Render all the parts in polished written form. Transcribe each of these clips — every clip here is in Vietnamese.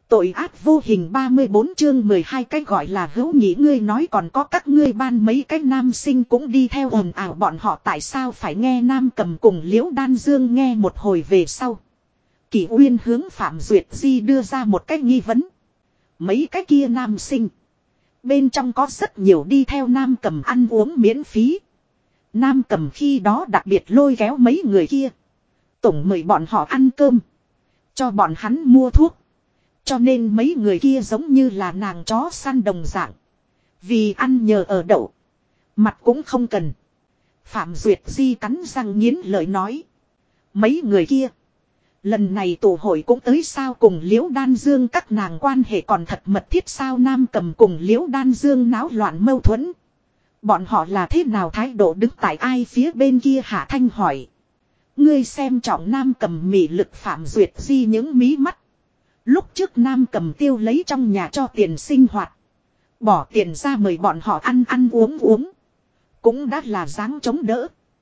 Tội ác vô hình 34 chương 12 cái gọi là hữu nghị ngươi nói còn có các ngươi ban mấy cái nam sinh cũng đi theo ồn ào bọn họ tại sao phải nghe Nam Cầm cùng Liễu Đan Dương nghe một hồi về sau. Kỷ Uyên hướng Phạm Duyệt Di đưa ra một cái nghi vấn. Mấy cái kia nam sinh. Bên trong có rất nhiều đi theo Nam Cầm ăn uống miễn phí. Nam Cầm khi đó đặc biệt lôi kéo mấy người kia. Tổng mời bọn họ ăn cơm. Cho bọn hắn mua thuốc. Cho nên mấy người kia giống như là nàng chó săn đồng dạng. Vì ăn nhờ ở đậu. Mặt cũng không cần. Phạm Duyệt Di cắn răng nghiến lợi nói. Mấy người kia. Lần này tụ hội cũng tới sao cùng Liễu Đan Dương các nàng quan hệ còn thật mật thiết sao Nam Cầm cùng Liễu Đan Dương náo loạn mâu thuẫn. Bọn họ là thế nào thái độ đứng tại ai phía bên kia Hạ Thanh hỏi. Ngươi xem trọng Nam Cầm mị lực Phạm Duyệt Di những mí mắt. Lúc trước Nam Cầm tiêu lấy trong nhà cho tiền sinh hoạt. Bỏ tiền ra mời bọn họ ăn uống. Cũng đã là dáng chống đỡ.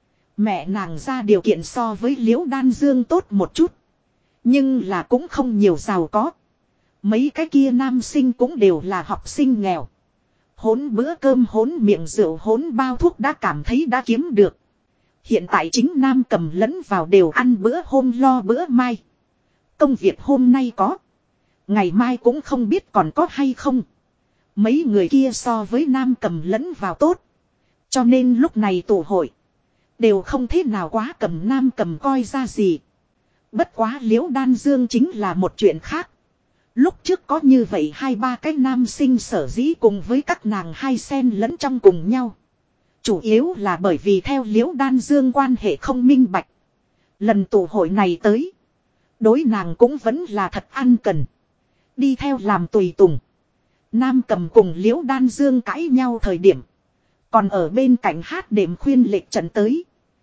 Mẹ nàng ra điều kiện so với Liễu Đan Dương tốt một chút. Nhưng là cũng không nhiều giàu có. Mấy cái kia nam sinh cũng đều là học sinh nghèo. Hốn bữa cơm hốn miệng rượu hốn bao thuốc đã cảm thấy đã kiếm được. Hiện tại chính Nam Cầm lẫn vào đều ăn bữa hôm lo bữa mai. Công việc hôm nay có. Ngày mai cũng không biết còn có hay không. Mấy người kia so với Nam Cầm lẫn vào tốt. Cho nên lúc này tụ hội. Đều không thế nào quá cầm Nam Cầm coi ra gì. Bất quá Liễu Đan Dương chính là một chuyện khác. Lúc trước có như vậy 2-3 cái nam sinh sở dĩ cùng với các nàng hai xen lẫn trong cùng nhau. Chủ yếu là bởi vì theo Liễu Đan Dương quan hệ không minh bạch. Lần tụ hội này tới. Đối nàng cũng vẫn là thật ăn cần. Đi theo làm tùy tùng. Nam Cầm cùng Liễu Đan Dương cãi nhau thời điểm. Còn ở bên cạnh hát đệm khuyên lệch trận tới.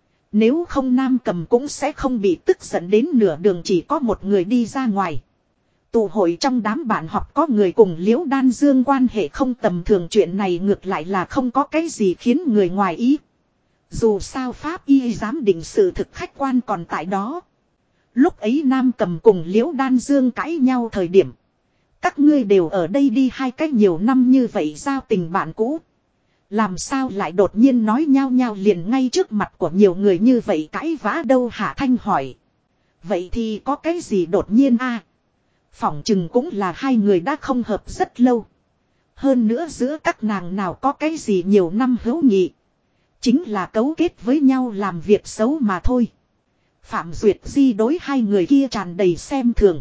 Nếu không Nam Cầm cũng sẽ không bị tức giận đến nửa đường chỉ có một người đi ra ngoài. Tụ hội trong đám bạn học có người cùng Liễu Đan Dương quan hệ không tầm thường chuyện này ngược lại là không có cái gì khiến người ngoài ý. Dù sao Pháp y giám định sự thực khách quan còn tại đó. Lúc ấy Nam Cầm cùng Liễu Đan Dương cãi nhau thời điểm. Các ngươi đều ở đây đi hai cách nhiều năm như vậy giao tình bạn cũ. Làm sao lại đột nhiên nói nhau liền ngay trước mặt của nhiều người như vậy cãi vã đâu Hạ Thanh hỏi. Vậy thì có cái gì đột nhiên a? Phỏng chừng cũng là hai người đã không hợp rất lâu. Hơn nữa giữa các nàng nào có cái gì nhiều năm hữu nghị. Chính là cấu kết với nhau làm việc xấu mà thôi. Phạm Duyệt Di đối hai người kia tràn đầy xem thường.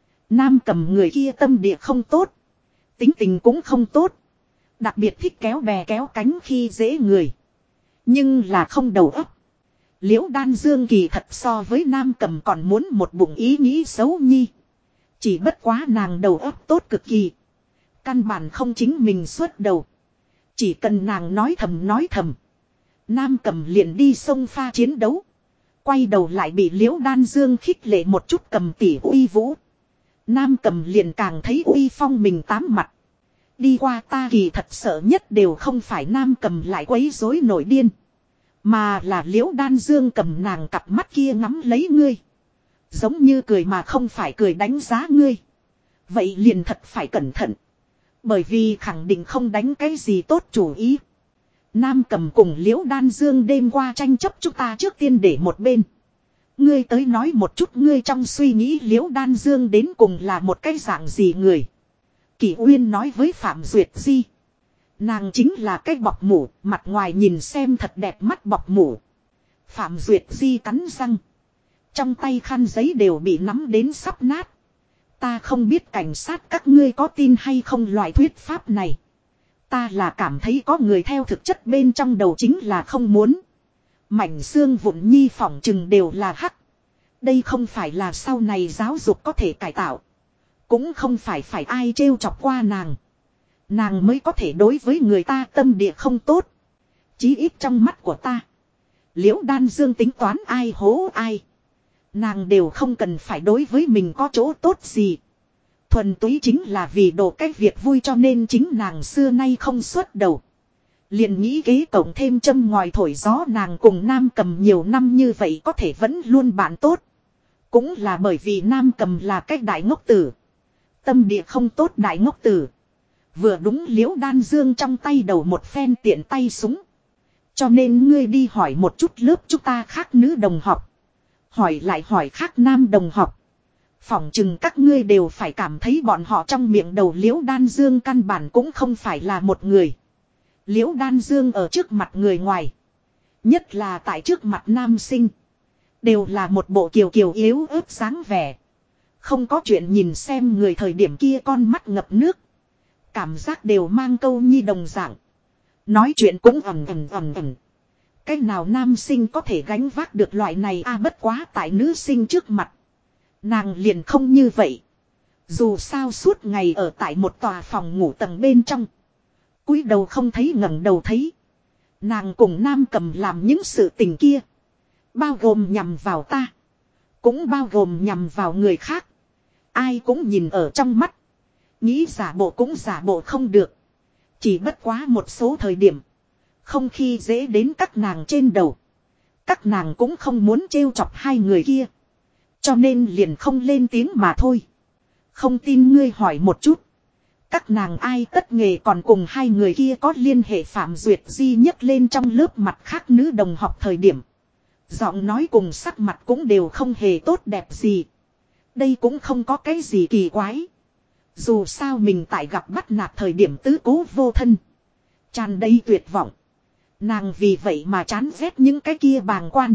Nam Cầm người kia tâm địa không tốt. Tính tình cũng không tốt. Đặc biệt thích kéo bè kéo cánh khi dễ người. Nhưng là không đầu óc. Liễu Đan Dương kỳ thật so với Nam Cầm còn muốn một bụng ý nghĩ xấu nhi. Chỉ bất quá nàng đầu óc tốt cực kỳ. Căn bản không chính mình xuất đầu. Chỉ cần nàng nói thầm. Nam Cầm liền đi sông pha chiến đấu. Quay đầu lại bị Liễu Đan Dương khích lệ một chút cầm tỉ uy vũ. Nam Cầm liền càng thấy uy phong mình tám mặt. Đi qua ta kỳ thật sợ nhất đều không phải Nam Cầm lại quấy rối nổi điên. Mà là Liễu Đan Dương cầm nàng cặp mắt kia ngắm lấy ngươi. Giống như cười mà không phải cười đánh giá ngươi. Vậy liền thật phải cẩn thận. Bởi vì khẳng định không đánh cái gì tốt chủ ý. Nam Cầm cùng Liễu Đan Dương đêm qua tranh chấp chúng ta trước tiên để một bên. Ngươi tới nói một chút ngươi trong suy nghĩ Liễu Đan Dương đến cùng là một cái dạng gì người. Kỷ Uyên nói với Phạm Duyệt Di. Nàng chính là cái bọc mủ, mặt ngoài nhìn xem thật đẹp mắt bọc mủ. Phạm Duyệt Di cắn răng. Trong tay khăn giấy đều bị nắm đến sắp nát. Ta không biết cảnh sát các ngươi có tin hay không loại thuyết pháp này. Ta là cảm thấy có người theo thực chất bên trong đầu chính là không muốn. Mảnh xương vụn nhi phỏng chừng đều là hắc. Đây không phải là sau này giáo dục có thể cải tạo. Cũng không phải ai trêu chọc qua nàng. Nàng mới có thể đối với người ta tâm địa không tốt. Chí ít trong mắt của ta. Liễu Đan Dương tính toán ai hố ai. Nàng đều không cần phải đối với mình có chỗ tốt gì. Thuần túy chính là vì đồ cái việc vui cho nên chính nàng xưa nay không xuất đầu. Liền nghĩ kế cộng thêm châm ngòi thổi gió nàng cùng Nam Cầm nhiều năm như vậy có thể vẫn luôn bạn tốt. Cũng là bởi vì Nam Cầm là cái đại ngốc tử. Tâm địa không tốt đại ngốc tử. Vừa đúng Liễu Đan Dương trong tay đầu một phen tiện tay súng. Cho nên ngươi đi hỏi một chút lớp chúng ta khác nữ đồng học. Hỏi lại hỏi khác nam đồng học. Phỏng chừng các ngươi đều phải cảm thấy bọn họ trong miệng đầu Liễu Đan Dương căn bản cũng không phải là một người. Liễu Đan Dương ở trước mặt người ngoài. Nhất là tại trước mặt nam sinh. Đều là một bộ kiều kiều yếu ớt dáng vẻ. Không có chuyện nhìn xem người thời điểm kia con mắt ngập nước. Cảm giác đều mang câu nhi đồng dạng. Nói chuyện cũng ầm. Cái nào nam sinh có thể gánh vác được loại này bất quá tại nữ sinh trước mặt. Nàng liền không như vậy. Dù sao suốt ngày ở tại một tòa phòng ngủ tầng bên trong. Cúi đầu không thấy ngẩng đầu thấy. Nàng cùng nam cầm làm những sự tình kia. Bao gồm nhằm vào ta. Cũng bao gồm nhằm vào người khác. Ai cũng nhìn ở trong mắt. Nghĩ giả bộ cũng giả bộ không được. Chỉ bất quá một số thời điểm. Không khi dễ đến các nàng trên đầu. Các nàng cũng không muốn trêu chọc hai người kia. Cho nên liền không lên tiếng mà thôi. Không tin ngươi hỏi một chút. Các nàng ai tất nghề còn cùng hai người kia có liên hệ Phạm Duyệt Di nhấc lên trong lớp mặt khác nữ đồng học thời điểm. Giọng nói cùng sắc mặt cũng đều không hề tốt đẹp gì. Đây cũng không có cái gì kỳ quái. Dù sao mình tại gặp bắt nạt thời điểm tứ cố vô thân. Tràn đầy tuyệt vọng. Nàng vì vậy mà chán ghét những cái kia bàng quan.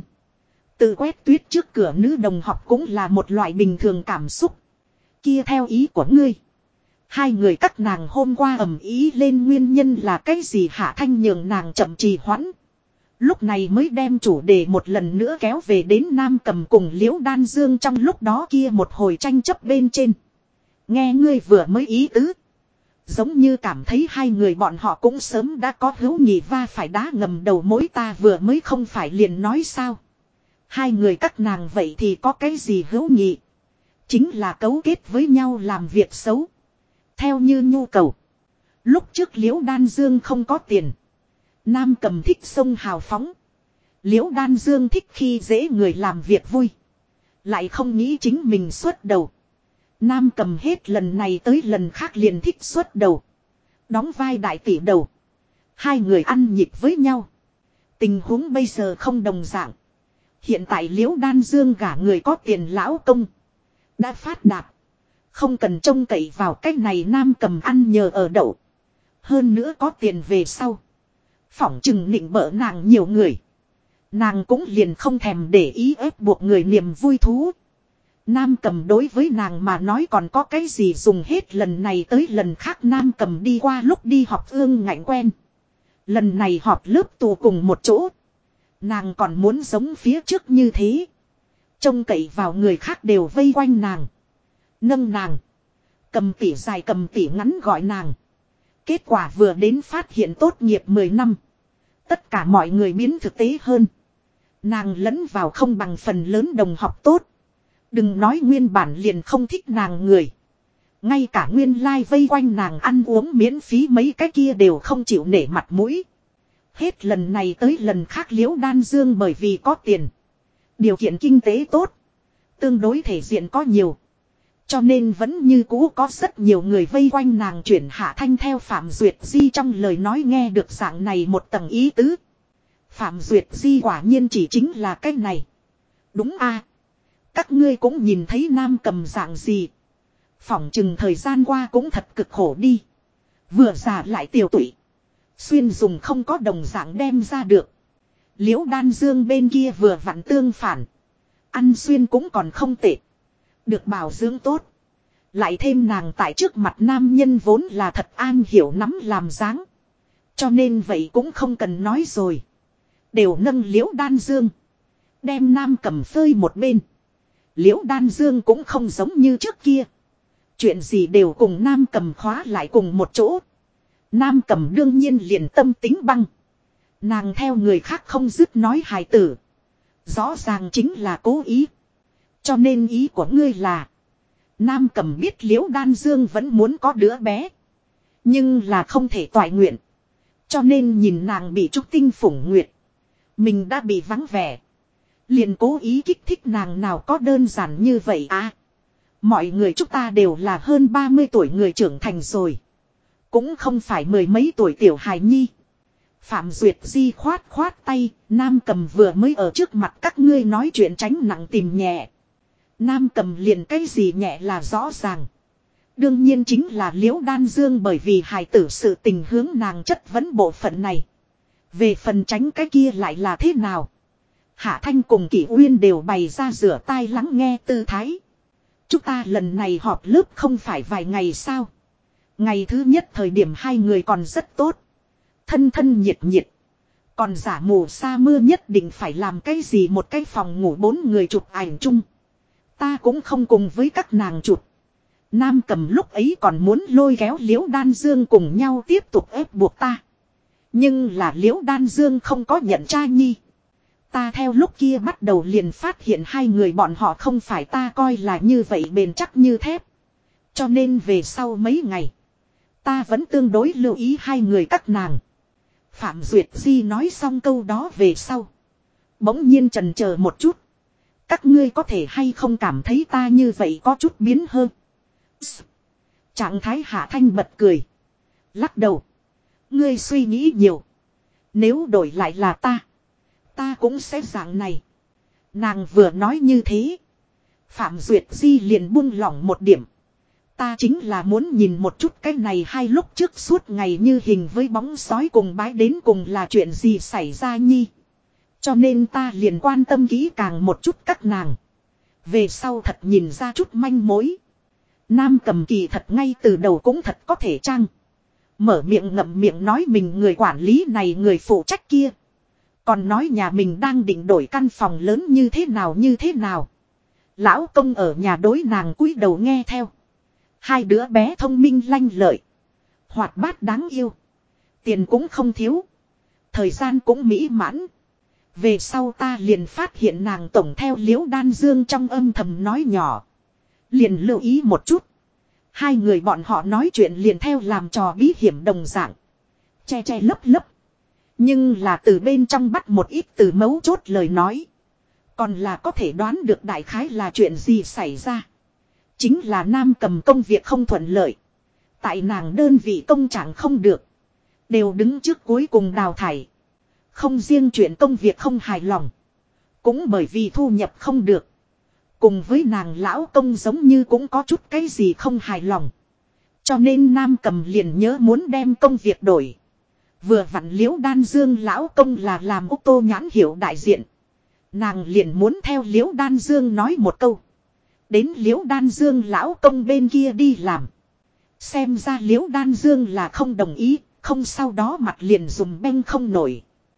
Tự quét tuyết trước cửa nữ đồng học cũng là một loại bình thường cảm xúc. Kia theo ý của ngươi. Hai người các nàng hôm qua ầm ý lên nguyên nhân là cái gì Hạ Thanh nhường nàng chậm trì hoãn. Lúc này mới đem chủ đề một lần nữa kéo về đến Nam Cầm cùng Liễu Đan Dương trong lúc đó kia một hồi tranh chấp bên trên. Nghe ngươi vừa mới ý tứ. Giống như cảm thấy hai người bọn họ cũng sớm đã có hữu nghị va phải đá ngầm đầu mối ta vừa mới không phải liền nói sao. Hai người các nàng vậy thì có cái gì hữu nghị. Chính là cấu kết với nhau làm việc xấu. Theo như nhu cầu. Lúc trước Liễu Đan Dương không có tiền. Nam Cầm thích sông hào phóng. Liễu Đan Dương thích khi dễ người làm việc vui. Lại không nghĩ chính mình xuất đầu. Nam Cầm hết lần này tới lần khác liền thích xuất đầu. Đóng vai đại tỷ đầu. Hai người ăn nhịp với nhau. Tình huống bây giờ không đồng dạng. Hiện tại Liễu Đan Dương gả người có tiền lão công. Đã phát đạt. Không cần trông cậy vào cách này Nam Cầm ăn nhờ ở đậu. Hơn nữa có tiền về sau. Phỏng chừng nịnh bợ nàng nhiều người. Nàng cũng liền không thèm để ý ép buộc người niềm vui thú. Nam Cầm đối với nàng mà nói còn có cái gì dùng hết lần này tới lần khác Nam Cầm đi qua lúc đi học ương ngạnh quen. Lần này họp lớp tù cùng một chỗ. Nàng còn muốn giống phía trước như thế. Trông cậy vào người khác đều vây quanh nàng. Nâng nàng. Cầm tỉ dài cầm tỉ ngắn gọi nàng. Kết quả vừa đến phát hiện tốt nghiệp 10 năm. Tất cả mọi người biến thực tế hơn. Nàng lẫn vào không bằng phần lớn đồng học tốt. Đừng nói nguyên bản liền không thích nàng người. Ngay cả nguyên lai vây quanh nàng ăn uống miễn phí mấy cái kia đều không chịu nể mặt mũi. Hết lần này tới lần khác Liễu Đan Dương bởi vì có tiền. Điều kiện kinh tế tốt. Tương đối thể diện có nhiều. Cho nên vẫn như cũ có rất nhiều người vây quanh nàng chuyển Hạ Thanh theo Phạm Duyệt Di trong lời nói nghe được dạng này một tầng ý tứ. Phạm Duyệt Di quả nhiên chỉ chính là cái này. Đúng a, các ngươi cũng nhìn thấy Nam Cầm dạng gì. Phỏng chừng thời gian qua cũng thật cực khổ đi. Vừa già lại tiểu tụy. Xuyên dùng không có đồng dạng đem ra được. Liễu Đan Dương bên kia vừa vặn tương phản. Ăn xuyên cũng còn không tệ. Được bảo dưỡng tốt. Lại thêm nàng tại trước mặt nam nhân vốn là thật an hiểu nắm làm dáng. Cho nên vậy cũng không cần nói rồi. Đều nâng Liễu Đan Dương. Đem Nam Cầm phơi một bên. Liễu Đan Dương cũng không giống như trước kia. Chuyện gì đều cùng Nam Cầm khóa lại cùng một chỗ. Nam Cầm đương nhiên liền tâm tính băng. Nàng theo người khác không dứt nói hài tử. Rõ ràng chính là cố ý. Cho nên ý của ngươi là. Nam Cầm biết Liễu Đan Dương vẫn muốn có đứa bé. Nhưng là không thể toại nguyện. Cho nên nhìn nàng bị trúc tinh phủng nguyệt. Mình đã bị vắng vẻ. Liền cố ý kích thích nàng nào có đơn giản như vậy à. Mọi người chúng ta đều là hơn 30 tuổi người trưởng thành rồi. Cũng không phải mười mấy tuổi tiểu hài nhi. Phạm Duyệt Di khoát khoát tay, Nam Cầm vừa mới ở trước mặt các ngươi nói chuyện tránh nặng tìm nhẹ. Nam Cầm liền cái gì nhẹ là rõ ràng. Đương nhiên chính là Liễu Đan Dương, bởi vì hài tử sự tình hướng nàng chất vấn bộ phận này. Về phần tránh cái kia lại là thế nào? Hạ Thanh cùng Kỷ Uyên đều bày ra rửa tai lắng nghe tư thái. Chúng ta lần này họp lớp không phải vài ngày sao? Ngày thứ nhất thời điểm hai người còn rất tốt. Thân thân nhiệt nhiệt. Còn giả mù sa mưa nhất định phải làm cái gì một cái phòng ngủ 4 người chụp ảnh chung. Ta cũng không cùng với các nàng chụp. Nam Cầm lúc ấy còn muốn lôi kéo Liễu Đan Dương cùng nhau tiếp tục ép buộc ta. Nhưng là Liễu Đan Dương không có nhận tra nhi. Ta theo lúc kia bắt đầu liền phát hiện hai người bọn họ không phải ta coi là như vậy bền chắc như thép. Cho nên về sau mấy ngày, ta vẫn tương đối lưu ý hai người các nàng. Phạm Duyệt Di nói xong câu đó về sau, bỗng nhiên chần chờ một chút. Các ngươi có thể hay không cảm thấy ta như vậy có chút biến hơn. Trạng thái Hạ Thanh bật cười, lắc đầu. Ngươi suy nghĩ nhiều. Nếu đổi lại là ta cũng sẽ dạng này. Nàng vừa nói như thế, Phạm Duyệt Di liền buông lỏng một điểm. Ta chính là muốn nhìn một chút cái này hai lúc trước suốt ngày như hình với bóng sói cùng bái đến cùng là chuyện gì xảy ra nhi. Cho nên ta liền quan tâm kỹ càng một chút các nàng. Về sau thật nhìn ra chút manh mối. Nam Cầm kỳ thật ngay từ đầu cũng thật có thể chăng. Mở miệng ngậm miệng nói mình người quản lý này người phụ trách kia. Còn nói nhà mình đang định đổi căn phòng lớn như thế nào như thế nào. Lão công ở nhà đối nàng cúi đầu nghe theo. Hai đứa bé thông minh lanh lợi. Hoạt bát đáng yêu. Tiền cũng không thiếu. Thời gian cũng mỹ mãn. Về sau ta liền phát hiện nàng tổng theo Liễu Đan Dương trong âm thầm nói nhỏ. Liền lưu ý một chút. Hai người bọn họ nói chuyện liền theo làm trò bí hiểm đồng dạng. Che che lấp lấp. Nhưng là từ bên trong bắt một ít từ mấu chốt lời nói. Còn là có thể đoán được đại khái là chuyện gì xảy ra. Chính là Nam Cầm công việc không thuận lợi. Tại nàng đơn vị công trạng không được. Đều đứng trước cuối cùng đào thải. Không riêng chuyện công việc không hài lòng. Cũng bởi vì thu nhập không được. Cùng với nàng lão công giống như cũng có chút cái gì không hài lòng. Cho nên Nam Cầm liền nhớ muốn đem công việc đổi. Vừa vặn Liễu Đan Dương lão công là làm ô tô nhãn hiệu đại diện. Nàng liền muốn theo Liễu Đan Dương nói một câu. Đến Liễu Đan Dương lão công bên kia đi làm. Xem ra Liễu Đan Dương là không đồng ý. Không sau đó mặt liền dùng beng không nổi.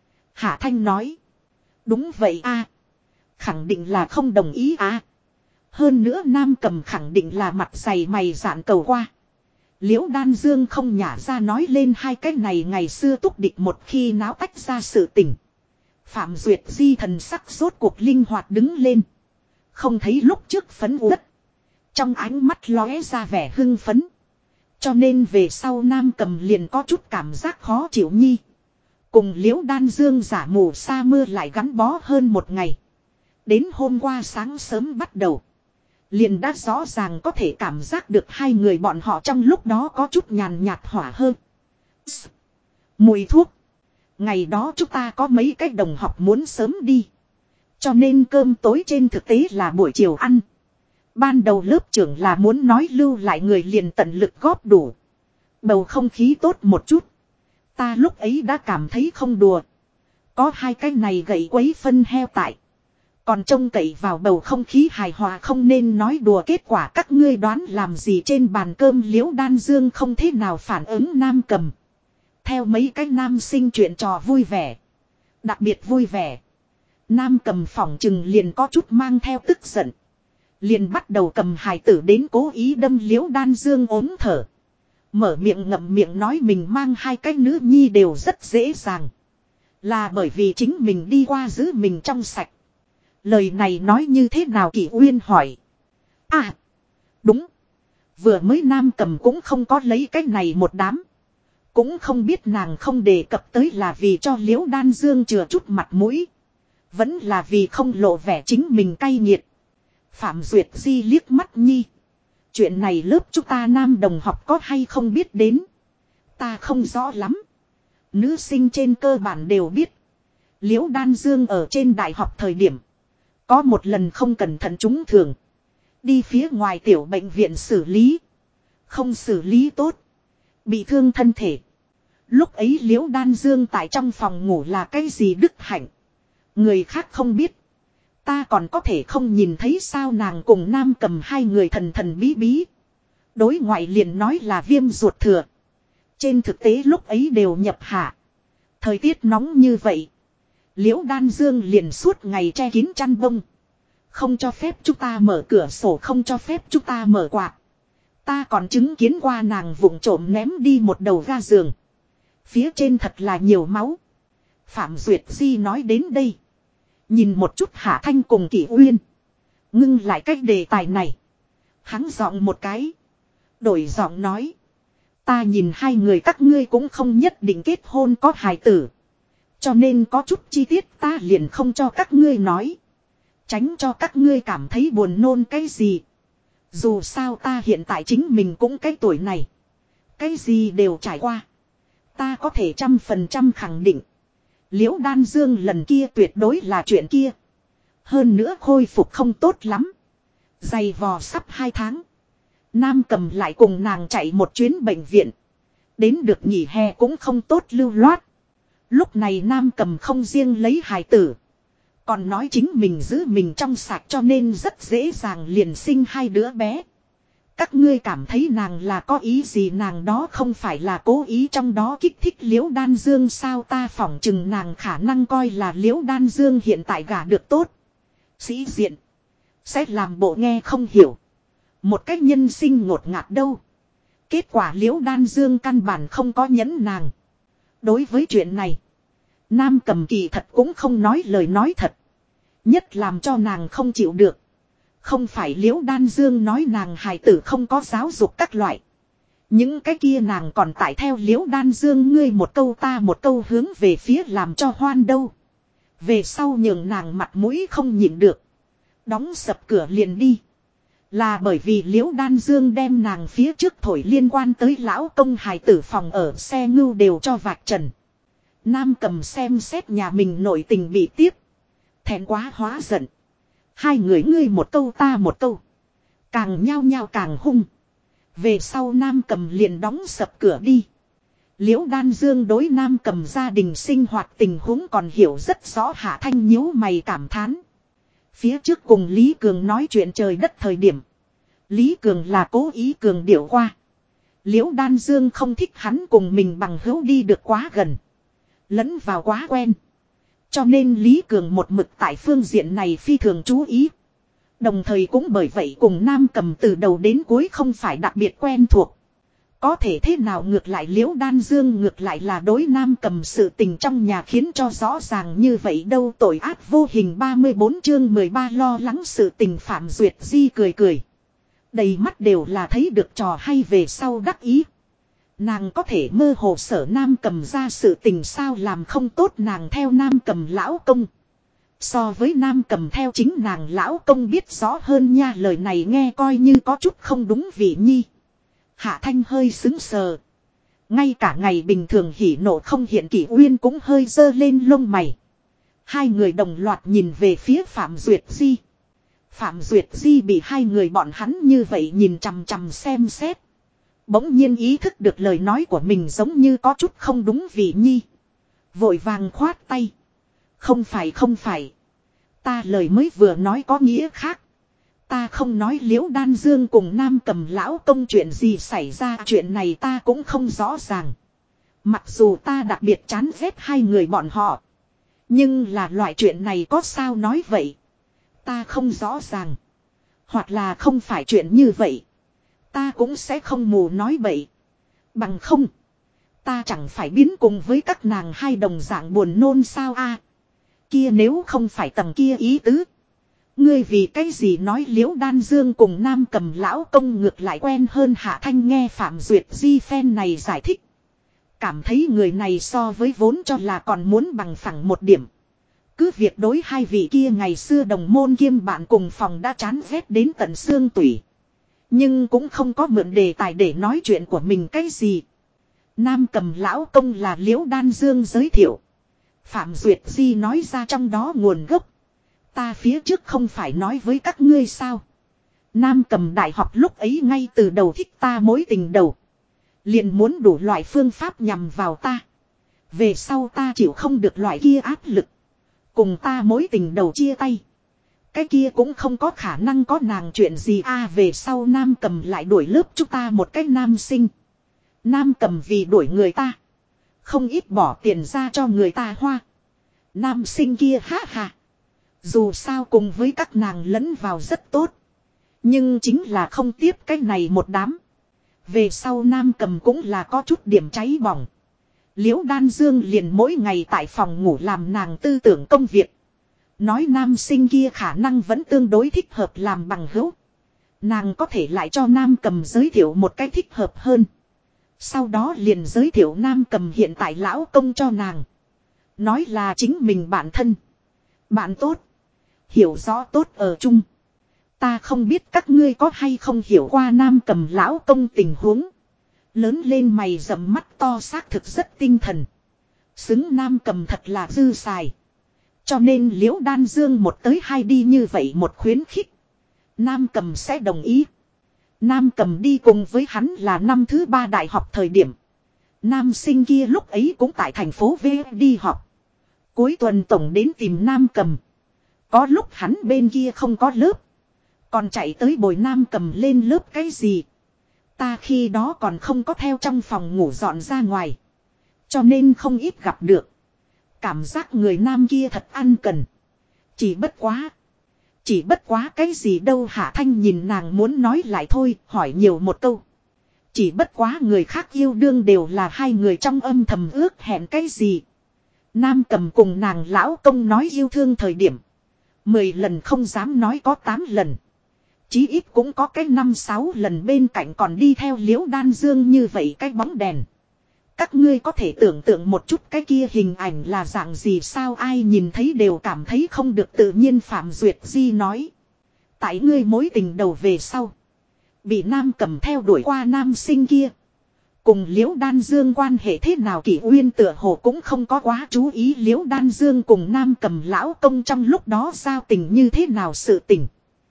Hạ Thanh nói. Đúng vậy a, khẳng định là không đồng ý a. Hơn nữa Nam Cầm khẳng định là mặt dày mày dạn cầu qua. Liễu Đan Dương không nhả ra nói lên hai cái này ngày xưa túc địch một khi náo tách ra sự tình. Phạm Duyệt Di thần sắc rốt cuộc linh hoạt đứng lên. Không thấy lúc trước phấn uất. Trong ánh mắt lóe ra vẻ hưng phấn. Cho nên về sau Nam Cầm liền có chút cảm giác khó chịu nhi. Cùng Liễu Đan Dương giả mù sa mưa lại gắn bó hơn một ngày. Đến hôm qua sáng sớm bắt đầu. Liền đã rõ ràng có thể cảm giác được hai người bọn họ trong lúc đó có chút nhàn nhạt hỏa hơn. Mùi thuốc. Ngày đó chúng ta có mấy cái đồng học muốn sớm đi. Cho nên cơm tối trên thực tế là buổi chiều ăn. Ban đầu lớp trưởng là muốn nói lưu lại người liền tận lực góp đủ. Bầu không khí tốt một chút. Ta lúc ấy đã cảm thấy không đùa. Có hai cái này gậy quấy phân heo tại. Còn trông cậy vào bầu không khí hài hòa không nên nói đùa, kết quả các ngươi đoán làm gì trên bàn cơm Liễu Đan Dương không thế nào phản ứng Nam Cầm. Theo mấy cái nam sinh chuyện trò vui vẻ. Đặc biệt vui vẻ. Nam Cầm phỏng chừng liền có chút mang theo tức giận. Liền bắt đầu cầm hài tử đến cố ý đâm Liễu Đan Dương ốm thở. Mở miệng ngậm miệng nói mình mang hai cái nữ nhi đều rất dễ dàng. Là bởi vì chính mình đi qua giữ mình trong sạch. Lời này nói như thế nào Kỷ Uyên hỏi. À, đúng. Vừa mới Nam Cầm cũng không có lấy cái này một đám. Cũng không biết nàng không đề cập tới là vì cho Liễu Đan Dương chừa chút mặt mũi. Vẫn là vì không lộ vẻ chính mình cay nghiệt. Phạm Duyệt Di liếc mắt nhi. Chuyện này lớp chúng ta nam đồng học có hay không biết đến. Ta không rõ lắm. Nữ sinh trên cơ bản đều biết. Liễu Đan Dương ở trên đại học thời điểm. Có một lần không cẩn thận trúng thường. Đi phía ngoài tiểu bệnh viện xử lý. Không xử lý tốt. Bị thương thân thể. Lúc ấy Liễu Đan Dương tại trong phòng ngủ là cái gì đức hạnh. Người khác không biết. Ta còn có thể không nhìn thấy sao nàng cùng Nam Cầm hai người thần thần bí bí. Đối ngoại liền nói là viêm ruột thừa. Trên thực tế lúc ấy đều nhập hạ. Thời tiết nóng như vậy. Liễu Đan Dương liền suốt ngày che kín chăn bông. Không cho phép chúng ta mở cửa sổ, không cho phép chúng ta mở quạt. Ta còn chứng kiến qua nàng vụng trộm ném đi một đầu ga giường. Phía trên thật là nhiều máu. Phạm Duyệt Di nói đến đây. Nhìn một chút Hạ Thanh cùng Kỷ Uyên. Ngưng lại cách đề tài này. Hắn giọng một cái. Đổi giọng nói. Ta nhìn hai người các ngươi cũng không nhất định kết hôn có hài tử. Cho nên có chút chi tiết ta liền không cho các ngươi nói. Tránh cho các ngươi cảm thấy buồn nôn cái gì. Dù sao ta hiện tại chính mình cũng cái tuổi này. Cái gì đều trải qua. Ta có thể 100% khẳng định. Liễu Đan Dương lần kia tuyệt đối là chuyện kia. Hơn nữa khôi phục không tốt lắm. Dày vò sắp 2 tháng. Nam Cầm lại cùng nàng chạy một chuyến bệnh viện. Đến được nghỉ hè cũng không tốt lưu loát. Lúc này Nam Cầm không riêng lấy hài tử. Còn nói chính mình giữ mình trong sạch cho nên rất dễ dàng liền sinh 2 đứa bé. Các ngươi cảm thấy nàng là có ý gì, nàng đó không phải là cố ý trong đó kích thích Liễu Đan Dương sao, ta phỏng chừng nàng khả năng coi là Liễu Đan Dương hiện tại gả được tốt. Sĩ diện. Sẽ làm bộ nghe không hiểu. Một cách nhân sinh ngột ngạt đâu. Kết quả Liễu Đan Dương căn bản không có nhẫn nàng. Đối với chuyện này. Nam Cầm kỳ thật cũng không nói lời nói thật. Nhất làm cho nàng không chịu được. Không phải Liễu Đan Dương nói nàng hài tử không có giáo dục các loại. Những cái kia nàng còn tại theo Liễu Đan Dương ngươi một câu ta một câu hướng về phía làm cho hoan đâu. Về sau nhường nàng mặt mũi không nhịn được. Đóng sập cửa liền đi. Là bởi vì Liễu Đan Dương đem nàng phía trước thổi liên quan tới lão công hài tử phòng ở xe ngưu đều cho vạch trần. Nam Cầm xem xét nhà mình nội tình bị tiếp. Thẹn quá hóa giận. Hai người ngươi một câu ta một câu. Càng nhao nhao càng hung. Về sau Nam Cầm liền đóng sập cửa đi. Liễu Đan Dương đối Nam Cầm gia đình sinh hoạt tình huống còn hiểu rất rõ. Hạ Thanh nhíu mày cảm thán. Phía trước cùng Lý Cường nói chuyện trời đất thời điểm. Lý Cường là cố ý cường điệu qua. Liễu Đan Dương không thích hắn cùng mình bằng hữu đi được quá gần. Lẫn vào quá quen. Cho nên Lý Cường một mực tại phương diện này phi thường chú ý. Đồng thời cũng bởi vậy cùng Nam Cầm từ đầu đến cuối không phải đặc biệt quen thuộc. Có thể thế nào ngược lại Liễu Đan Dương ngược lại là đối Nam Cầm sự tình trong nhà khiến cho rõ ràng như vậy đâu, tội ác vô hình. 34 chương 13 lo lắng sự tình. Phạm Duyệt Di cười cười. Đầy mắt đều là thấy được trò hay về sau đắc ý. Nàng có thể mơ hồ sở Nam Cầm ra sự tình sao làm không tốt, nàng theo Nam Cầm lão công. So với Nam Cầm theo chính nàng lão công biết rõ hơn nha, lời này nghe coi như có chút không đúng vị nhi. Hạ Thanh hơi sững sờ. Ngay cả ngày bình thường hỉ nộ không hiện Kỷ Uyên cũng hơi dơ lên lông mày. Hai người đồng loạt nhìn về phía Phạm Duyệt Di. Phạm Duyệt Di bị hai người bọn hắn như vậy nhìn chằm chằm xem xét. Bỗng nhiên ý thức được lời nói của mình giống như có chút không đúng vị nhi. Vội vàng khoát tay. Không phải. Ta lời mới vừa nói có nghĩa khác. Ta không nói Liễu Đan Dương cùng Nam Cầm lão công chuyện gì xảy ra, chuyện này ta cũng không rõ ràng. Mặc dù ta đặc biệt chán ghét hai người bọn họ. Nhưng là loại chuyện này có sao nói vậy. Ta không rõ ràng. Hoặc là không phải chuyện như vậy. Ta cũng sẽ không mù nói bậy. Bằng không. Ta chẳng phải biến cùng với các nàng hai đồng dạng buồn nôn sao a? Kia nếu không phải tầng kia ý tứ. Ngươi vì cái gì nói Liễu Đan Dương cùng Nam Cầm lão công ngược lại quen hơn. Hạ Thanh nghe Phạm Duyệt Di phen này giải thích. Cảm thấy người này so với vốn cho là còn muốn bằng phẳng một điểm. Cứ việc đối hai vị kia ngày xưa đồng môn kiêm bạn cùng phòng đã chán ghét đến tận xương tủy. Nhưng cũng không có mượn đề tài để nói chuyện của mình cái gì. Nam Cầm lão công là Liễu Đan Dương giới thiệu. Phạm Duyệt Di nói ra trong đó nguồn gốc. Ta phía trước không phải nói với các ngươi sao. Nam Cầm đại học lúc ấy ngay từ đầu thích ta mối tình đầu. Liền muốn đủ loại phương pháp nhằm vào ta. Về sau ta chịu không được loại kia áp lực. Cùng ta mối tình đầu chia tay. Cái kia cũng không có khả năng có nàng chuyện gì về sau Nam Cầm lại đuổi lớp chúng ta một cái nam sinh. Nam Cầm vì đuổi người ta. Không ít bỏ tiền ra cho người ta hoa. Nam sinh kia ha. Dù sao cùng với các nàng lẫn vào rất tốt. Nhưng chính là không tiếp cái này một đám. Về sau Nam Cầm cũng là có chút điểm cháy bỏng. Liễu Đan Dương liền mỗi ngày tại phòng ngủ làm nàng tư tưởng công việc. Nói nam sinh kia khả năng vẫn tương đối thích hợp làm bằng hữu. Nàng có thể lại cho Nam Cầm giới thiệu một cách thích hợp hơn. Sau đó liền giới thiệu Nam Cầm hiện tại lão công cho nàng. Nói là chính mình bạn thân. Bạn tốt. Hiểu rõ tốt ở chung. Ta không biết các ngươi có hay không hiểu qua Nam Cầm lão công tình huống. Lớn lên mày rậm mắt to xác thực rất tinh thần. Xứng Nam Cầm thật là dư xài. Cho nên Liễu Đan Dương một tới hai đi như vậy một khuyến khích. Nam Cầm sẽ đồng ý. Nam Cầm đi cùng với hắn là năm thứ 3 đại học thời điểm. Nam sinh kia lúc ấy cũng tại thành phố V đi học. Cuối tuần tổng đến tìm Nam Cầm. Có lúc hắn bên kia không có lớp. Còn chạy tới bồi Nam Cầm lên lớp cái gì. Ta khi đó còn không có theo trong phòng ngủ dọn ra ngoài. Cho nên không ít gặp được. Cảm giác người nam kia thật ăn cần. Chỉ bất quá cái gì đâu Hạ Thanh nhìn nàng muốn nói lại thôi, hỏi nhiều một câu. Chỉ bất quá người khác yêu đương đều là hai người trong âm thầm ước hẹn cái gì. Nam Cầm cùng nàng lão công nói yêu thương thời điểm. 10 lần không dám nói có 8 lần. Chí ít cũng có cái 5-6 lần bên cạnh còn đi theo Liễu Đan Dương như vậy cái bóng đèn. Các ngươi có thể tưởng tượng một chút cái kia hình ảnh là dạng gì sao ai nhìn thấy đều cảm thấy không được tự nhiên Phạm Duyệt Di nói. Tại ngươi mối tình đầu về sau. Bị Nam Cầm theo đuổi qua nam sinh kia. Cùng Liễu Đan Dương quan hệ thế nào Kỷ Uyên tựa hồ cũng không có quá chú ý Liễu Đan Dương cùng Nam Cầm lão công trong lúc đó giao tình như thế nào sự tình.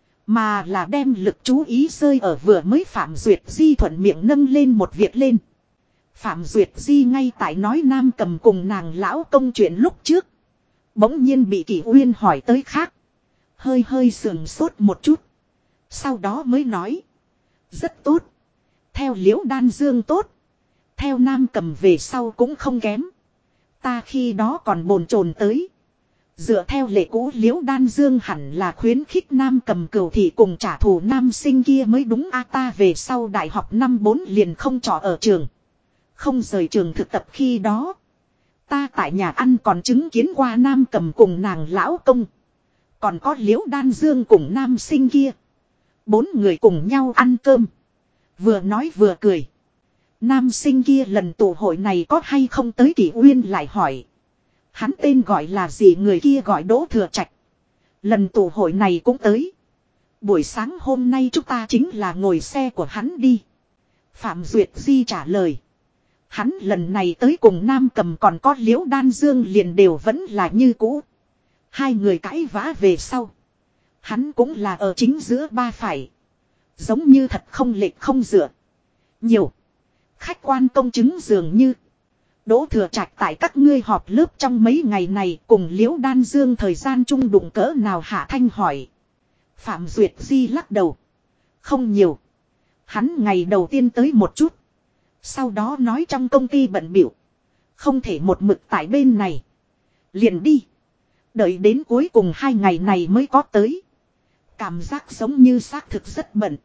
Mà là đem lực chú ý rơi ở vừa mới Phạm Duyệt Di thuận miệng nâng lên một việc lên. Phạm Duyệt Di ngay tại nói Nam Cầm cùng nàng lão công chuyện lúc trước. Bỗng nhiên bị Kỷ Uyên hỏi tới khác. Hơi sườn sốt một chút. Sau đó mới nói. Rất tốt. Theo Liễu Đan Dương tốt. Theo Nam Cầm về sau cũng không kém. Ta khi đó còn bồn chồn tới. Dựa theo lệ cũ Liễu Đan Dương hẳn là khuyến khích Nam Cầm cừu thị cùng trả thù nam sinh kia mới đúng ta về sau đại học năm 4 liền không trọ ở trường. Không rời trường thực tập khi đó. Ta tại nhà ăn còn chứng kiến qua Nam Cầm cùng nàng lão công. Còn có Liễu Đan Dương cùng nam sinh kia. 4 người cùng nhau ăn cơm. Vừa nói vừa cười. Nam sinh kia lần tụ hội này có hay không tới Kỷ Uyên lại hỏi. Hắn tên gọi là gì người kia gọi Đỗ Thừa Trạch. Lần tụ hội này cũng tới. Buổi sáng hôm nay chúng ta chính là ngồi xe của hắn đi. Phạm Duyệt Di trả lời. Hắn lần này tới cùng Nam Cầm còn có Liễu Đan Dương liền đều vẫn là như cũ. Hai người cãi vã về sau. Hắn cũng là ở chính giữa ba phải. Giống như thật không lệch không dựa. Nhiều. Khách quan công chứng dường như. Đỗ Thừa Trạch tại các ngươi họp lớp trong mấy ngày này cùng Liễu Đan Dương thời gian chung đụng cỡ nào Hạ Thanh hỏi. Phạm Duyệt Di lắc đầu. Không nhiều. Hắn ngày đầu tiên tới một chút. Sau đó nói trong công ty bận bịu không thể một mực tại bên này. Liền đi. Đợi đến cuối cùng 2 ngày này mới có tới. Cảm giác giống như xác thực rất bận.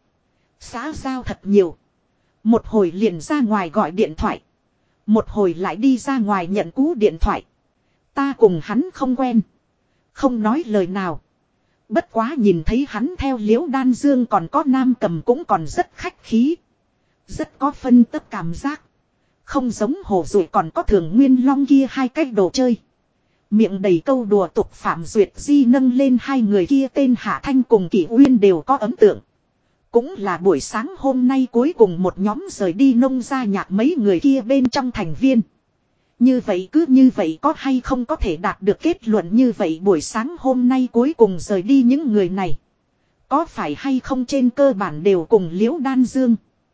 Xã giao thật nhiều. Một hồi liền ra ngoài gọi điện thoại. Một hồi lại đi ra ngoài nhận cú điện thoại. Ta cùng hắn không quen. Không nói lời nào. Bất quá nhìn thấy hắn theo Liễu Đan Dương còn có Nam Cầm cũng còn rất khách khí. Rất có phân tấp cảm giác. Không giống Hồ Dụ còn có Thường Nguyên Long kia hai cái đồ chơi. Miệng đầy câu đùa tục Phạm Duyệt Di nâng lên hai người kia tên Hạ Thanh cùng Kỷ Uyên đều có ấn tượng. Cũng là buổi sáng hôm nay cuối cùng một nhóm rời đi nông gia nhạc mấy người kia bên trong thành viên. Như vậy cứ như vậy có hay không có thể đạt được kết luận như vậy buổi sáng hôm nay cuối cùng rời đi những người này. Có phải hay không trên cơ bản đều cùng Liễu Đan Dương.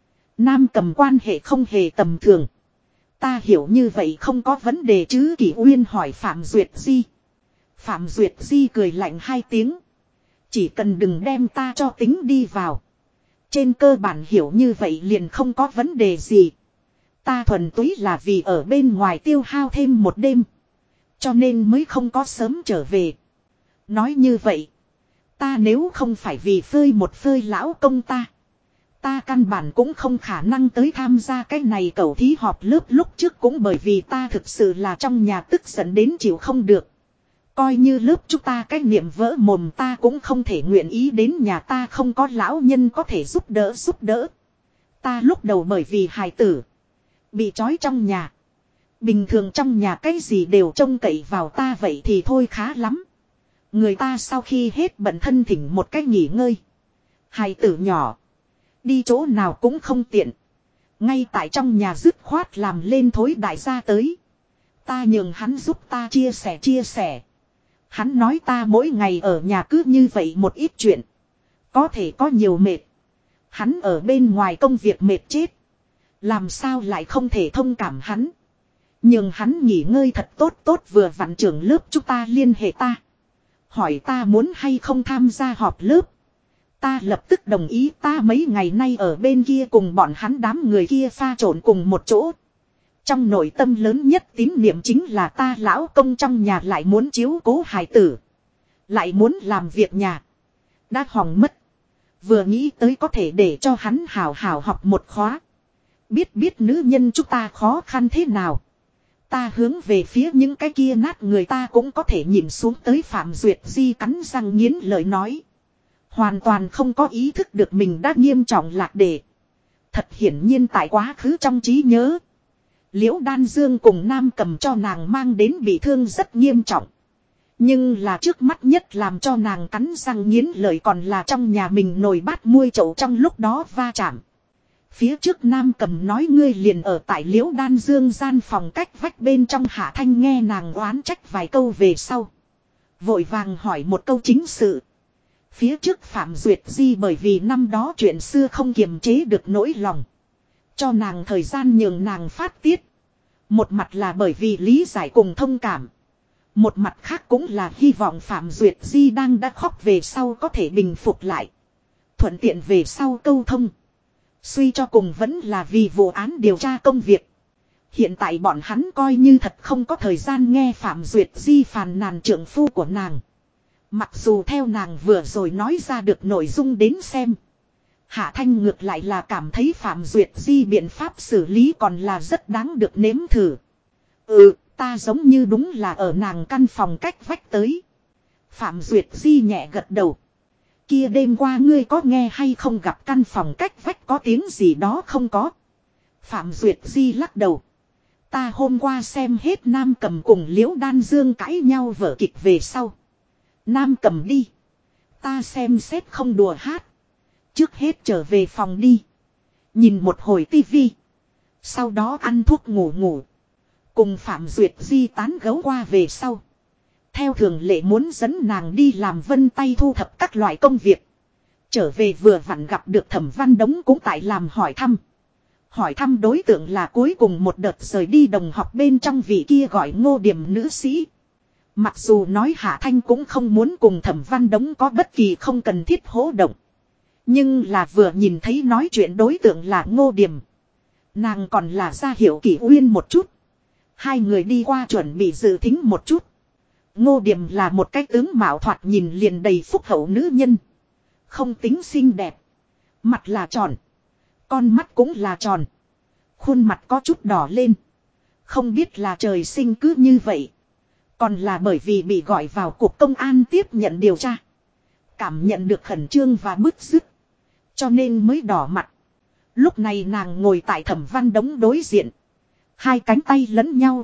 Nam Cầm quan hệ không hề tầm thường. Ta hiểu như vậy không có vấn đề chứ Kỷ Uyên hỏi Phạm Duyệt Di. Phạm Duyệt Di cười lạnh hai tiếng. Chỉ cần đừng đem ta cho tính đi vào. Trên cơ bản hiểu như vậy liền không có vấn đề gì. Ta thuần túy là vì ở bên ngoài tiêu hao thêm một đêm. Cho nên mới không có sớm trở về. Nói như vậy. Ta nếu không phải vì phơi một phơi lão công ta. Ta căn bản cũng không khả năng tới tham gia cái này cẩu thí họp lớp lúc trước cũng bởi vì ta thực sự là trong nhà tức giận đến chịu không được. Coi như lớp chúng ta cái niệm vỡ mồm ta cũng không thể nguyện ý đến nhà ta không có lão nhân có thể giúp đỡ. Ta lúc đầu bởi vì hài tử. Bị trói trong nhà. Bình thường trong nhà cái gì đều trông cậy vào ta vậy thì thôi khá lắm. Người ta sau khi hết bận thân thỉnh một cách nghỉ ngơi. Hài tử nhỏ. Đi chỗ nào cũng không tiện. Ngay tại trong nhà dứt khoát làm lên thối đại gia tới. Ta nhường hắn giúp ta chia sẻ. Hắn nói ta mỗi ngày ở nhà cứ như vậy một ít chuyện. Có thể có nhiều mệt. Hắn ở bên ngoài công việc mệt chết. Làm sao lại không thể thông cảm hắn. Nhưng hắn nghỉ ngơi thật tốt vừa vặn trưởng lớp chúng ta liên hệ ta. Hỏi ta muốn hay không tham gia họp lớp. Ta lập tức đồng ý ta mấy ngày nay ở bên kia cùng bọn hắn đám người kia pha trộn cùng một chỗ. Trong nội tâm lớn nhất tín niệm chính là ta lão công trong nhà lại muốn chiếu cố hài tử. Lại muốn làm việc nhà. Đã hỏng mất. Vừa nghĩ tới có thể để cho hắn hào hào học một khóa. Biết nữ nhân chúng ta khó khăn thế nào. Ta hướng về phía những cái kia nát người ta cũng có thể nhìn xuống tới Phạm Duyệt Di cắn răng nghiến lợi nói. Hoàn toàn không có ý thức được mình đã nghiêm trọng lạc đề. Thật hiển nhiên tại quá khứ trong trí nhớ. Liễu Đan Dương cùng Nam Cầm cho nàng mang đến bị thương rất nghiêm trọng. Nhưng là trước mắt nhất làm cho nàng cắn răng nghiến lợi còn là trong nhà mình nồi bát muôi chậu trong lúc đó va chạm. Phía trước Nam Cầm nói ngươi liền ở tại Liễu Đan Dương gian phòng cách vách bên trong Hạ Thanh nghe nàng oán trách vài câu về sau. Vội vàng hỏi một câu chính sự. Phía trước Phạm Duyệt Di bởi vì năm đó chuyện xưa không kiềm chế được nỗi lòng. Cho nàng thời gian nhường nàng phát tiết. Một mặt là bởi vì lý giải cùng thông cảm. Một mặt khác cũng là hy vọng Phạm Duyệt Di đang đã khóc về sau có thể bình phục lại. Thuận tiện về sau câu thông. Suy cho cùng vẫn là vì vụ án điều tra công việc. Hiện tại bọn hắn coi như thật không có thời gian nghe Phạm Duyệt Di phàn nàn trượng phu của nàng. Mặc dù theo nàng vừa rồi nói ra được nội dung đến xem. Hạ Thanh ngược lại là cảm thấy Phạm Duyệt Di biện pháp xử lý còn là rất đáng được nếm thử. Ta giống như đúng là ở nàng căn phòng cách vách tới. Phạm Duyệt Di nhẹ gật đầu. Kia đêm qua ngươi có nghe hay không gặp căn phòng cách vách có tiếng gì đó không có. Phạm Duyệt Di lắc đầu. Ta hôm qua xem hết Nam Cầm cùng Liễu Đan Dương cãi nhau vở kịch về sau. Nam Cầm đi. Ta xem xét không đùa hát. Trước hết trở về phòng đi. Nhìn một hồi tivi. Sau đó ăn thuốc ngủ. Cùng Phạm Duyệt Di tán gấu qua về sau. Theo thường lệ muốn dẫn nàng đi làm vân tay thu thập các loại công việc. Trở về vừa vặn gặp được Thẩm Văn Đống cũng tại làm hỏi thăm. Hỏi thăm đối tượng là cuối cùng một đợt rời đi đồng học bên trong vị kia gọi Ngô Điềm nữ sĩ. Mặc dù nói Hạ Thanh cũng không muốn cùng Thẩm Văn Đống có bất kỳ không cần thiết hỗ động. Nhưng là vừa nhìn thấy nói chuyện đối tượng là Ngô Điềm. Nàng còn là ra hiệu Kỷ Uyên một chút. Hai người đi qua chuẩn bị dự thính một chút. Ngô Điềm là một cái tướng mạo thoạt nhìn liền đầy phúc hậu nữ nhân. Không tính xinh đẹp. Mặt là tròn. Con mắt cũng là tròn. Khuôn mặt có chút đỏ lên. Không biết là trời sinh cứ như vậy. Còn là bởi vì bị gọi vào cục công an tiếp nhận điều tra. Cảm nhận được khẩn trương và bứt rứt. Cho nên mới đỏ mặt. Lúc này nàng ngồi tại Thẩm Văn Đống đối diện. Hai cánh tay lẫn nhau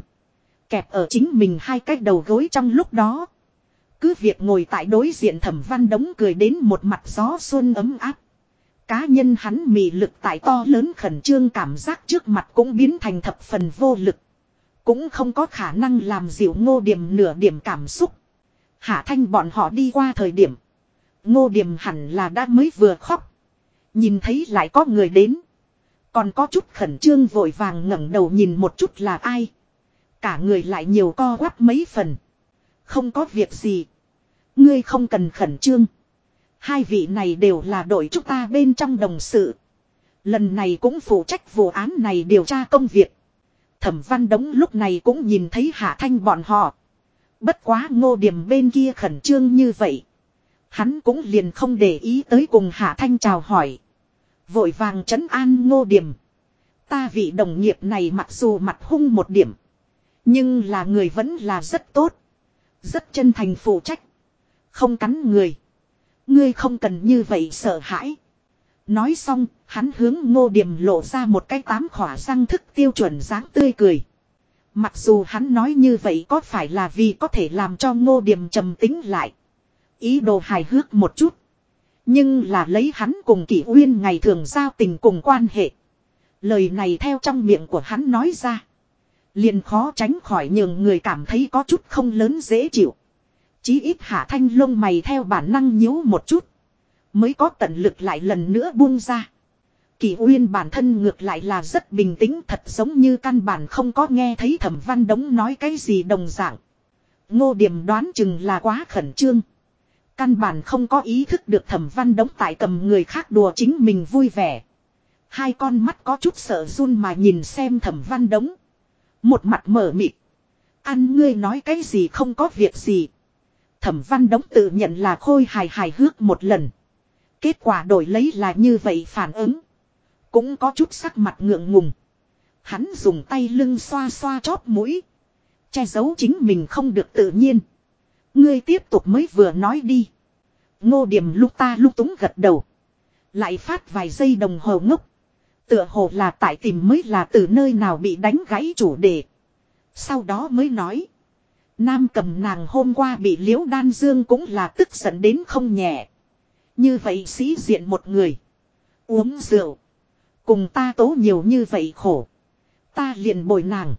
kẹp ở chính mình hai cái đầu gối trong lúc đó. Cứ việc ngồi tại đối diện Thẩm Văn Đống cười đến một mặt gió xuân ấm áp. Cá nhân hắn mị lực tại to lớn khẩn trương cảm giác trước mặt cũng biến thành thập phần vô lực. Cũng không có khả năng làm dịu Ngô Điềm nửa điểm cảm xúc. Hạ Thanh bọn họ đi qua thời điểm. Ngô Điềm hẳn là đã mới vừa khóc. Nhìn thấy lại có người đến. Còn có chút khẩn trương vội vàng ngẩng đầu nhìn một chút là ai. Cả người lại nhiều co quắp mấy phần. Không có việc gì. Ngươi không cần khẩn trương. Hai vị này đều là đội chúng ta bên trong đồng sự. Lần này cũng phụ trách vụ án này điều tra công việc. Thẩm Văn Đống lúc này cũng nhìn thấy Hạ Thanh bọn họ. Bất quá Ngô Điềm bên kia khẩn trương như vậy. Hắn cũng liền không để ý tới cùng Hạ Thanh chào hỏi. Vội vàng trấn an Ngô Điềm. Ta vị đồng nghiệp này mặc dù mặt hung một điểm. Nhưng là người vẫn là rất tốt. Rất chân thành phụ trách. Không cắn người. Ngươi không cần như vậy sợ hãi. Nói xong, hắn hướng Ngô Điềm lộ ra một cái 8 khỏa răng thức tiêu chuẩn dáng tươi cười. Mặc dù hắn nói như vậy có phải là vì có thể làm cho Ngô Điềm trầm tính lại. Ý đồ hài hước một chút. Nhưng là lấy hắn cùng Kỷ Uyên ngày thường giao tình cùng quan hệ. Lời này theo trong miệng của hắn nói ra. Liền khó tránh khỏi nhường người cảm thấy có chút không lớn dễ chịu. Chí ít Hạ Thanh lông mày theo bản năng nhíu một chút. Mới có tận lực lại lần nữa buông ra. Kỷ Uyên bản thân ngược lại là rất bình tĩnh, thật giống như căn bản không có nghe thấy Thẩm Văn Đống nói cái gì đồng dạng. Ngô Điềm đoán chừng là quá khẩn trương. Căn bản không có ý thức được Thẩm Văn Đống tại cầm người khác đùa chính mình vui vẻ. Hai con mắt có chút sợ run mà nhìn xem Thẩm Văn Đống. Một mặt mở mịt. Ăn ngươi nói cái gì không có việc gì. Thẩm Văn Đống tự nhận là khôi hài hước một lần. Kết quả đổi lấy là như vậy phản ứng. Cũng có chút sắc mặt ngượng ngùng. Hắn dùng tay lưng xoa xoa chóp mũi. Che giấu chính mình không được tự nhiên. Ngươi tiếp tục mới vừa nói đi. Ngô Điềm lúc ta lúc túng gật đầu. Lại phát vài giây đồng hồ ngốc. Tựa hồ là tại tìm mới là từ nơi nào bị đánh gãy chủ đề. Sau đó mới nói. Nam Cầm nàng hôm qua bị Liễu Đan Dương cũng là tức giận đến không nhẹ. Như vậy sĩ diện một người. Uống rượu. Cùng ta tố nhiều như vậy khổ. Ta liền bồi nàng.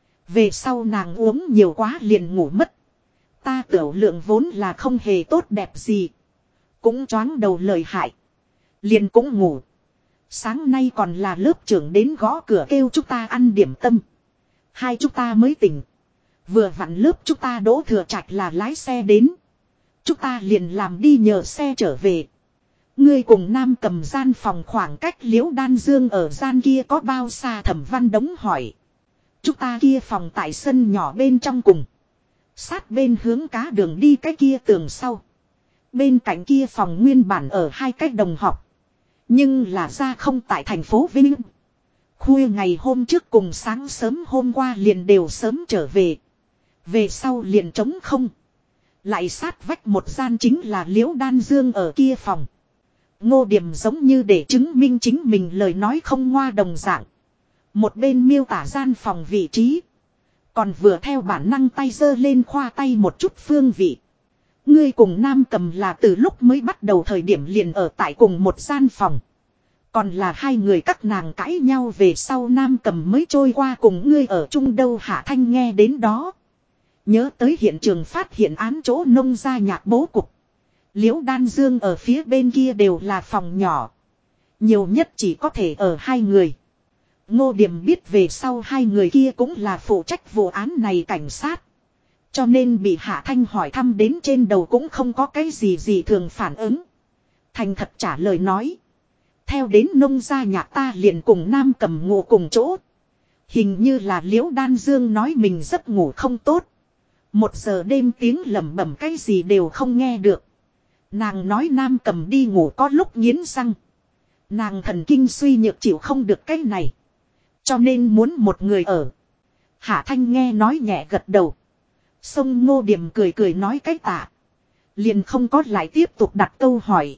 Về sau nàng uống nhiều quá liền ngủ mất. Ta tiểu lượng vốn là không hề tốt đẹp gì. Cũng choáng đầu lời hại. Liền cũng ngủ. Sáng nay còn là lớp trưởng đến gõ cửa kêu chúng ta ăn điểm tâm. Hai chúng ta mới tỉnh. Vừa vặn lớp chúng ta Đỗ Thừa Trạch là lái xe đến. Chúng ta liền làm đi nhờ xe trở về. Ngươi cùng Nam Cầm gian phòng khoảng cách Liễu Đan Dương ở gian kia có bao xa? Thẩm Văn Đống hỏi. Chúng ta kia phòng tại sân nhỏ bên trong cùng. Sát bên hướng cá đường đi cái kia tường sau. Bên cạnh kia phòng nguyên bản ở hai cái đồng học. Nhưng là ra không tại thành phố Vinh. Khuya ngày hôm trước cùng sáng sớm hôm qua liền đều sớm trở về. Về sau liền trống không. Lại sát vách một gian chính là Liễu Đan Dương ở kia phòng. Ngô Điềm giống như để chứng minh chính mình lời nói không ngoa đồng dạng. Một bên miêu tả gian phòng vị trí. Còn vừa theo bản năng tay giơ lên khoa tay một chút phương vị. Ngươi cùng Nam Cầm là từ lúc mới bắt đầu thời điểm liền ở tại cùng một gian phòng. Còn là hai người các nàng cãi nhau về sau Nam Cầm mới trôi qua cùng ngươi ở chung đâu. Hạ Thanh nghe đến đó. Nhớ tới hiện trường phát hiện án chỗ nông gia nhạc bố cục. Liễu Đan Dương ở phía bên kia đều là phòng nhỏ. Nhiều nhất chỉ có thể ở hai người. Ngô Điềm biết về sau hai người kia cũng là phụ trách vụ án này cảnh sát. Cho nên bị Hạ Thanh hỏi thăm đến trên đầu cũng không có cái gì thường phản ứng. Thành thật trả lời nói. Theo đến nông gia nhạc ta liền cùng Nam Cầm ngủ cùng chỗ. Hình như là Liễu Đan Dương nói mình giấc ngủ không tốt. 1 giờ đêm tiếng lẩm bẩm cái gì đều không nghe được. Nàng nói Nam Cầm đi ngủ có lúc nghiến răng. Nàng thần kinh suy nhược chịu không được cái này. Cho nên muốn một người ở. Hạ Thanh nghe nói nhẹ gật đầu. Sông Ngô Điềm cười nói cái tạ. Liền không có lại tiếp tục đặt câu hỏi.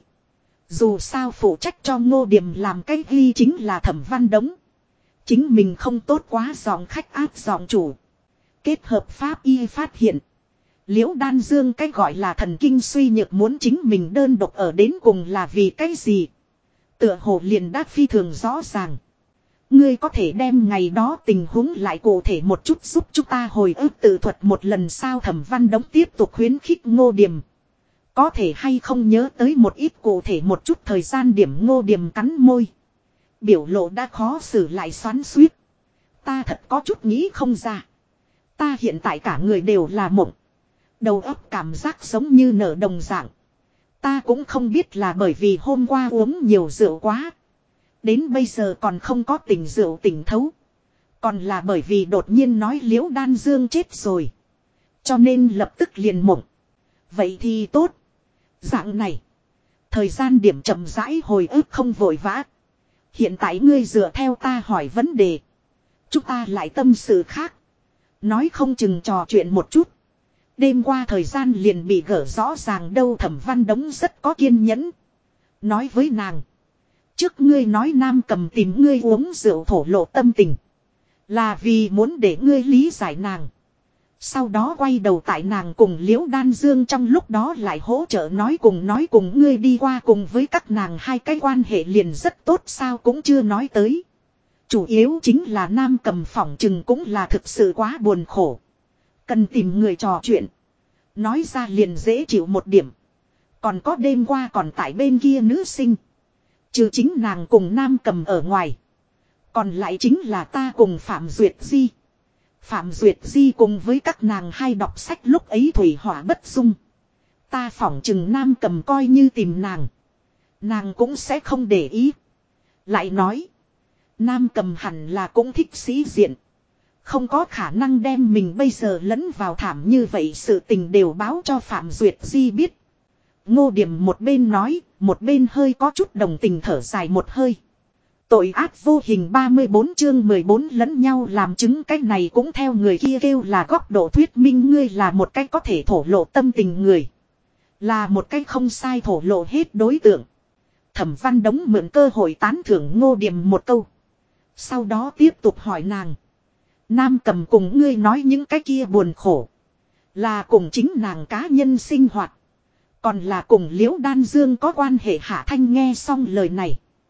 Dù sao phụ trách cho Ngô Điềm làm cái ghi chính là Thẩm Văn Đống. Chính mình không tốt quá giọng khách áp giọng chủ. Kết hợp pháp y phát hiện. Liễu Đan Dương cái gọi là thần kinh suy nhược muốn chính mình đơn độc ở đến cùng là vì cái gì. Tựa hồ liền đã phi thường rõ ràng. Ngươi có thể đem ngày đó tình huống lại cụ thể một chút giúp chúng ta hồi ức tự thuật một lần sao? Thẩm Văn Đống tiếp tục khuyến khích Ngô Điềm. Có thể hay không nhớ tới một ít cụ thể một chút thời gian điểm? Ngô Điềm cắn môi. Biểu lộ đã khó xử lại xoắn xuýt. Ta thật có chút nghĩ không ra. Ta hiện tại cả người đều là mộng. Đầu óc cảm giác giống như nở đồng dạng. Ta cũng không biết là bởi vì hôm qua uống nhiều rượu quá. Đến bây giờ còn không có tỉnh rượu tỉnh thấu. Còn là bởi vì đột nhiên nói Liễu Đan Dương chết rồi. Cho nên lập tức liền mộng. Vậy thì tốt. Dạng này. Thời gian điểm chậm rãi hồi ức không vội vã. Hiện tại ngươi dựa theo ta hỏi vấn đề. Chúng ta lại tâm sự khác. Nói không chừng trò chuyện một chút. Đêm qua thời gian liền bị gỡ rõ ràng đâu. Thẩm Văn Đống rất có kiên nhẫn. Nói với nàng. Trước ngươi nói Nam Cầm tìm ngươi uống rượu thổ lộ tâm tình. Là vì muốn để ngươi lý giải nàng. Sau đó quay đầu tại nàng cùng Liễu Đan Dương trong lúc đó lại hỗ trợ nói cùng ngươi đi qua cùng với các nàng hai cái quan hệ liền rất tốt sao cũng chưa nói tới. Chủ yếu chính là Nam Cầm phỏng chừng cũng là thực sự quá buồn khổ. Cần tìm người trò chuyện. Nói ra liền dễ chịu một điểm. Còn có đêm qua còn tại bên kia nữ sinh. Trừ chính nàng cùng Nam Cầm ở ngoài. Còn lại chính là ta cùng Phạm Duyệt Di. Phạm Duyệt Di cùng với các nàng hai đọc sách lúc ấy thủy hỏa bất dung. Ta phỏng chừng Nam Cầm coi như tìm nàng. Nàng cũng sẽ không để ý. Lại nói. Nam Cầm hẳn là cũng thích sĩ diện. Không có khả năng đem mình bây giờ lẫn vào thảm như vậy sự tình đều báo cho Phạm Duyệt Di biết. Ngô Điểm một bên nói, một bên hơi có chút đồng tình thở dài một hơi. Tội ác vô hình 34 chương 14 lẫn nhau làm chứng, cái này cũng theo người kia kêu là góc độ thuyết minh ngươi là một cách có thể thổ lộ tâm tình người. Là một cách không sai thổ lộ hết đối tượng. Thẩm Văn Đống mượn cơ hội tán thưởng Ngô Điểm một câu. Sau đó tiếp tục hỏi nàng. Nam Cầm cùng ngươi nói những cái kia buồn khổ. Là cùng chính nàng cá nhân sinh hoạt. Còn là cùng Liễu Đan Dương có quan hệ? Hạ Thanh nghe xong lời này.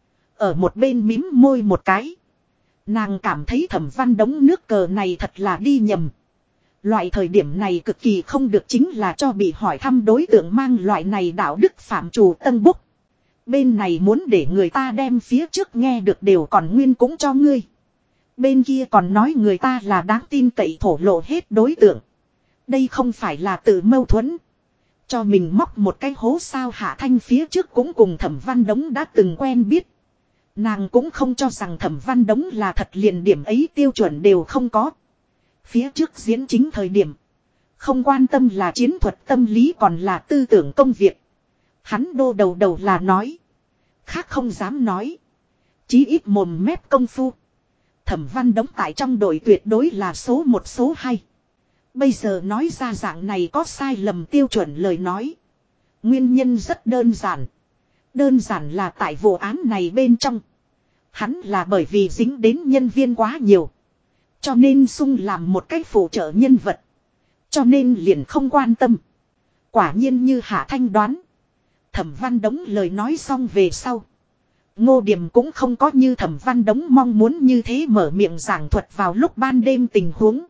Ở một bên mím môi một cái. Nàng cảm thấy Thẩm Văn Đống nước cờ này thật là đi nhầm. Loại thời điểm này cực kỳ không được chính là cho bị hỏi thăm đối tượng mang loại này đạo đức phạm trù tân búc. Bên này muốn để người ta đem phía trước nghe được đều còn nguyên cũng cho ngươi. Bên kia còn nói người ta là đáng tin cậy thổ lộ hết đối tượng. Đây không phải là tự mâu thuẫn. Cho mình móc một cái hố sao? Hạ Thanh phía trước cũng cùng Thẩm Văn Đống đã từng quen biết. Nàng cũng không cho rằng Thẩm Văn Đống là thật liền điểm ấy tiêu chuẩn đều không có. Phía trước diễn chính thời điểm. Không quan tâm là chiến thuật tâm lý còn là tư tưởng công việc. Hắn đô đầu là nói. Khác không dám nói. Chí ít mồm mép công phu. Thẩm Văn Đống tại trong đội tuyệt đối là số 1 số 2. Bây giờ nói ra dạng này có sai lầm tiêu chuẩn lời nói. Nguyên nhân rất đơn giản. Đơn giản là tại vụ án này bên trong. Hắn là bởi vì dính đến nhân viên quá nhiều. Cho nên sung làm một cái phụ trợ nhân vật. Cho nên liền không quan tâm. Quả nhiên như Hạ Thanh đoán. Thẩm Văn Đống lời nói xong về sau. Ngô Điểm cũng không có như Thẩm Văn Đống mong muốn như thế mở miệng giảng thuật vào lúc ban đêm tình huống.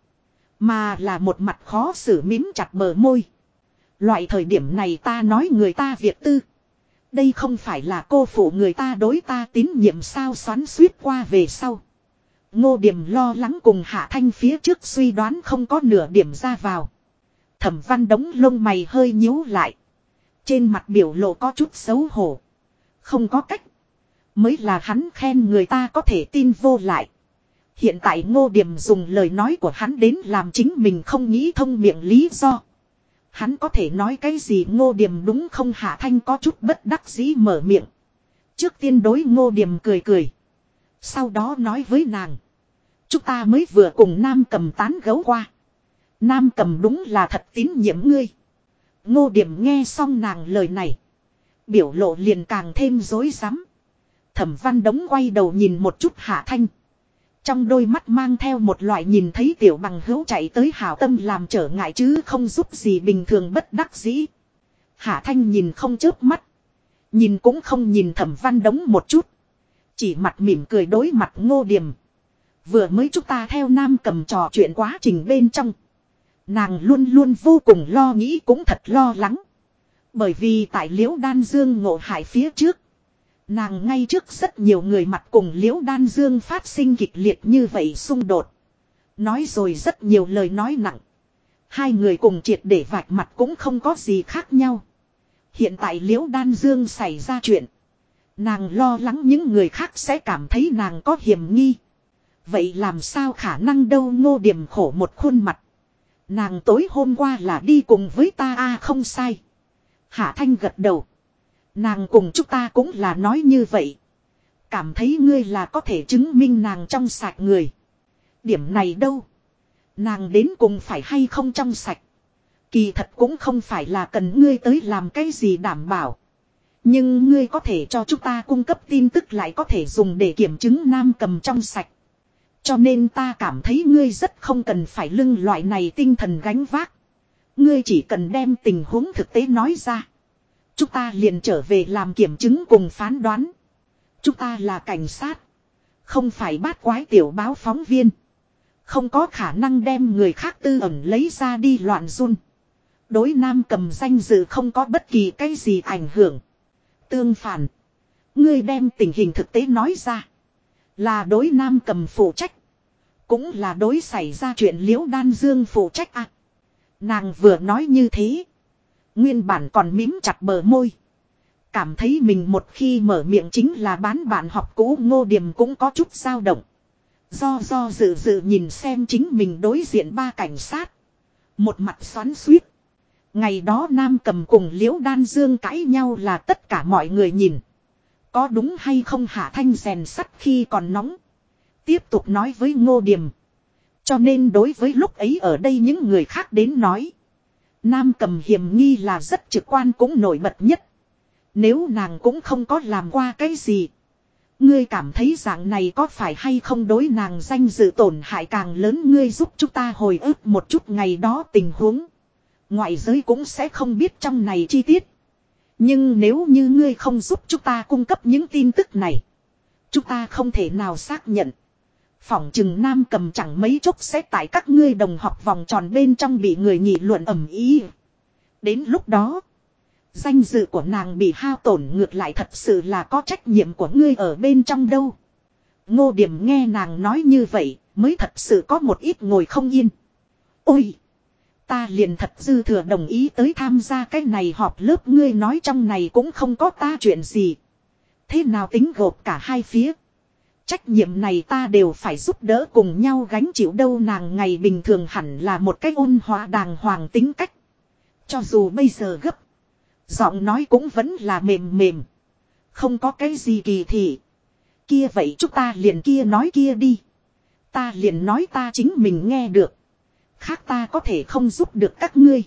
Mà là một mặt khó xử mím chặt bờ môi. Loại thời điểm này ta nói người ta việc tư. Đây không phải là cô phụ người ta đối ta tín nhiệm sao? Xoắn suýt qua về sau. Ngô Điểm lo lắng cùng Hạ Thanh phía trước suy đoán không có nửa điểm ra vào. Thẩm Văn Đống lông mày hơi nhíu lại. Trên mặt biểu lộ có chút xấu hổ. Không có cách. Mới là hắn khen người ta có thể tin vô lại. Hiện tại Ngô Điểm dùng lời nói của hắn đến làm chính mình không nghĩ thông miệng lý do. Hắn có thể nói cái gì? Ngô Điểm đúng không? Hạ Thanh có chút bất đắc dĩ mở miệng. Trước tiên đối Ngô Điểm cười cười. Sau đó nói với nàng. Chúng ta mới vừa cùng Nam Cầm tán gẫu qua. Nam Cầm đúng là thật tín nhiệm ngươi. Ngô Điểm nghe xong nàng lời này. Biểu lộ liền càng thêm rối rắm. Thẩm Văn Đống quay đầu nhìn một chút Hạ Thanh. Trong đôi mắt mang theo một loại nhìn thấy tiểu bằng hữu chạy tới hảo tâm làm trở ngại chứ không giúp gì bình thường bất đắc dĩ. Hạ Thanh nhìn không chớp mắt. Nhìn cũng không nhìn Thẩm Văn Đống một chút. Chỉ mặt mỉm cười đối mặt Ngô Điềm. Vừa mới chúng ta theo Nam Cầm trò chuyện quá trình bên trong. Nàng luôn luôn vô cùng lo nghĩ cũng thật lo lắng. Bởi vì tại Liễu Đan Dương ngộ hại phía trước. Nàng ngay trước rất nhiều người mặt cùng Liễu Đan Dương phát sinh kịch liệt như vậy xung đột. Nói rồi rất nhiều lời nói nặng. Hai người cùng triệt để vạch mặt cũng không có gì khác nhau. Hiện tại Liễu Đan Dương xảy ra chuyện. Nàng lo lắng những người khác sẽ cảm thấy nàng có hiểm nghi. Vậy làm sao khả năng đâu. Ngô Điềm khổ một khuôn mặt. Nàng tối hôm qua là đi cùng với ta không sai. Hạ Thanh gật đầu. Nàng cùng chúng ta cũng là nói như vậy. Cảm thấy ngươi là có thể chứng minh nàng trong sạch người. Điểm này đâu. Nàng đến cùng phải hay không trong sạch. Kỳ thật cũng không phải là cần ngươi tới làm cái gì đảm bảo. Nhưng ngươi có thể cho chúng ta cung cấp tin tức lại có thể dùng để kiểm chứng Nam Cầm trong sạch. Cho nên ta cảm thấy ngươi rất không cần phải lưng loại này tinh thần gánh vác. Ngươi chỉ cần đem tình huống thực tế nói ra. Chúng ta liền trở về làm kiểm chứng cùng phán đoán. Chúng ta là cảnh sát. Không phải bát quái tiểu báo phóng viên. Không có khả năng đem người khác tư ẩn lấy ra đi loạn run. Đối Nam Cầm danh dự không có bất kỳ cái gì ảnh hưởng. Tương phản. Ngươi đem tình hình thực tế nói ra. Là đối Nam Cầm phụ trách. Cũng là đối xảy ra chuyện Liễu Đan Dương phụ trách à. Nàng vừa nói như thế. Nguyên bản còn mím chặt bờ môi. Cảm thấy mình một khi mở miệng chính là bán bạn học cũ Ngô Điềm cũng có chút dao động. Do dự nhìn xem chính mình đối diện ba cảnh sát. Một mặt xoắn xuýt. Ngày đó Nam Cầm cùng Liễu Đan Dương cãi nhau là tất cả mọi người nhìn. Có đúng hay không Hạ Thanh rèn sắt khi còn nóng. Tiếp tục nói với Ngô Điềm. Cho nên đối với lúc ấy ở đây những người khác đến nói. Nam Cầm hiểm nghi là rất trực quan cũng nổi bật nhất. Nếu nàng cũng không có làm qua cái gì. Ngươi cảm thấy dạng này có phải hay không đối nàng danh dự tổn hại càng lớn. Ngươi giúp chúng ta hồi ức một chút ngày đó tình huống. Ngoại giới cũng sẽ không biết trong này chi tiết. Nhưng nếu như ngươi không giúp chúng ta cung cấp những tin tức này. Chúng ta không thể nào xác nhận. Phỏng chừng Nam Cầm chẳng mấy chốc sẽ tại các ngươi đồng học vòng tròn bên trong bị người nghị luận ầm ĩ. Đến lúc đó. Danh dự của nàng bị hao tổn ngược lại thật sự là có trách nhiệm của ngươi ở bên trong đâu. Ngô Điềm nghe nàng nói như vậy mới thật sự có một ít ngồi không yên. Ôi! Ta liền thật dư thừa đồng ý tới tham gia cái này họp lớp ngươi nói trong này cũng không có ta chuyện gì. Thế nào tính gộp cả hai phía. Trách nhiệm này ta đều phải giúp đỡ cùng nhau gánh chịu đâu nàng ngày bình thường hẳn là một cái ôn hòa đàng hoàng tính cách. Cho dù bây giờ gấp. Giọng nói cũng vẫn là mềm mềm. Không có cái gì kỳ thị. Kia vậy chúng ta liền kia nói kia đi. Ta liền nói ta chính mình nghe được. Khác ta có thể không giúp được các ngươi.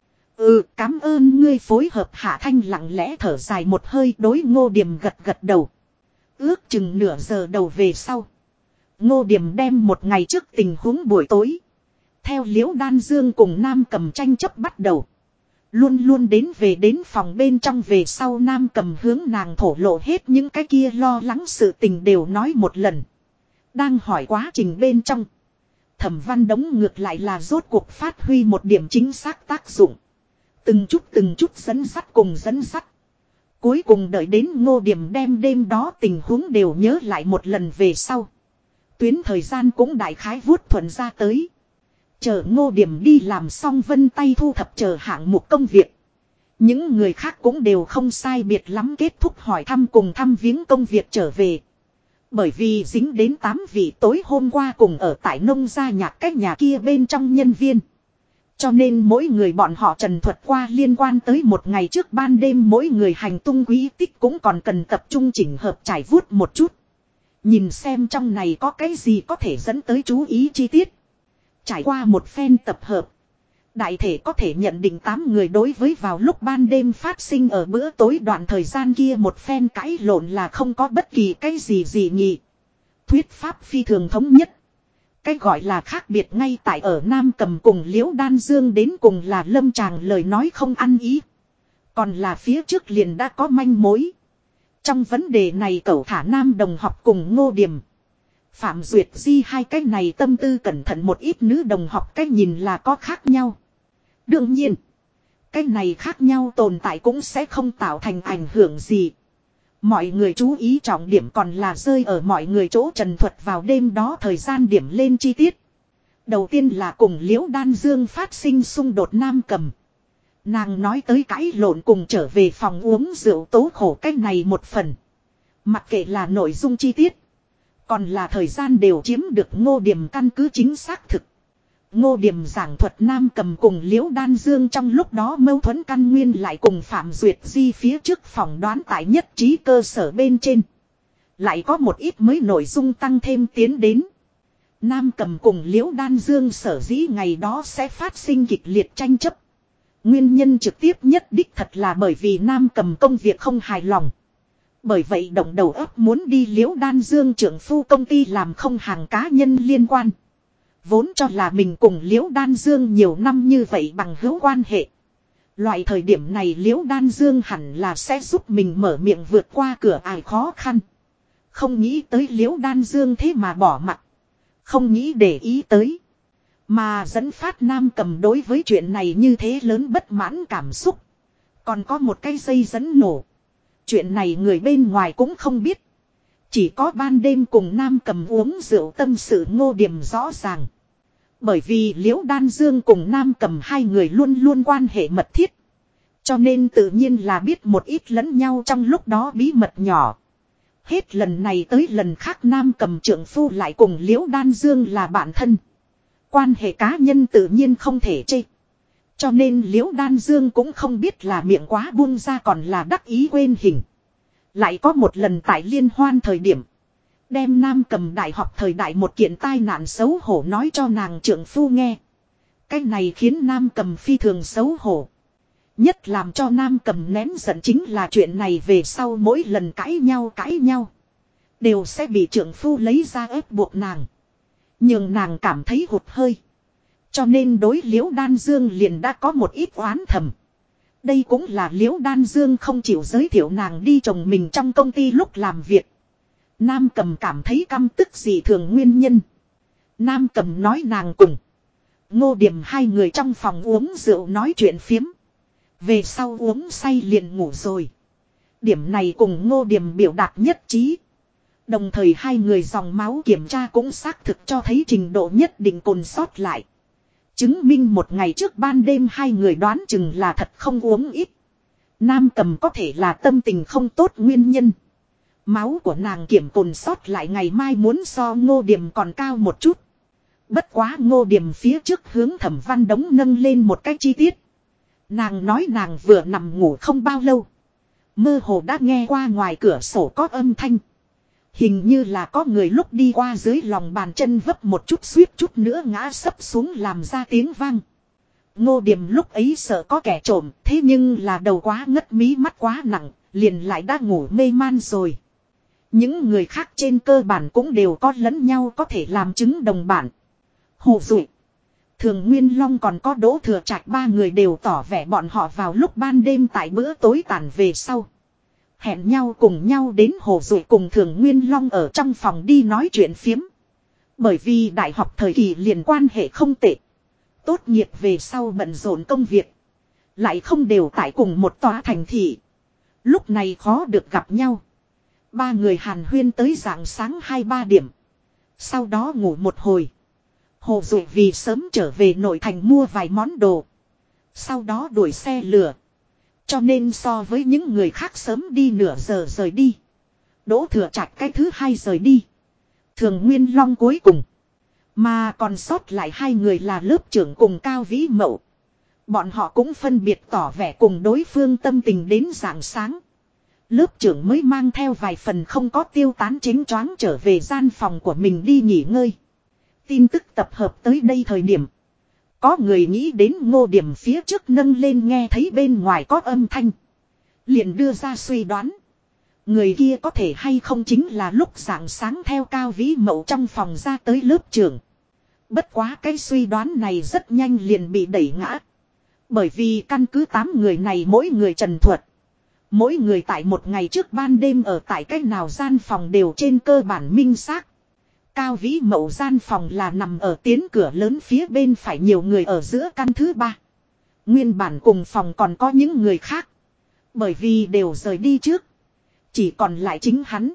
Cảm ơn ngươi phối hợp. Hạ Thanh lặng lẽ thở dài một hơi đối Ngô Điềm gật đầu. Ước chừng nửa giờ đầu về sau. Ngô Điềm đem một ngày trước tình huống buổi tối. Theo Liễu Đan Dương cùng Nam Cầm tranh chấp bắt đầu. Luôn luôn đến phòng bên trong về sau Nam Cầm hướng nàng thổ lộ hết những cái kia lo lắng sự tình đều nói một lần. Đang hỏi quá trình bên trong. Thẩm Văn Đống ngược lại là rốt cuộc phát huy một điểm chính xác tác dụng. Từng chút dẫn dắt. Cuối cùng đợi đến Ngô Điềm đem đêm đó tình huống đều nhớ lại một lần về sau. Tuyến thời gian cũng đại khái vuốt thuận ra tới. Chờ Ngô Điềm đi làm xong vân tay thu thập chờ hạng mục công việc. Những người khác cũng đều không sai biệt lắm kết thúc hỏi thăm cùng thăm viếng công việc trở về. Bởi vì dính đến 8 vị tối hôm qua cùng ở tại nông gia nhạc cách nhà kia bên trong nhân viên. Cho nên mỗi người bọn họ trần thuật qua liên quan tới một ngày trước ban đêm mỗi người hành tung quỹ tích cũng còn cần tập trung chỉnh hợp trải vuốt một chút. Nhìn xem trong này có cái gì có thể dẫn tới chú ý chi tiết. Trải qua một phen tập hợp. Đại thể có thể nhận định 8 người đối với vào lúc ban đêm phát sinh ở bữa tối đoạn thời gian kia một phen cãi lộn là không có bất kỳ cái gì dị nghị. Thuyết pháp phi thường thống nhất. Cái gọi là khác biệt ngay tại ở Nam Cầm cùng Liễu Đan Dương đến cùng là lâm tràng lời nói không ăn ý. Còn là phía trước liền đã có manh mối. Trong vấn đề này cậu thả Nam đồng học cùng Ngô Điềm, Phạm Duyệt Di hai cái này tâm tư cẩn thận một ít, nữ đồng học cái nhìn là có khác nhau. Đương nhiên, cái này khác nhau tồn tại cũng sẽ không tạo thành ảnh hưởng gì. Mọi người chú ý trọng điểm còn là rơi ở mọi người chỗ trần thuật vào đêm đó thời gian điểm lên chi tiết. Đầu tiên là cùng Liễu Đan Dương phát sinh xung đột Nam Cầm. Nàng nói tới cãi lộn cùng trở về phòng uống rượu tố khổ cái này một phần. Mặc kệ là nội dung chi tiết, còn là thời gian đều chiếm được Ngô Điềm căn cứ chính xác thực. Ngô Điềm giảng thuật Nam Cầm cùng Liễu Đan Dương trong lúc đó mâu thuẫn căn nguyên lại cùng Phạm Duyệt Di phía trước phỏng đoán tại nhất trí cơ sở bên trên. Lại có một ít mới nội dung tăng thêm tiến đến. Nam Cầm cùng Liễu Đan Dương sở dĩ ngày đó sẽ phát sinh kịch liệt tranh chấp. Nguyên nhân trực tiếp nhất đích thật là bởi vì Nam Cầm công việc không hài lòng. Bởi vậy động đầu óc muốn đi Liễu Đan Dương trưởng phu công ty làm không hàng cá nhân liên quan. Vốn cho là mình cùng Liễu Đan Dương nhiều năm như vậy bằng hữu quan hệ. Loại thời điểm này Liễu Đan Dương hẳn là sẽ giúp mình mở miệng vượt qua cửa ải khó khăn. Không nghĩ tới Liễu Đan Dương thế mà bỏ mặt. Không nghĩ để ý tới. Mà dẫn phát Nam Cầm đối với chuyện này như thế lớn bất mãn cảm xúc. Còn có một cái dây dẫn nổ. Chuyện này người bên ngoài cũng không biết. Chỉ có ban đêm cùng Nam Cầm uống rượu tâm sự Ngô Điềm rõ ràng. Bởi vì Liễu Đan Dương cùng Nam Cầm hai người luôn luôn quan hệ mật thiết. Cho nên tự nhiên là biết một ít lẫn nhau trong lúc đó bí mật nhỏ. Hết lần này tới lần khác Nam Cầm trưởng phu lại cùng Liễu Đan Dương là bạn thân. Quan hệ cá nhân tự nhiên không thể chê. Cho nên Liễu Đan Dương cũng không biết là miệng quá buông ra còn là đắc ý quên hình. Lại có một lần tại liên hoan thời điểm. Đem Nam Cầm đại học thời đại một kiện tai nạn xấu hổ nói cho nàng trưởng phu nghe. Cái này khiến Nam Cầm phi thường xấu hổ. Nhất làm cho Nam Cầm nén giận chính là chuyện này về sau mỗi lần cãi nhau. Đều sẽ bị trưởng phu lấy ra ép buộc nàng. Nhưng nàng cảm thấy hụt hơi. Cho nên đối Liễu Đan Dương liền đã có một ít oán thầm. Đây cũng là Liễu Đan Dương không chịu giới thiệu nàng đi chồng mình trong công ty lúc làm việc. Nam Cầm cảm thấy căm tức gì thường nguyên nhân. Nam Cầm nói nàng cùng Ngô Điềm hai người trong phòng uống rượu nói chuyện phiếm. Về sau uống say liền ngủ rồi. Điểm này cùng Ngô Điềm biểu đạt nhất trí. Đồng thời hai người dòng máu kiểm tra cũng xác thực cho thấy trình độ nhất định cồn sót lại. Chứng minh một ngày trước ban đêm hai người đoán chừng là thật không uống ít. Nam Cầm có thể là tâm tình không tốt nguyên nhân. Máu của nàng kiểm cồn sót lại ngày mai muốn so Ngô Điềm còn cao một chút. Bất quá Ngô Điềm phía trước hướng Thẩm Văn Đống nâng lên một cách chi tiết. Nàng nói nàng vừa nằm ngủ không bao lâu. Mơ hồ đã nghe qua ngoài cửa sổ có âm thanh. Hình như là có người lúc đi qua dưới lòng bàn chân vấp một chút suýt chút nữa ngã sấp xuống làm ra tiếng vang. Ngô Điềm lúc ấy sợ có kẻ trộm, thế nhưng là đầu quá ngất mí mắt quá nặng, liền lại đã ngủ mê man rồi. Những người khác trên cơ bản cũng đều có lẫn nhau có thể làm chứng đồng bản. Hồ Dụ, Thường Nguyên Long còn có Đỗ Thừa Trạch ba người đều tỏ vẻ bọn họ vào lúc ban đêm tại bữa tối tàn về sau. Hẹn nhau cùng nhau đến Hồ Dụ cùng Thường Nguyên Long ở trong phòng đi nói chuyện phiếm. Bởi vì đại học thời kỳ liền quan hệ không tệ. Tốt nghiệp về sau bận rộn công việc. Lại không đều tại cùng một tòa thành thị. Lúc này khó được gặp nhau. Ba người hàn huyên tới rạng sáng 2-3 điểm. Sau đó ngủ một hồi. Hồ Dụ vì sớm trở về nội thành mua vài món đồ. Sau đó đuổi xe lửa. Cho nên so với những người khác sớm đi nửa giờ rời đi. Đỗ Thừa Trạch cái thứ 2 rời đi. Thường Nguyên Long cuối cùng. Mà còn sót lại hai người là lớp trưởng cùng Cao Vĩ Mậu. Bọn họ cũng phân biệt tỏ vẻ cùng đối phương tâm tình đến rạng sáng. Lớp trưởng mới mang theo vài phần không có tiêu tán chính choáng trở về gian phòng của mình đi nghỉ ngơi. Tin tức tập hợp tới đây thời điểm. Có người nghĩ đến Ngô Điềm phía trước nâng lên nghe thấy bên ngoài có âm thanh. Liền đưa ra suy đoán. Người kia có thể hay không chính là lúc rạng sáng theo Cao Vĩ Mậu trong phòng ra tới lớp trưởng. Bất quá cái suy đoán này rất nhanh liền bị đẩy ngã. Bởi vì căn cứ 8 người này mỗi người trần thuật. Mỗi người tại một ngày trước ban đêm ở tại cách nào gian phòng đều trên cơ bản minh xác. Cao Vĩ Mậu gian phòng là nằm ở tiến cửa lớn phía bên phải, nhiều người ở giữa căn thứ ba. Nguyên bản cùng phòng còn có những người khác. Bởi vì đều rời đi trước. Chỉ còn lại chính hắn.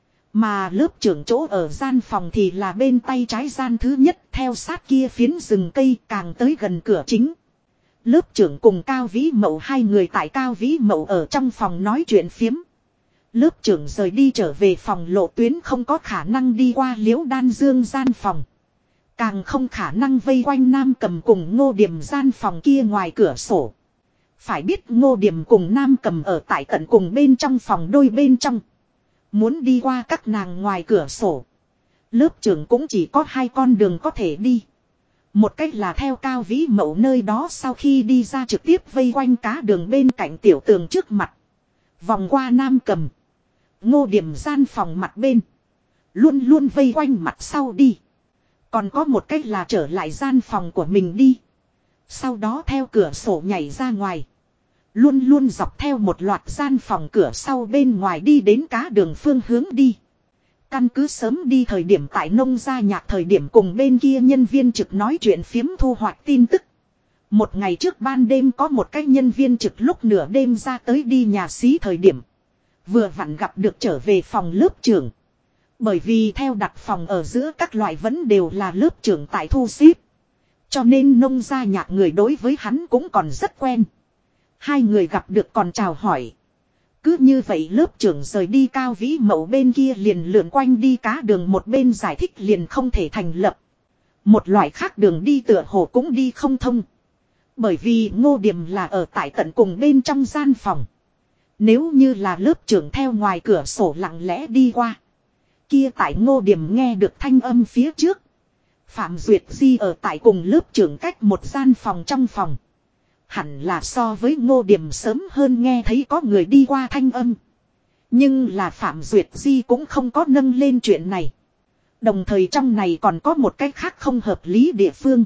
Mà lớp trưởng chỗ ở gian phòng thì là bên tay trái gian thứ nhất, theo sát kia phiến rừng cây càng tới gần cửa chính. Lớp trưởng cùng Cao Vĩ Mậu hai người tại Cao Vĩ Mậu ở trong phòng nói chuyện phiếm. Lớp trưởng rời đi trở về phòng lộ tuyến không có khả năng đi qua Liễu Đan Dương gian phòng. Càng không khả năng vây quanh Nam Cầm cùng Ngô Điềm gian phòng kia ngoài cửa sổ. Phải biết Ngô Điềm cùng Nam Cầm ở tại tận cùng bên trong phòng đôi bên trong. Muốn đi qua các nàng ngoài cửa sổ. Lớp trưởng cũng chỉ có hai con đường có thể đi. Một cách là theo Cao Vĩ Mậu nơi đó, sau khi đi ra trực tiếp vây quanh cá đường bên cạnh tiểu tường trước mặt. Vòng qua Nam Cầm, Ngô Điềm gian phòng mặt bên. Luôn luôn vây quanh mặt sau đi. Còn có một cách là trở lại gian phòng của mình đi. Sau đó theo cửa sổ nhảy ra ngoài. Luôn luôn dọc theo một loạt gian phòng cửa sau bên ngoài đi đến cá đường phương hướng đi. Căn cứ sớm đi thời điểm tại nông gia nhạc thời điểm cùng bên kia nhân viên trực nói chuyện phiếm thu hoạch tin tức. Một ngày trước ban đêm có một cái nhân viên trực lúc nửa đêm ra tới đi nhà xí thời điểm. Vừa vặn gặp được trở về phòng lớp trưởng. Bởi vì theo đặt phòng ở giữa các loại vẫn đều là lớp trưởng tại thu xếp. Cho nên nông gia nhạc người đối với hắn cũng còn rất quen. Hai người gặp được còn chào hỏi. Cứ như vậy lớp trưởng rời đi, Cao Vĩ Mậu bên kia liền lượn quanh đi cá đường một bên giải thích liền không thể thành lập. Một loại khác đường đi tựa hồ cũng đi không thông. Bởi vì Ngô Điềm là ở tại tận cùng bên trong gian phòng. Nếu như là lớp trưởng theo ngoài cửa sổ lặng lẽ đi qua. Kia tại Ngô Điềm nghe được thanh âm phía trước. Phạm Duyệt Di ở tại cùng lớp trưởng cách một gian phòng trong phòng. Hẳn là so với Ngô Điềm sớm hơn nghe thấy có người đi qua thanh âm. Nhưng là Phạm Duyệt Di cũng không có nâng lên chuyện này. Đồng thời trong này còn có một cái khác không hợp lý địa phương.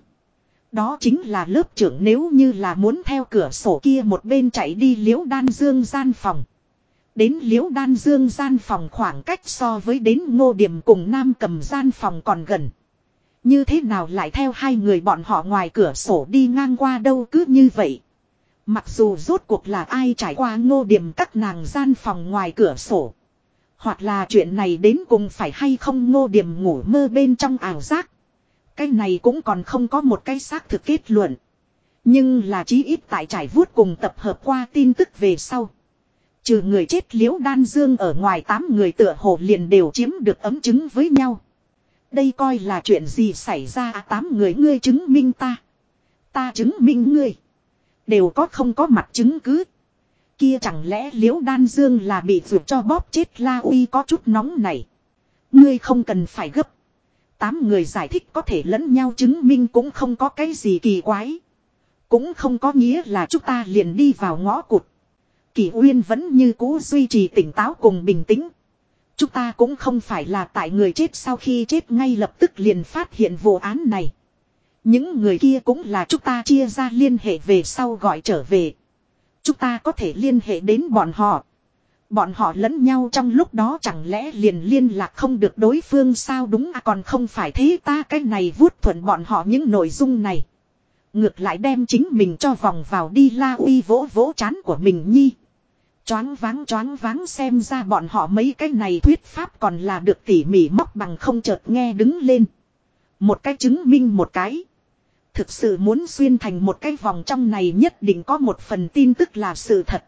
Đó chính là lớp trưởng nếu như là muốn theo cửa sổ kia một bên chạy đi Liễu Đan Dương gian phòng. Đến Liễu Đan Dương gian phòng khoảng cách so với đến Ngô Điềm cùng Nam Cầm gian phòng còn gần. Như thế nào lại theo hai người bọn họ ngoài cửa sổ đi ngang qua đâu cứ như vậy. Mặc dù rốt cuộc là ai trải qua Ngô Điềm các nàng gian phòng ngoài cửa sổ. Hoặc là chuyện này đến cùng phải hay không Ngô Điềm ngủ mơ bên trong ảo giác. Cái này cũng còn không có một cái xác thực kết luận. Nhưng là chí ít tại trải vuốt cùng tập hợp qua tin tức về sau. Trừ người chết Liễu Đan Dương ở ngoài 8 người tựa hồ liền đều chiếm được ấm chứng với nhau. Đây coi là chuyện gì xảy ra 8 người ngươi chứng minh ta. Ta chứng minh ngươi. Đều có không có mặt chứng cứ. Kia chẳng lẽ Liễu Đan Dương là bị vượt cho bóp chết La Uy có chút nóng này. Ngươi không cần phải gấp. 8 người giải thích có thể lẫn nhau chứng minh cũng không có cái gì kỳ quái. Cũng không có nghĩa là chúng ta liền đi vào ngõ cụt. Kỷ Uyên vẫn như cũ duy trì tỉnh táo cùng bình tĩnh. Chúng ta cũng không phải là tại người chết sau khi chết ngay lập tức liền phát hiện vụ án này. Những người kia cũng là chúng ta chia ra liên hệ về sau gọi trở về. Chúng ta có thể liên hệ đến bọn họ. Bọn họ lẫn nhau trong lúc đó chẳng lẽ liền liên lạc không được đối phương sao đúng còn không phải thế ta cái này vuốt thuận bọn họ những nội dung này. Ngược lại đem chính mình cho vòng vào đi La Uy vỗ vỗ trán của mình nhi. Choáng váng xem ra bọn họ mấy cái này thuyết pháp còn là được tỉ mỉ móc bằng không chợt nghe đứng lên. Một cái chứng minh một cái. Thực sự muốn xuyên thành một cái vòng trong này nhất định có một phần tin tức là sự thật.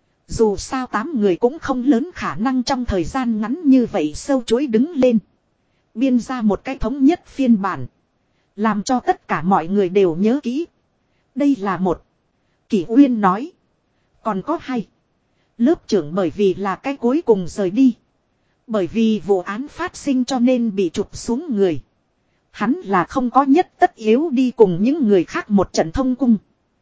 Dù sao 8 người cũng không lớn khả năng trong thời gian ngắn như vậy sâu chuối đứng lên. Biên ra một cái thống nhất phiên bản. Làm cho tất cả mọi người đều nhớ kỹ. Đây là một. Kỷ Uyên nói. Còn có hai. Lớp trưởng bởi vì là cái cuối cùng rời đi. Bởi vì vụ án phát sinh cho nên bị chụp xuống người. Hắn là không có nhất tất yếu đi cùng những người khác một trận thông cung.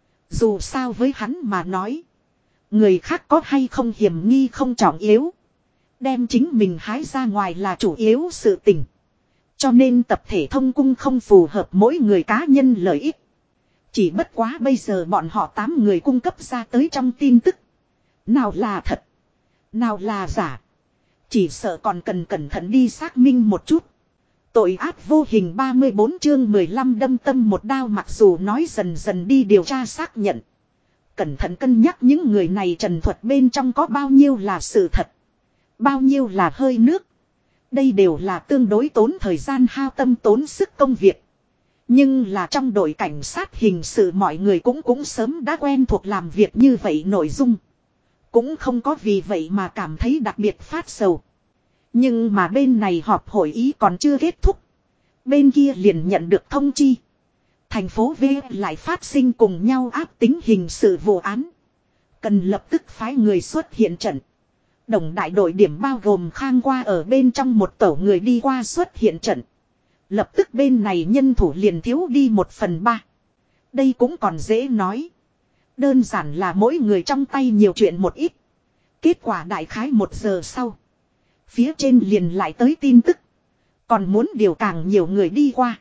Dù sao với hắn mà nói. Người khác có hay không hiểm nghi không trọng yếu. Đem chính mình hái ra ngoài là chủ yếu sự tình. Cho nên tập thể thông cung không phù hợp mỗi người cá nhân lợi ích. Chỉ bất quá bây giờ bọn họ 8 người cung cấp ra tới trong tin tức. Nào là thật. Nào là giả. Chỉ sợ còn cần cẩn thận đi xác minh một chút. Tội ác vô hình 34 chương 15 đâm tâm một đao, mặc dù nói dần dần đi điều tra xác nhận. Cẩn thận cân nhắc những người này trần thuật bên trong có bao nhiêu là sự thật. Bao nhiêu là hơi nước. Đây đều là tương đối tốn thời gian hao tâm tốn sức công việc. Nhưng là trong đội cảnh sát hình sự mọi người cũng sớm đã quen thuộc làm việc như vậy nội dung. Cũng không có vì vậy mà cảm thấy đặc biệt phát sầu. Nhưng mà bên này họp hội ý còn chưa kết thúc. Bên kia liền nhận được thông chi. Thành phố V lại phát sinh cùng nhau áp tính hình sự vụ án. Cần lập tức phái người xuất hiện trận. Đồng đại đội điểm bao gồm Khang qua ở bên trong một tổ người đi qua xuất hiện trận. Lập tức bên này nhân thủ liền thiếu đi 1/3. Đây cũng còn dễ nói. Đơn giản là mỗi người trong tay nhiều chuyện một ít. Kết quả đại khái 1 giờ sau. Phía trên liền lại tới tin tức. Còn muốn điều càng nhiều người đi qua.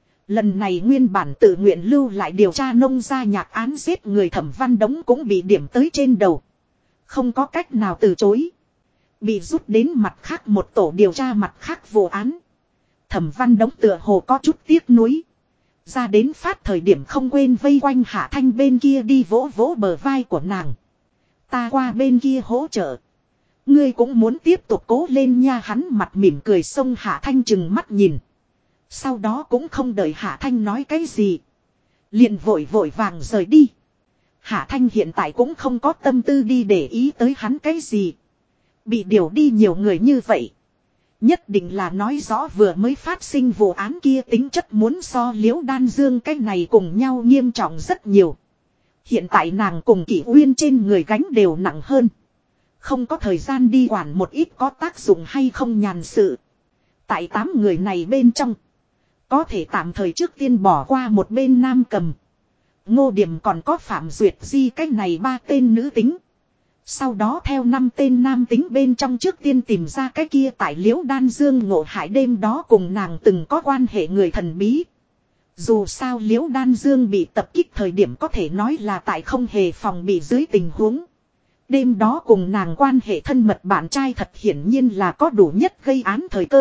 Lần này nguyên bản tự nguyện lưu lại điều tra nông gia nhạc án giết người Thẩm Văn Đống cũng bị điểm tới trên đầu. Không có cách nào từ chối. Bị rút đến mặt khác một tổ điều tra mặt khác vụ án. Thẩm Văn Đống tựa hồ có chút tiếc nuối. Ra đến phát thời điểm không quên vây quanh Hạ Thanh bên kia đi vỗ vỗ bờ vai của nàng. Ta qua bên kia hỗ trợ. Ngươi cũng muốn tiếp tục cố lên nha, hắn mặt mỉm cười xông Hạ Thanh chừng mắt nhìn. Sau đó cũng không đợi Hạ Thanh nói cái gì. Liền vội vội vàng rời đi. Hạ Thanh hiện tại cũng không có tâm tư đi để ý tới hắn cái gì. Bị điều đi nhiều người như vậy. Nhất định là nói rõ vừa mới phát sinh vụ án kia tính chất muốn so Liễu Đan Dương cái này cùng nhau nghiêm trọng rất nhiều. Hiện tại nàng cùng Kỷ Uyên trên người gánh đều nặng hơn. Không có thời gian đi quản một ít có tác dụng hay không nhàn sự. Tại 8 người này bên trong. Có thể tạm thời trước tiên bỏ qua một bên Nam Cầm. Ngô Điểm còn có Phạm Duyệt Di cách này 3 tên nữ tính. Sau đó theo 5 tên nam tính bên trong trước tiên tìm ra cái kia tại Liễu Đan Dương ngộ hại đêm đó cùng nàng từng có quan hệ người thần bí. Dù sao Liễu Đan Dương bị tập kích thời điểm có thể nói là tại không hề phòng bị dưới tình huống. Đêm đó cùng nàng quan hệ thân mật bạn trai thật hiển nhiên là có đủ nhất gây án thời cơ.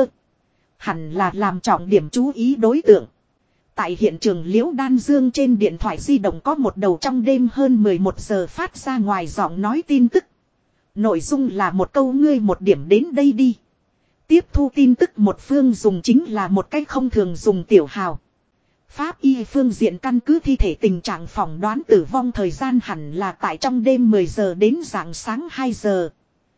Hẳn là làm trọng điểm chú ý đối tượng. Tại hiện trường Liễu Đan Dương trên điện thoại di động có một đầu trong đêm hơn 11 giờ phát ra ngoài giọng nói tin tức. Nội dung là một câu ngươi một điểm đến đây đi. Tiếp thu tin tức một phương dùng chính là một cách không thường dùng tiểu hào. Pháp y phương diện căn cứ thi thể tình trạng phỏng đoán tử vong thời gian hẳn là tại trong đêm 10 giờ đến rạng sáng 2 giờ.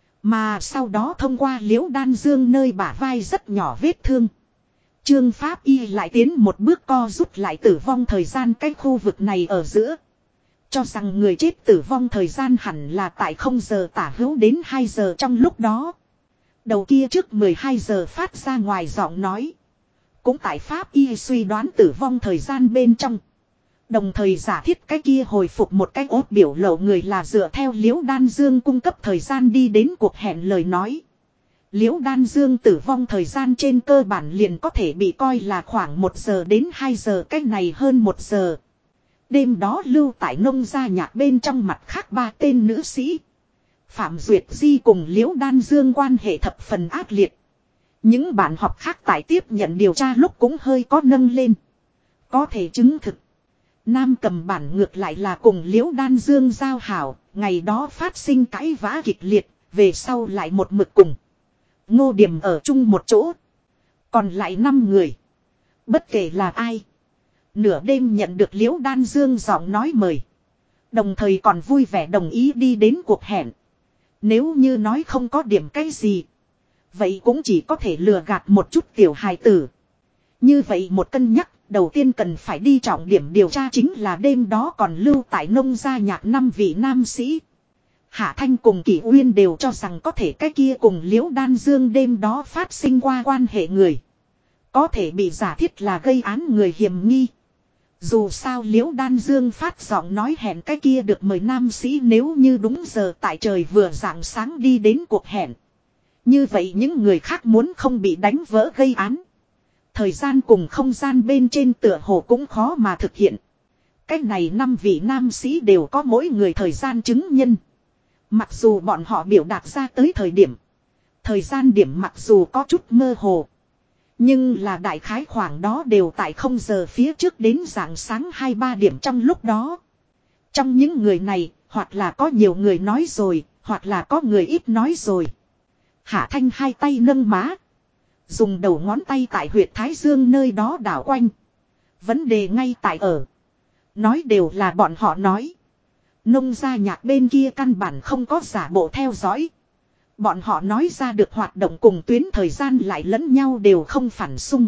Mà sau đó thông qua Liễu Đan Dương nơi bả vai rất nhỏ vết thương. Trương Pháp y lại tiến một bước co rút lại tử vong thời gian cái khu vực này ở giữa. Cho rằng người chết tử vong thời gian hẳn là tại 0 giờ tả hữu đến 2 giờ trong lúc đó. Đầu kia trước 12 giờ phát ra ngoài giọng nói. Cũng tại Pháp y suy đoán tử vong thời gian bên trong. Đồng thời giả thiết cái kia hồi phục một cách ốt biểu lộ người là dựa theo Liễu Đan Dương cung cấp thời gian đi đến cuộc hẹn lời nói. Liễu Đan Dương tử vong thời gian trên cơ bản liền có thể bị coi là khoảng 1 giờ đến 2 giờ, cách này hơn 1 giờ. Đêm đó lưu tại nông gia nhạc bên trong mặt khác 3 tên nữ sĩ. Phạm Duyệt Di cùng Liễu Đan Dương quan hệ thập phần ác liệt. Những bạn học khác tại tiếp nhận điều tra lúc cũng hơi có nâng lên. Có thể chứng thực. Nam Cầm bản ngược lại là cùng Liễu Đan Dương giao hảo, ngày đó phát sinh cãi vã kịch liệt, về sau lại một mực cùng. Ngô Điểm ở chung một chỗ. Còn lại 5 người. Bất kể là ai. Nửa đêm nhận được Liễu Đan Dương giọng nói mời. Đồng thời còn vui vẻ đồng ý đi đến cuộc hẹn. Nếu như nói không có điểm cái gì. Vậy cũng chỉ có thể lừa gạt một chút tiểu hài tử. Như vậy một cân nhắc. Đầu tiên cần phải đi trọng điểm điều tra chính là đêm đó còn lưu tại nông gia nhạc 5 vị nam sĩ. Hạ Thanh cùng Kỷ Uyên đều cho rằng có thể cái kia cùng Liễu Đan Dương đêm đó phát sinh qua quan hệ người. Có thể bị giả thiết là gây án người hiểm nghi. Dù sao Liễu Đan Dương phát giọng nói hẹn cái kia được mời nam sĩ nếu như đúng giờ tại trời vừa rạng sáng đi đến cuộc hẹn. Như vậy những người khác muốn không bị đánh vỡ gây án. Thời gian cùng không gian bên trên tựa hồ cũng khó mà thực hiện. Cách này 5 vị nam sĩ đều có mỗi người thời gian chứng nhân. Mặc dù bọn họ biểu đạt ra tới thời gian điểm mặc dù có chút mơ hồ. Nhưng là đại khái khoảng đó đều tại 0 giờ phía trước đến rạng sáng 2-3 điểm trong lúc đó. Trong những người này, hoặc là có nhiều người nói rồi, hoặc là có người ít nói rồi. Hạ Thanh hai tay nâng má. Dùng đầu ngón tay tại huyệt Thái Dương nơi đó đảo quanh. Vấn đề ngay tại ở. Nói đều là bọn họ nói. Nông gia nhạc bên kia căn bản không có giả bộ theo dõi. Bọn họ nói ra được hoạt động cùng tuyến thời gian lại lẫn nhau đều không phản xung.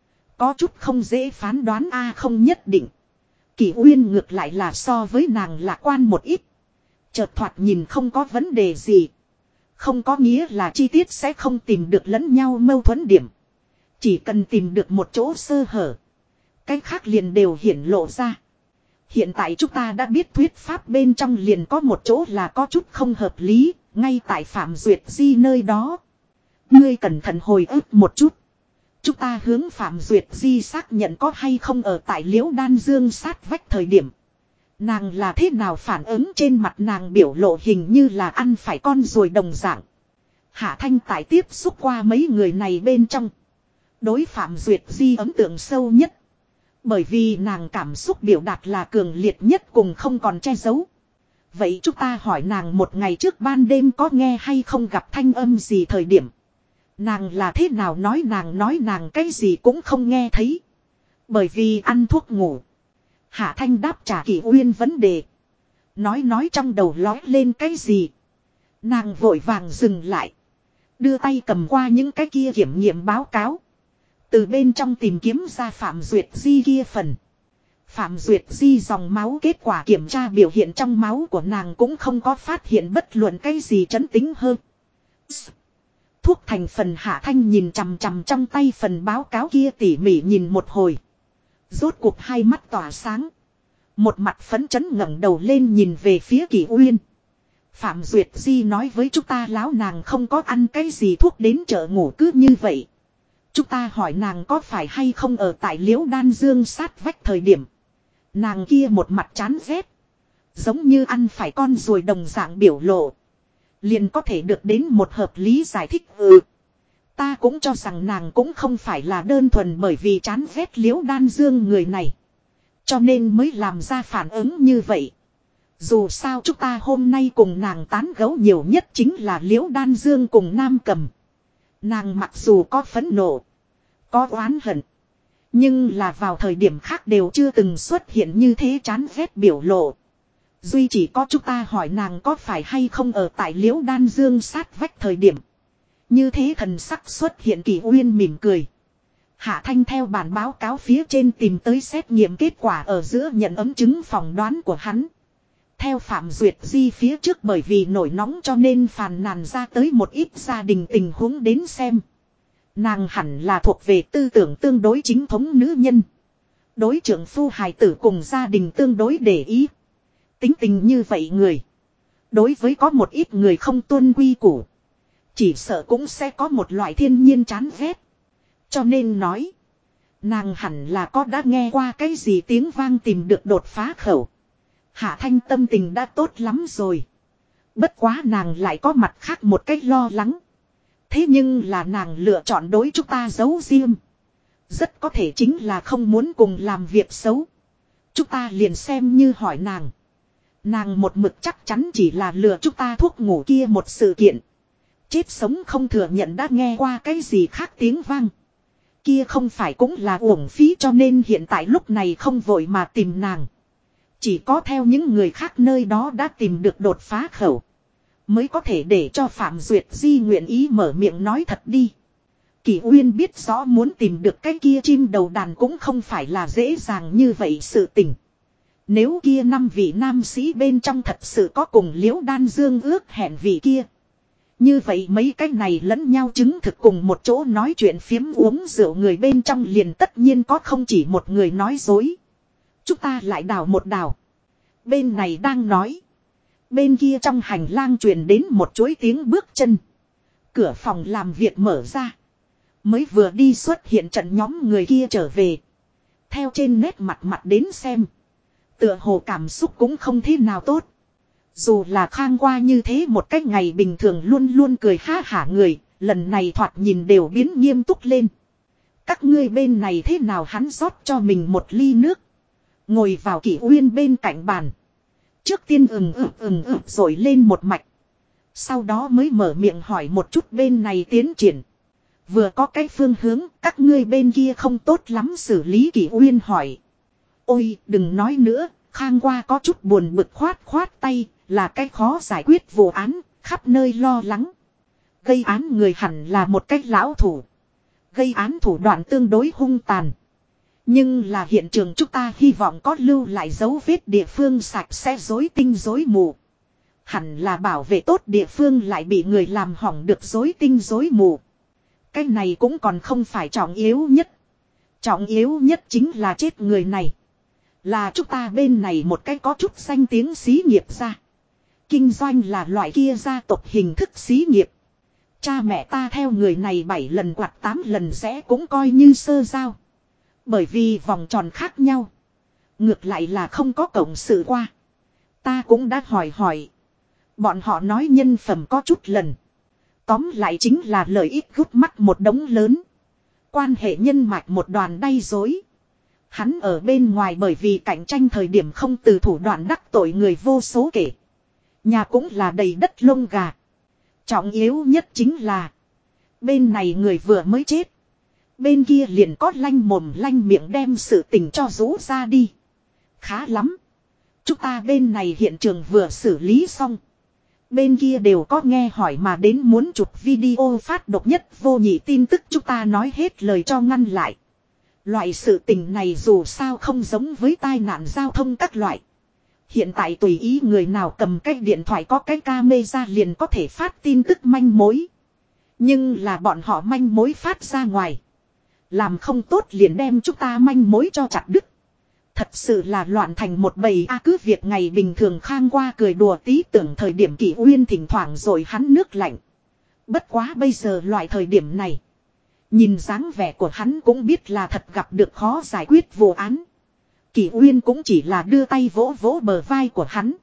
Có chút không dễ phán đoán không nhất định. Kỷ Uyên ngược lại là so với nàng lạc quan một ít. Chợt thoạt nhìn không có vấn đề gì. Không có nghĩa là chi tiết sẽ không tìm được lẫn nhau mâu thuẫn điểm. Chỉ cần tìm được một chỗ sơ hở. Cái khác liền đều hiển lộ ra. Hiện tại chúng ta đã biết thuyết pháp bên trong liền có một chỗ là có chút không hợp lý. Ngay tại Phạm Duyệt Di nơi đó. Ngươi cẩn thận hồi ức một chút. Chúng ta hướng Phạm Duyệt Di xác nhận có hay không ở tại Liễu Đan Dương sát vách thời điểm. Nàng là thế nào phản ứng trên mặt nàng biểu lộ hình như là ăn phải con ruồi đồng dạng. Hạ Thanh tại tiếp xúc qua mấy người này bên trong. Đối Phạm Duyệt Di ấn tượng sâu nhất. Bởi vì nàng cảm xúc biểu đạt là cường liệt nhất cùng không còn che giấu. Vậy chúng ta hỏi nàng một ngày trước ban đêm có nghe hay không gặp thanh âm gì thời điểm. Nàng là thế nào nói nàng cái gì cũng không nghe thấy. Bởi vì ăn thuốc ngủ. Hạ Thanh đáp trả Kỷ Uyên vấn đề. Nói trong đầu lói lên cái gì. Nàng vội vàng dừng lại. Đưa tay cầm qua những cái kia kiểm nghiệm báo cáo. Từ bên trong tìm kiếm ra Phạm Duyệt Di kia phần. Phạm Duyệt Di dòng máu kết quả kiểm tra biểu hiện trong máu của nàng cũng không có phát hiện bất luận cái gì chấn tính hơn. Thuốc thành phần Hạ Thanh nhìn chằm chằm trong tay phần báo cáo kia tỉ mỉ nhìn một hồi. Rốt cuộc hai mắt tỏa sáng. Một mặt phấn chấn ngẩng đầu lên nhìn về phía Kỷ Uyên. Phạm Duyệt Di nói với chúng ta láo nàng không có ăn cái gì thuốc đến chợ ngủ cứ như vậy. Chúng ta hỏi nàng có phải hay không ở tại Liễu Đan Dương sát vách thời điểm. Nàng kia một mặt chán ghét. Giống như ăn phải con ruồi đồng dạng biểu lộ. Liền có thể được đến một hợp lý giải thích Ta cũng cho rằng nàng cũng không phải là đơn thuần bởi vì chán ghét Liễu Đan Dương người này. Cho nên mới làm ra phản ứng như vậy. Dù sao chúng ta hôm nay cùng nàng tán gẫu nhiều nhất chính là Liễu Đan Dương cùng Nam Cầm. Nàng mặc dù có phẫn nộ, có oán hận. Nhưng là vào thời điểm khác đều chưa từng xuất hiện như thế chán ghét biểu lộ. Duy chỉ có chúng ta hỏi nàng có phải hay không ở tại Liễu Đan Dương sát vách thời điểm. Như thế thần sắc xuất hiện. Kỷ Uyên mỉm cười. Hạ Thanh theo bản báo cáo phía trên tìm tới xét nghiệm kết quả ở giữa nhận ấm chứng phỏng đoán của hắn. Theo Phạm Duyệt Di phía trước bởi vì nổi nóng cho nên phàn nàn ra tới một ít gia đình tình huống đến xem. Nàng hẳn là thuộc về tư tưởng tương đối chính thống nữ nhân. Đối trưởng phu hài tử cùng gia đình tương đối để ý. Tính tình như vậy người. Đối với có một ít người không tuân quy củ. Chỉ sợ cũng sẽ có một loại thiên nhiên chán ghét. Cho nên nói. Nàng hẳn là có đã nghe qua cái gì tiếng vang tìm được đột phá khẩu. Hạ Thanh tâm tình đã tốt lắm rồi. Bất quá nàng lại có mặt khác một cách lo lắng. Thế nhưng là nàng lựa chọn đối chúng ta giấu riêng. Rất có thể chính là không muốn cùng làm việc xấu. Chúng ta liền xem như hỏi nàng. Nàng một mực chắc chắn chỉ là lừa chúng ta thuốc ngủ kia một sự kiện. Chết sống không thừa nhận đã nghe qua cái gì khác tiếng vang. Kia không phải cũng là uổng phí cho nên hiện tại lúc này không vội mà tìm nàng. Chỉ có theo những người khác nơi đó đã tìm được đột phá khẩu. Mới có thể để cho Phạm Duyệt Di nguyện ý mở miệng nói thật đi. Kỷ Uyên biết rõ muốn tìm được cái kia chim đầu đàn cũng không phải là dễ dàng như vậy sự tình. Nếu kia 5 vị nam sĩ bên trong thật sự có cùng Liễu Đan Dương ước hẹn vị kia. Như vậy mấy cái này lẫn nhau chứng thực cùng một chỗ nói chuyện phiếm uống rượu người bên trong liền tất nhiên có không chỉ một người nói dối. Chúng ta lại đào một đào. Bên này đang nói. Bên kia trong hành lang truyền đến một chuỗi tiếng bước chân. Cửa phòng làm việc mở ra. Mới vừa đi xuất hiện trận nhóm người kia trở về. Theo trên nét mặt đến xem. Tựa hồ cảm xúc cũng không thế nào tốt. Dù là Khang qua như thế một cách ngày bình thường luôn luôn cười ha hả người, lần này thoạt nhìn đều biến nghiêm túc lên. Các ngươi bên này thế nào, hắn rót cho mình một ly nước. Ngồi vào Kỷ Uyên bên cạnh bàn. Trước tiên rồi lên một mạch. Sau đó mới mở miệng hỏi một chút bên này tiến triển. Vừa có cái phương hướng, các ngươi bên kia không tốt lắm xử lý, Kỷ Uyên hỏi. Ôi đừng nói nữa, Khang qua có chút buồn bực khoát tay, là cái khó giải quyết vụ án, khắp nơi lo lắng. Gây án người hẳn là một cái lão thủ. Gây án thủ đoạn tương đối hung tàn. Nhưng là hiện trường chúng ta hy vọng có lưu lại dấu vết địa phương sạch sẽ rối tinh rối mù. Hẳn là bảo vệ tốt địa phương lại bị người làm hỏng được rối tinh rối mù. Cái này cũng còn không phải trọng yếu nhất. Trọng yếu nhất chính là chết người này. Là chúng ta bên này một cái có chút danh tiếng xí nghiệp ra. Kinh doanh là loại kia gia tộc hình thức xí nghiệp. Cha mẹ ta theo người này 7 lần quạt 8 lần rẽ cũng coi như sơ giao. Bởi vì vòng tròn khác nhau. Ngược lại là không có cộng sự qua. Ta cũng đã hỏi. Bọn họ nói nhân phẩm có chút lần. Tóm lại chính là lợi ích gút mắt một đống lớn. Quan hệ nhân mạch một đoàn đay dối. Hắn ở bên ngoài bởi vì cạnh tranh thời điểm không từ thủ đoạn đắc tội người vô số kể. Nhà cũng là đầy đất lông gà. Trọng yếu nhất chính là bên này người vừa mới chết. Bên kia liền có lanh mồm lanh miệng đem sự tình cho rũ ra đi. Khá lắm. Chúng ta bên này hiện trường vừa xử lý xong. Bên kia đều có nghe hỏi mà đến muốn chụp video phát độc nhất vô nhị tin tức, chúng ta nói hết lời cho ngăn lại. Loại sự tình này dù sao không giống với tai nạn giao thông các loại. Hiện tại tùy ý người nào cầm cái điện thoại có cái camera liền có thể phát tin tức manh mối. Nhưng là bọn họ manh mối phát ra ngoài. Làm không tốt liền đem chúng ta manh mối cho chặt đứt. Thật sự là loạn thành một bầy cứ việc ngày bình thường Khang qua cười đùa tí tưởng thời điểm Kỷ Uyên thỉnh thoảng rồi hắn nước lạnh. Bất quá bây giờ loại thời điểm này. Nhìn dáng vẻ của hắn cũng biết là thật gặp được khó giải quyết vụ án. Kỷ Uyên cũng chỉ là đưa tay vỗ vỗ bờ vai của hắn.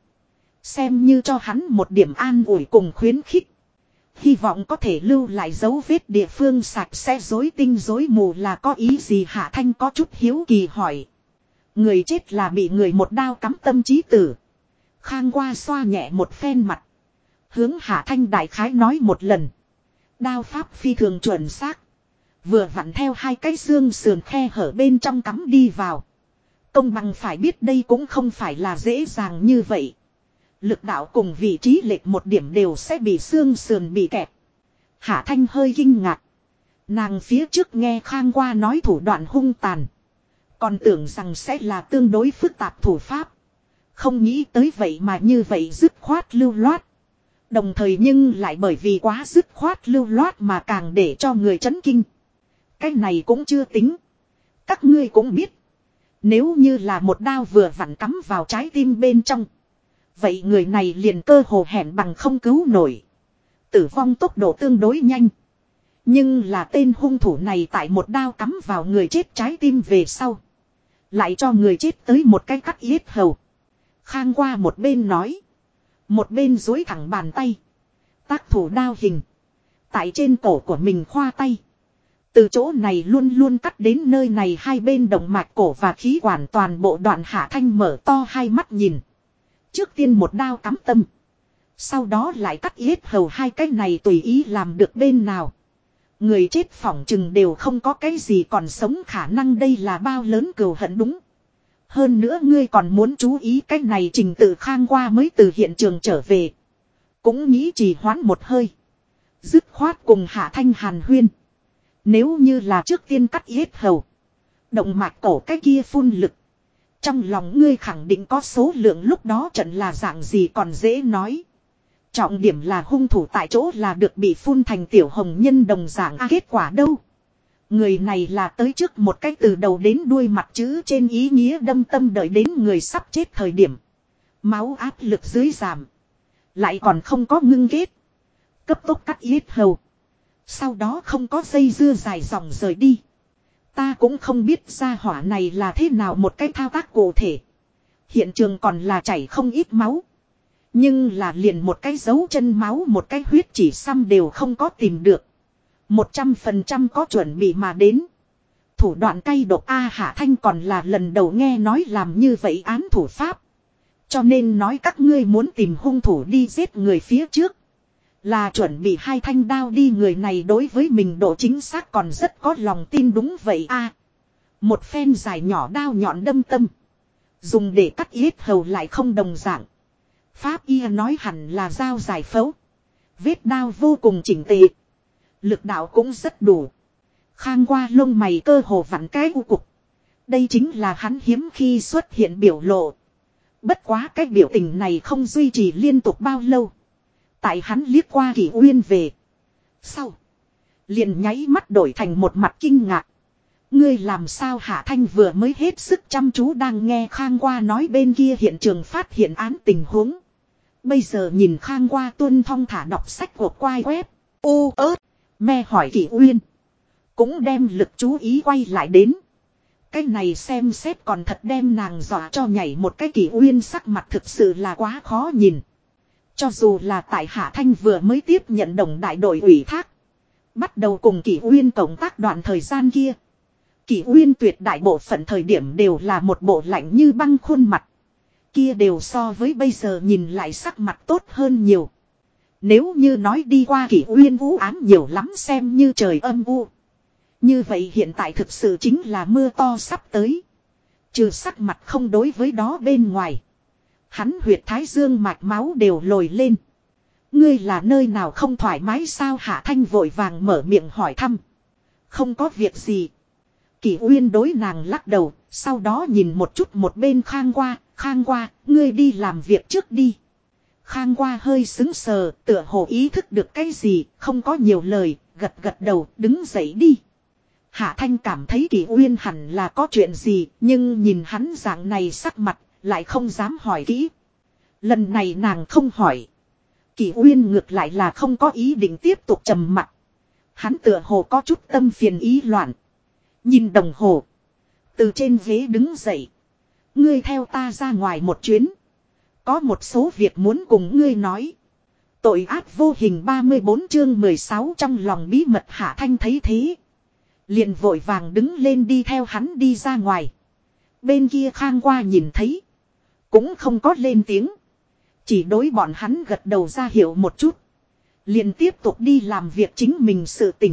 Xem như cho hắn một điểm an ủi cùng khuyến khích. Hy vọng có thể lưu lại dấu vết địa phương sạch sẽ rối tinh rối mù là có ý gì, Hạ Thanh có chút hiếu kỳ hỏi. Người chết là bị người một đao cắm tâm chí tử. Khang qua xoa nhẹ một phen mặt. Hướng Hạ Thanh đại khái nói một lần. Đao pháp phi thường chuẩn xác. Vừa vặn theo hai cái xương sườn khe hở bên trong cắm đi vào. Công bằng phải biết đây cũng không phải là dễ dàng như vậy. Lực đạo cùng vị trí lệch một điểm đều sẽ bị xương sườn bị kẹp. Hạ Thanh hơi kinh ngạc. Nàng phía trước nghe Khang qua nói thủ đoạn hung tàn. Còn tưởng rằng sẽ là tương đối phức tạp thủ pháp. Không nghĩ tới vậy mà như vậy dứt khoát lưu loát. Đồng thời nhưng lại bởi vì quá dứt khoát lưu loát mà càng để cho người chấn kinh. Cái này cũng chưa tính. Các ngươi cũng biết. Nếu như là một đao vừa vặn cắm vào trái tim bên trong. Vậy người này liền cơ hồ hẹn bằng không cứu nổi. Tử vong tốc độ tương đối nhanh. Nhưng là tên hung thủ này tại một đao cắm vào người chết trái tim về sau. Lại cho người chết tới một cái cắt yết hầu. Khang qua một bên nói. Một bên duỗi thẳng bàn tay. Tác thủ đao hình. Tại trên cổ của mình khoa tay. Từ chỗ này luôn luôn cắt đến nơi này, hai bên động mạch cổ và khí quản toàn bộ đoạn. Hạ Thanh mở to hai mắt nhìn. Trước tiên một đao cắm tâm. Sau đó lại cắt yết hầu, hai cái này tùy ý làm được bên nào. Người chết phỏng chừng đều không có cái gì còn sống khả năng, đây là bao lớn cừu hận đúng. Hơn nữa ngươi còn muốn chú ý cái này trình tự. Khang qua mới từ hiện trường trở về. Cũng nghĩ trì hoãn một hơi. Dứt khoát cùng Hạ Thanh hàn huyên. Nếu như là trước tiên cắt yết hầu. Động mạch cổ cái kia phun lực. Trong lòng ngươi khẳng định có số lượng, lúc đó trận là dạng gì còn dễ nói. Trọng điểm là hung thủ tại chỗ là được bị phun thành tiểu hồng nhân đồng dạng. Kết quả đâu? Người này là tới trước một cách từ đầu đến đuôi mặt chữ trên ý nghĩa đâm tâm, đợi đến người sắp chết thời điểm. Máu áp lực dưới giảm. Lại còn không có ngưng kết. Cấp tốc cắt yết hầu. Sau đó không có dây dưa dài dòng rời đi. Ta cũng không biết gia hỏa này là thế nào một cái thao tác cụ thể. Hiện trường còn là chảy không ít máu. Nhưng là liền một cái dấu chân máu, một cái huyết chỉ xăm đều không có tìm được. 100% có chuẩn bị mà đến. Thủ đoạn cay độc A. Hạ Thanh còn là lần đầu nghe nói làm như vậy án thủ pháp. Cho nên nói các ngươi muốn tìm hung thủ đi giết người phía trước. Là chuẩn bị 2 thanh đao đi, người này đối với mình độ chính xác còn rất có lòng tin. Đúng vậy A. Một phen dài nhỏ đao nhọn đâm tâm. Dùng để cắt yết hầu lại không đồng dạng. Pháp y nói hẳn là dao dài phẫu. Vết đao vô cùng chỉnh tề. Lực đạo cũng rất đủ. Khang qua lông mày cơ hồ vặn cái u cục. Đây chính là hắn hiếm khi xuất hiện biểu lộ. Bất quá cái biểu tình này không duy trì liên tục bao lâu. Tại hắn liếc qua Kỷ Uyên về. Sau. Liền nháy mắt đổi thành một mặt kinh ngạc. Ngươi làm sao? Hạ Thanh vừa mới hết sức chăm chú đang nghe Khang qua nói bên kia hiện trường phát hiện án tình huống. Bây giờ nhìn Khang qua tuân thong thả đọc sách của quai web. Me hỏi Kỷ Uyên. Cũng đem lực chú ý quay lại đến. Cái này xem xét còn thật đem nàng dọa cho nhảy một cái. Kỷ Uyên sắc mặt thực sự là quá khó nhìn. Cho dù là tại Hạ Thanh vừa mới tiếp nhận đồng đại đội ủy thác. Bắt đầu cùng Kỷ Uyên cộng tác đoạn thời gian kia. Kỷ Uyên tuyệt đại bộ phận thời điểm đều là một bộ lạnh như băng khuôn mặt. Kia đều so với bây giờ nhìn lại sắc mặt tốt hơn nhiều. Nếu như nói đi qua Kỷ Uyên u ám nhiều lắm xem như trời âm u. Như vậy hiện tại thực sự chính là mưa to sắp tới. Trừ sắc mặt không đối với đó bên ngoài. Hắn huyệt thái dương mạch máu đều lồi lên. Ngươi là nơi nào không thoải mái sao? Hạ Thanh vội vàng mở miệng hỏi thăm. Không có việc gì. Kỷ Uyên đối nàng lắc đầu. Sau đó nhìn một chút một bên Khang qua. Khang qua, ngươi đi làm việc trước đi. Khang qua hơi sững sờ, tựa hồ ý thức được cái gì, không có nhiều lời, gật gật đầu, đứng dậy đi. Hạ Thanh cảm thấy Kỷ Uyên hẳn là có chuyện gì, nhưng nhìn hắn dạng này sắc mặt, lại không dám hỏi kỹ. Lần này nàng không hỏi. Kỷ Uyên ngược lại là không có ý định tiếp tục trầm mặc. Hắn tựa hồ có chút tâm phiền ý loạn. Nhìn đồng hồ. Từ trên ghế đứng dậy. Ngươi theo ta ra ngoài một chuyến. Có một số việc muốn cùng ngươi nói. Tội ác vô hình 34 chương 16 trong lòng bí mật. Hạ Thanh thấy thế. Liền vội vàng đứng lên đi theo hắn đi ra ngoài. Bên kia Khang qua nhìn thấy. Cũng không có lên tiếng. Chỉ đối bọn hắn gật đầu ra hiệu một chút. Liền tiếp tục đi làm việc chính mình sự tình.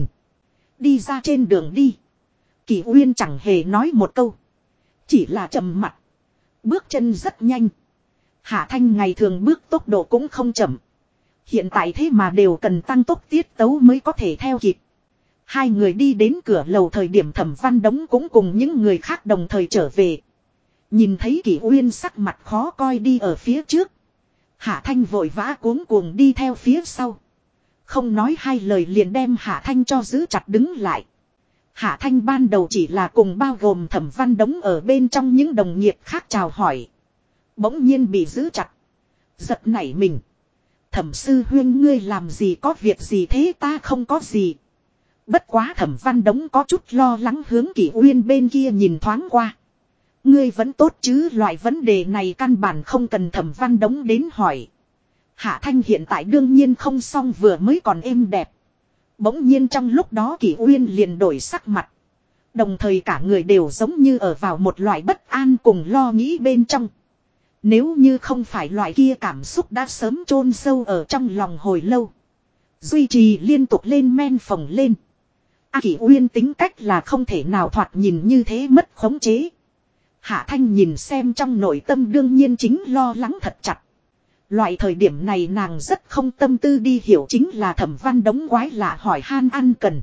Đi ra trên đường đi. Kỷ Uyên chẳng hề nói một câu. Chỉ là trầm mặt. Bước chân rất nhanh. Hạ Thanh ngày thường bước tốc độ cũng không chậm. Hiện tại thế mà đều cần tăng tốc tiết tấu mới có thể theo kịp. Hai người đi đến cửa lầu thời điểm Thẩm Văn Đống cũng cùng những người khác đồng thời trở về. Nhìn thấy Kỷ Uyên sắc mặt khó coi đi ở phía trước. Hạ Thanh vội vã cuống cuồng đi theo phía sau. Không nói hai lời liền đem Hạ Thanh cho giữ chặt đứng lại. Hạ Thanh ban đầu chỉ là cùng bao gồm Thẩm Văn Đống ở bên trong những đồng nghiệp khác chào hỏi. Bỗng nhiên bị giữ chặt. Giật nảy mình. Thẩm sư huynh ngươi làm gì, có việc gì thế? Ta không có gì. Bất quá Thẩm Văn Đống có chút lo lắng hướng Kỷ Uyên bên kia nhìn thoáng qua. Ngươi vẫn tốt chứ? Loại vấn đề này căn bản không cần Thẩm Văn Đống đến hỏi. Hạ Thanh hiện tại đương nhiên không xong, vừa mới còn êm đẹp. Bỗng nhiên trong lúc đó Kỷ Uyên liền đổi sắc mặt. Đồng thời cả người đều giống như ở vào một loại bất an cùng lo nghĩ bên trong. Nếu như không phải loại kia cảm xúc đã sớm chôn sâu ở trong lòng hồi lâu. Duy trì liên tục lên men phồng lên. Kỷ Uyên tính cách là không thể nào thoạt nhìn như thế mất khống chế. Hạ Thanh nhìn xem trong nội tâm đương nhiên chính lo lắng thật chặt. Loại thời điểm này nàng rất không tâm tư đi hiểu chính là Thẩm Văn Đống quái lạ hỏi han ăn cần.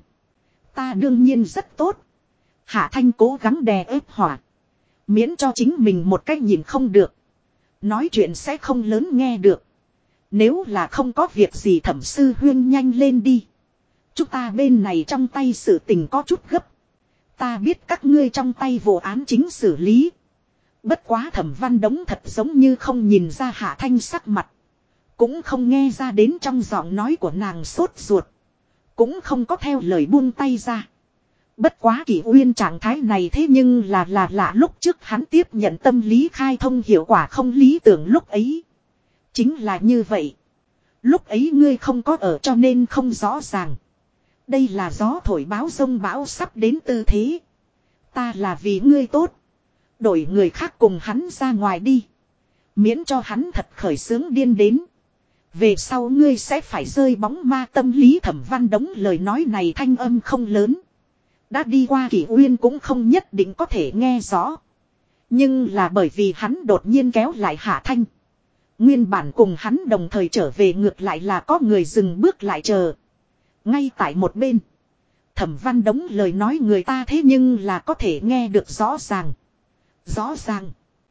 Ta đương nhiên rất tốt. Hạ Thanh cố gắng đè ép hỏa. Miễn cho chính mình một cách nhìn không được. Nói chuyện sẽ không lớn nghe được. Nếu là không có việc gì Thẩm sư huyên nhanh lên đi. Chúng ta bên này trong tay sự tình có chút gấp. Ta biết các ngươi trong tay vụ án chính xử lý. Bất quá Thẩm Văn Đống thật giống như không nhìn ra Hạ Thanh sắc mặt. Cũng không nghe ra đến trong giọng nói của nàng sốt ruột. Cũng không có theo lời buông tay ra. Bất quá Kỷ Uyên trạng thái này thế nhưng là lúc trước hắn tiếp nhận tâm lý khai thông hiệu quả không lý tưởng lúc ấy. Chính là như vậy. Lúc ấy ngươi không có ở cho nên không rõ ràng. Đây là gió thổi báo giông bão sắp đến tư thế. Ta là vì ngươi tốt. Đổi người khác cùng hắn ra ngoài đi. Miễn cho hắn thật khởi sướng điên đến. Về sau ngươi sẽ phải rơi bóng ma tâm lý. Thẩm Văn Đống lời nói này thanh âm không lớn. Đã đi qua Kỷ Uyên cũng không nhất định có thể nghe rõ. Nhưng là bởi vì hắn đột nhiên kéo lại Hạ Thanh. Nguyên bản cùng hắn đồng thời trở về ngược lại là có người dừng bước lại chờ. Ngay tại một bên. Thẩm Văn Đống lời nói người ta thế nhưng là có thể nghe được rõ ràng. Rõ ràng.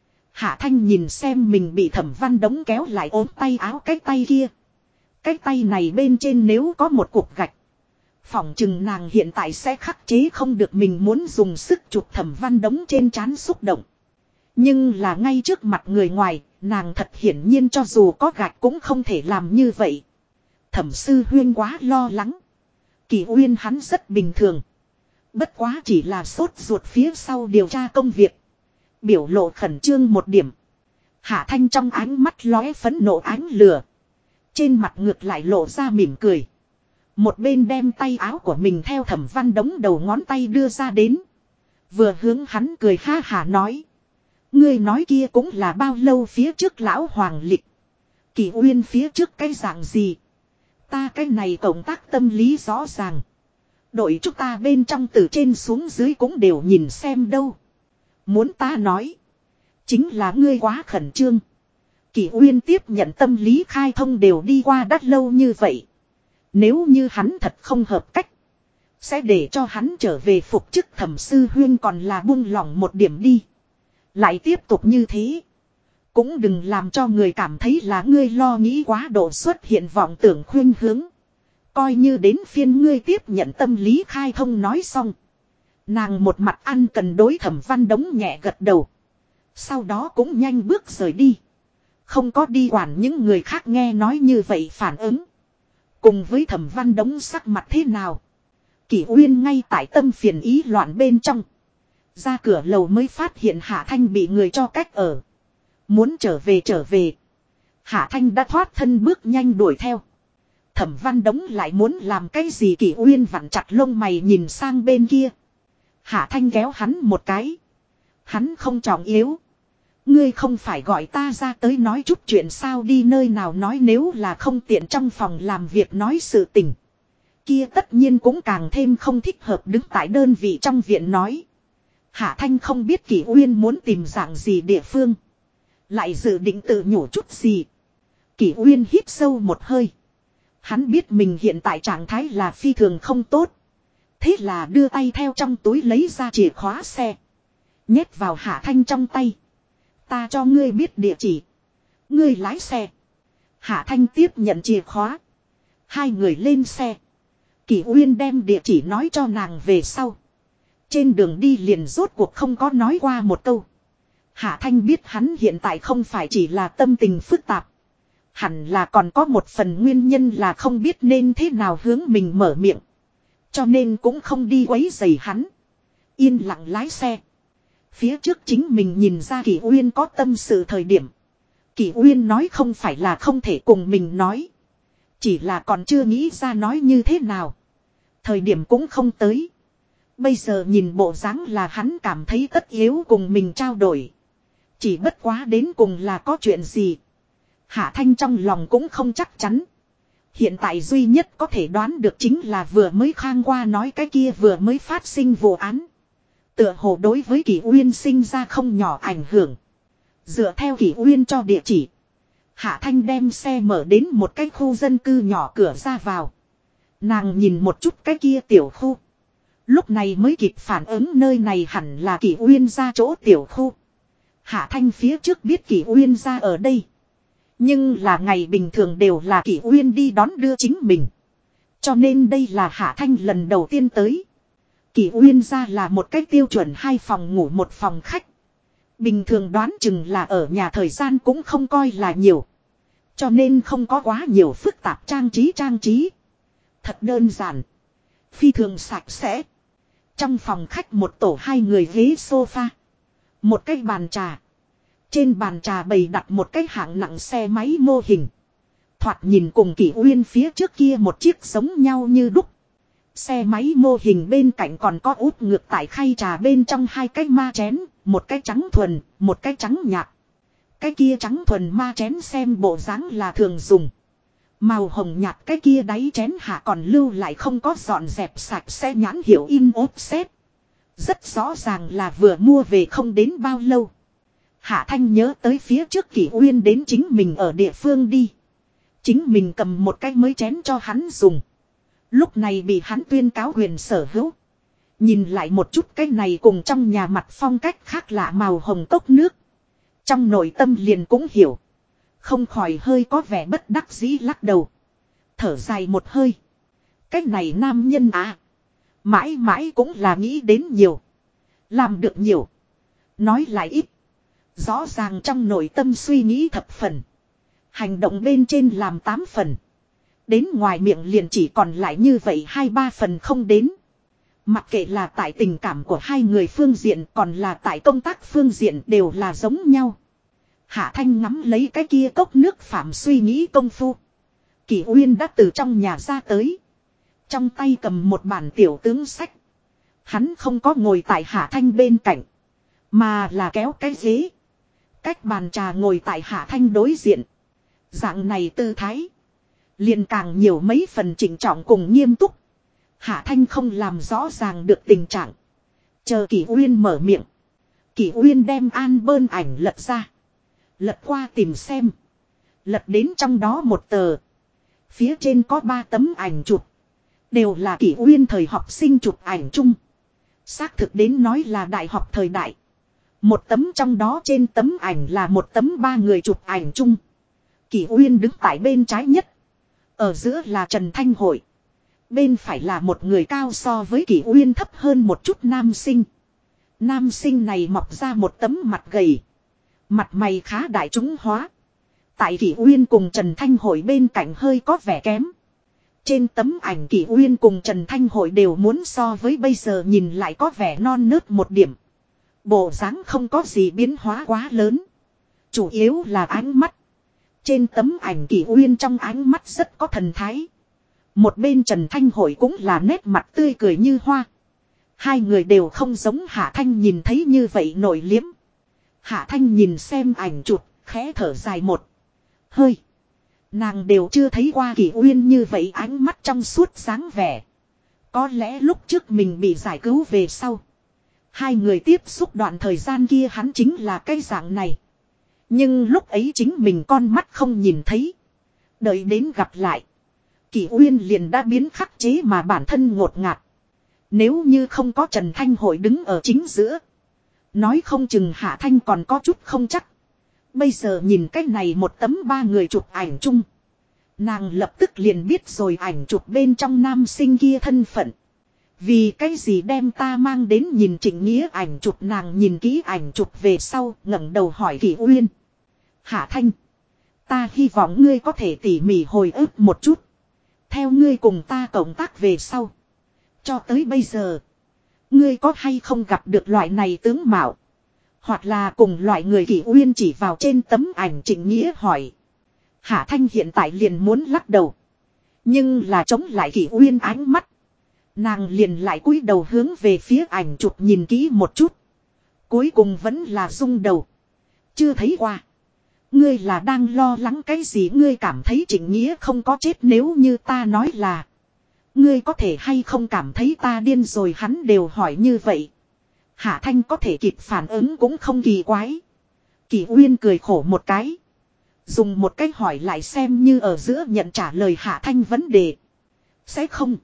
Hạ Thanh nhìn xem mình bị Thẩm Văn Đống kéo lại ốm tay áo cái tay kia. Cái tay này bên trên nếu có một cục gạch. Phỏng chừng nàng hiện tại sẽ khắc chế không được mình muốn dùng sức chụp Thẩm Văn Đống trên trán xúc động. Nhưng là ngay trước mặt người ngoài, nàng thật hiển nhiên cho dù có gạch cũng không thể làm như vậy. Thẩm Sư Huyên quá lo lắng. Kỷ Uyên hắn rất bình thường. Bất quá chỉ là sốt ruột phía sau điều tra công việc. Biểu lộ khẩn trương một điểm. Hạ Thanh trong ánh mắt lóe phẫn nộ ánh lửa. Trên mặt ngược lại lộ ra mỉm cười. Một bên đem tay áo của mình theo Thẩm Văn Đống đầu ngón tay đưa ra đến. Vừa hướng hắn cười ha hả nói. Ngươi nói kia cũng là bao lâu phía trước lão hoàng lịch. Kỷ Uyên phía trước cái dạng gì. Ta cái này cộng tác tâm lý rõ ràng. Đội chúng ta bên trong từ trên xuống dưới cũng đều nhìn xem đâu. Muốn ta nói. Chính là ngươi quá khẩn trương. Kỷ Uyên tiếp nhận tâm lý khai thông đều đi qua đắt lâu như vậy. Nếu như hắn thật không hợp cách. Sẽ để cho hắn trở về phục chức Thẩm Sư Huyên còn là buông lỏng một điểm đi. Lại tiếp tục như thế. Cũng đừng làm cho người cảm thấy là ngươi lo nghĩ quá độ xuất hiện vọng tưởng khuyên hướng. Coi như đến phiên ngươi tiếp nhận tâm lý khai thông nói xong. Nàng một mặt ăn cần đối Thẩm Văn Đống nhẹ gật đầu. Sau đó cũng nhanh bước rời đi. Không có đi quản những người khác nghe nói như vậy phản ứng. Cùng với Thẩm Văn Đống sắc mặt thế nào. Kỷ Uyên ngay tại tâm phiền ý loạn bên trong. Ra cửa lầu mới phát hiện Hạ Thanh bị người cho cách ở. Muốn trở về. Hạ Thanh đã thoát thân bước nhanh đuổi theo. Thẩm Văn Đống lại muốn làm cái gì. Kỷ Uyên vặn chặt lông mày nhìn sang bên kia. Hạ Thanh kéo hắn một cái. Hắn không trọng yếu. Ngươi không phải gọi ta ra tới nói chút chuyện sao đi nơi nào nói nếu là không tiện trong phòng làm việc nói sự tình. Kia tất nhiên cũng càng thêm không thích hợp đứng tại đơn vị trong viện nói. Hạ Thanh không biết Kỷ Uyên muốn tìm dạng gì địa phương. Lại dự định tự nhủ chút gì. Kỷ Uyên hít sâu một hơi. Hắn biết mình hiện tại trạng thái là phi thường không tốt. Thế là đưa tay theo trong túi lấy ra chìa khóa xe. Nhét vào Hạ Thanh trong tay. Ta cho ngươi biết địa chỉ. Ngươi lái xe. Hạ Thanh tiếp nhận chìa khóa. Hai người lên xe. Kỷ Uyên đem địa chỉ nói cho nàng về sau. Trên đường đi liền rốt cuộc không có nói qua một câu. Hạ Thanh biết hắn hiện tại không phải chỉ là tâm tình phức tạp. Hẳn là còn có một phần nguyên nhân là không biết nên thế nào hướng mình mở miệng. Cho nên cũng không đi quấy rầy hắn. Yên lặng lái xe. Phía trước chính mình nhìn ra Kỷ Uyên có tâm sự thời điểm. Kỷ Uyên nói không phải là không thể cùng mình nói. Chỉ là còn chưa nghĩ ra nói như thế nào. Thời điểm cũng không tới. Bây giờ nhìn bộ dáng là hắn cảm thấy tất yếu cùng mình trao đổi. Chỉ bất quá đến cùng là có chuyện gì. Hạ Thanh trong lòng cũng không chắc chắn. Hiện tại duy nhất có thể đoán được chính là vừa mới Khang qua nói cái kia vừa mới phát sinh vụ án. Tựa hồ đối với Kỷ Uyên sinh ra không nhỏ ảnh hưởng. Dựa theo Kỷ Uyên cho địa chỉ. Hạ Thanh đem xe mở đến một cái khu dân cư nhỏ cửa ra vào. Nàng nhìn một chút cái kia tiểu khu. Lúc này mới kịp phản ứng nơi này hẳn là Kỷ Uyên ra chỗ tiểu khu. Hạ Thanh phía trước biết Kỷ Uyên ra ở đây. Nhưng là ngày bình thường đều là Kỷ Uyên đi đón đưa chính mình. Cho nên đây là Hạ Thanh lần đầu tiên tới. Kỷ Uyên ra là một cái tiêu chuẩn 2 phòng ngủ 1 phòng khách. Bình thường đoán chừng là ở nhà thời gian cũng không coi là nhiều. Cho nên không có quá nhiều phức tạp trang trí. Thật đơn giản. Phi thường sạch sẽ. Trong phòng khách một tổ 2 người ghế sofa. Một cái bàn trà. Trên bàn trà bày đặt một cái hạng nặng xe máy mô hình. Thoạt nhìn cùng Kỷ Uyên phía trước kia một chiếc giống nhau như đúc. Xe máy mô hình bên cạnh còn có úp ngược tại khay trà bên trong hai cái ma chén, một cái trắng thuần, một cái trắng nhạt. Cái kia trắng thuần ma chén xem bộ dáng là thường dùng. Màu hồng nhạt cái kia đáy chén hạ còn lưu lại không có dọn dẹp sạch sẽ nhãn hiệu in offset. Rất rõ ràng là vừa mua về không đến bao lâu. Hạ Thanh nhớ tới phía trước Kỷ Uyên đến chính mình ở địa phương đi. Chính mình cầm một cái mới chén cho hắn dùng. Lúc này bị hắn tuyên cáo quyền sở hữu. Nhìn lại một chút cái này cùng trong nhà mặt phong cách khác lạ màu hồng cốc nước. Trong nội tâm liền cũng hiểu. Không khỏi hơi có vẻ bất đắc dĩ lắc đầu. Thở dài một hơi. Cái này nam nhân à. Mãi mãi cũng là nghĩ đến nhiều. Làm được nhiều. Nói lại ít. Rõ ràng trong nội tâm suy nghĩ thập phần. Hành động bên trên làm 8 phần. Đến ngoài miệng liền chỉ còn lại như vậy 2-3 phần không đến. Mặc kệ là tại tình cảm của hai người phương diện còn là tại công tác phương diện đều là giống nhau. Hạ Thanh ngắm lấy cái kia cốc nước phạm suy nghĩ công phu. Kỷ Uyên đã từ trong nhà ra tới. Trong tay cầm một bản tiểu tướng sách. Hắn không có ngồi tại Hạ Thanh bên cạnh. Mà là kéo cái ghế. Cách bàn trà ngồi tại Hạ Thanh đối diện. Dạng này tư thái. Liền càng nhiều mấy phần chỉnh trọng cùng nghiêm túc. Hạ Thanh không làm rõ ràng được tình trạng. Chờ Kỷ Uyên mở miệng. Kỷ Uyên đem album ảnh lật ra. Lật qua tìm xem. Lật đến trong đó một tờ. Phía trên có 3 tấm ảnh chụp. Đều là Kỷ Uyên thời học sinh chụp ảnh chung. Xác thực đến nói là đại học thời đại. Một tấm trong đó trên tấm ảnh là một tấm 3 người chụp ảnh chung. Kỷ Uyên đứng tại bên trái nhất. Ở giữa là Trần Thanh Hội. Bên phải là một người cao so với Kỷ Uyên thấp hơn một chút nam sinh. Nam sinh này mọc ra một tấm mặt gầy. Mặt mày khá đại chúng hóa. Tại Kỷ Uyên cùng Trần Thanh Hội bên cạnh hơi có vẻ kém. Trên tấm ảnh Kỷ Uyên cùng Trần Thanh Hội đều muốn so với bây giờ nhìn lại có vẻ non nớt một điểm. Bộ dáng không có gì biến hóa quá lớn. Chủ yếu là ánh mắt. Trên tấm ảnh Kỷ Uyên trong ánh mắt rất có thần thái. Một bên Trần Thanh Hội cũng là nét mặt tươi cười như hoa. Hai người đều không giống Hạ Thanh nhìn thấy như vậy nổi liếm. Hạ Thanh nhìn xem ảnh chụp, khẽ thở dài một hơi. Nàng đều chưa thấy qua Kỷ Uyên như vậy ánh mắt trong suốt dáng vẻ. Có lẽ lúc trước mình bị giải cứu về sau. Hai người tiếp xúc đoạn thời gian kia hắn chính là cái dạng này. Nhưng lúc ấy chính mình con mắt không nhìn thấy. Đợi đến gặp lại. Kỷ Uyên liền đã biến khắc chế mà bản thân ngột ngạt. Nếu như không có Trần Thanh Hội đứng ở chính giữa. Nói không chừng Hạ Thanh còn có chút không chắc. Bây giờ nhìn cái này một tấm 3 người chụp ảnh chung. Nàng lập tức liền biết rồi ảnh chụp bên trong nam sinh kia thân phận. Vì cái gì đem ta mang đến nhìn Trịnh Nghĩa ảnh chụp, nàng nhìn kỹ ảnh chụp về sau ngẩng đầu hỏi Kỷ Uyên. Hạ Thanh. Ta hy vọng ngươi có thể tỉ mỉ hồi ức một chút. Theo ngươi cùng ta cộng tác về sau. Cho tới bây giờ. Ngươi có hay không gặp được loại này tướng mạo. Hoặc là cùng loại người Kỷ Uyên chỉ vào trên tấm ảnh Trịnh Nghĩa hỏi. Hạ Thanh hiện tại liền muốn lắc đầu. Nhưng là chống lại Kỷ Uyên ánh mắt. Nàng liền lại cúi đầu hướng về phía ảnh chụp nhìn kỹ một chút. Cuối cùng vẫn là rung đầu. Chưa thấy qua. Ngươi là đang lo lắng cái gì? Ngươi cảm thấy Trịnh Nghĩa không có chết nếu như ta nói là. Ngươi có thể hay không cảm thấy ta điên rồi, hắn đều hỏi như vậy. Hạ Thanh có thể kịp phản ứng cũng không kỳ quái. Kỷ Uyên cười khổ một cái. Dùng một cái hỏi lại xem như ở giữa nhận trả lời Hạ Thanh vấn đề. Sẽ không.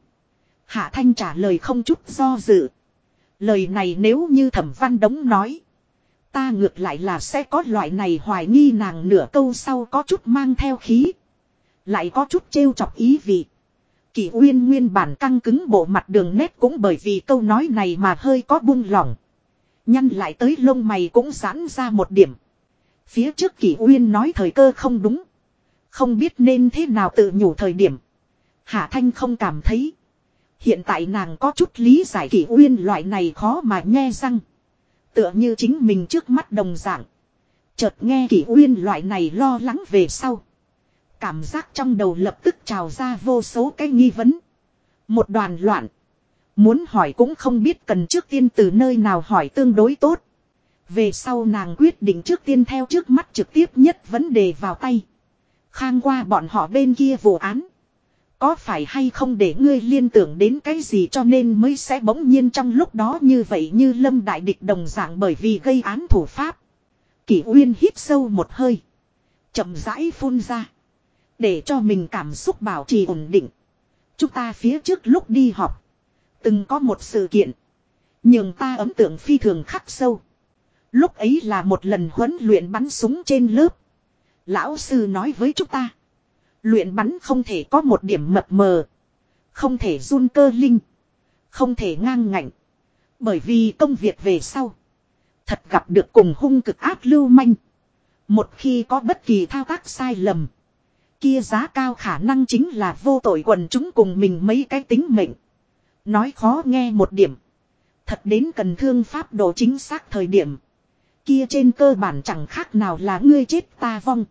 Hạ Thanh trả lời không chút do dự. Lời này nếu như Thẩm Văn Đống nói. Ta ngược lại là sẽ có loại này hoài nghi. Nàng nửa câu sau có chút mang theo khí. Lại có chút trêu chọc ý vị. Kỷ Uyên nguyên bản căng cứng bộ mặt đường nét cũng bởi vì câu nói này mà hơi có buông lỏng. Nhăn lại tới lông mày cũng giãn ra một điểm. Phía trước Kỷ Uyên nói thời cơ không đúng. Không biết nên thế nào tự nhủ thời điểm. Hạ Thanh không cảm thấy. Hiện tại nàng có chút lý giải Kỷ Uyên loại này khó mà nhe răng. Tựa như chính mình trước mắt đồng dạng. Chợt nghe Kỷ Uyên loại này lo lắng về sau. Cảm giác trong đầu lập tức trào ra vô số cái nghi vấn. Một đoàn loạn. Muốn hỏi cũng không biết cần trước tiên từ nơi nào hỏi tương đối tốt. Về sau nàng quyết định trước tiên theo trước mắt trực tiếp nhất vấn đề vào tay. Khang qua bọn họ bên kia vụ án. Có phải hay không để ngươi liên tưởng đến cái gì cho nên mới sẽ bỗng nhiên trong lúc đó như vậy như lâm đại địch đồng dạng bởi vì gây án thủ pháp. Kỷ Uyên hít sâu một hơi. Chậm rãi phun ra. Để cho mình cảm xúc bảo trì ổn định. Chúng ta phía trước lúc đi họp. Từng có một sự kiện. Nhưng ta ấn tượng phi thường khắc sâu. Lúc ấy là một lần huấn luyện bắn súng trên lớp. Lão sư nói với chúng ta. Luyện bắn không thể có một điểm mập mờ. Không thể run cơ linh. Không thể ngang ngạnh. Bởi vì công việc về sau. Thật gặp được cùng hung cực ác lưu manh. Một khi có bất kỳ thao tác sai lầm. Kia giá cao khả năng chính là vô tội quần chúng cùng mình mấy cái tính mệnh. Nói khó nghe một điểm. Thật đến cần thương pháp độ chính xác thời điểm. Kia trên cơ bản chẳng khác nào là ngươi chết ta vong.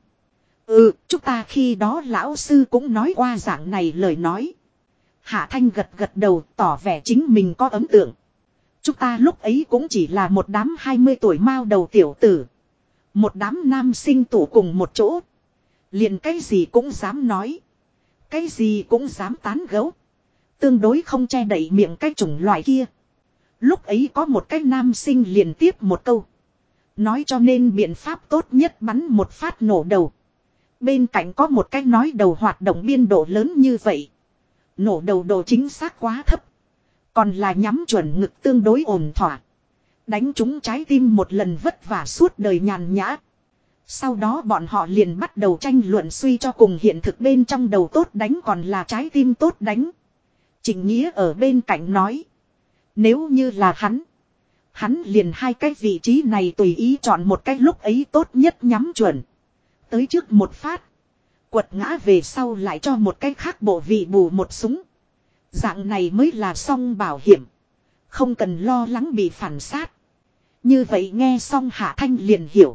Chúng ta khi đó lão sư cũng nói qua dạng này lời nói. Hạ Thanh gật gật đầu tỏ vẻ chính mình có ấn tượng. Chúng ta lúc ấy cũng chỉ là một đám 20 tuổi mao đầu tiểu tử. Một đám nam sinh tụ cùng một chỗ. Liền cái gì cũng dám nói. Cái gì cũng dám tán gẫu. Tương đối không che đậy miệng cái chủng loại kia. Lúc ấy có một cái nam sinh liền tiếp một câu. Nói cho nên biện pháp tốt nhất bắn một phát nổ đầu. Bên cạnh có một cái nói đầu hoạt động biên độ lớn như vậy. Nổ đầu độ chính xác quá thấp. Còn là nhắm chuẩn ngực tương đối ổn thỏa. Đánh trúng trái tim một lần vất vả suốt đời nhàn nhã. Sau đó bọn họ liền bắt đầu tranh luận suy cho cùng hiện thực bên trong đầu tốt đánh còn là trái tim tốt đánh. Trịnh Nghĩa ở bên cạnh nói. Nếu như là hắn liền hai cái vị trí này tùy ý chọn một cái lúc ấy tốt nhất nhắm chuẩn. Tới trước một phát. Quật ngã về sau lại cho một cái khác bộ vị bù một súng. Dạng này mới là xong bảo hiểm. Không cần lo lắng bị phản sát. Như vậy nghe xong Hạ Thanh liền hiểu.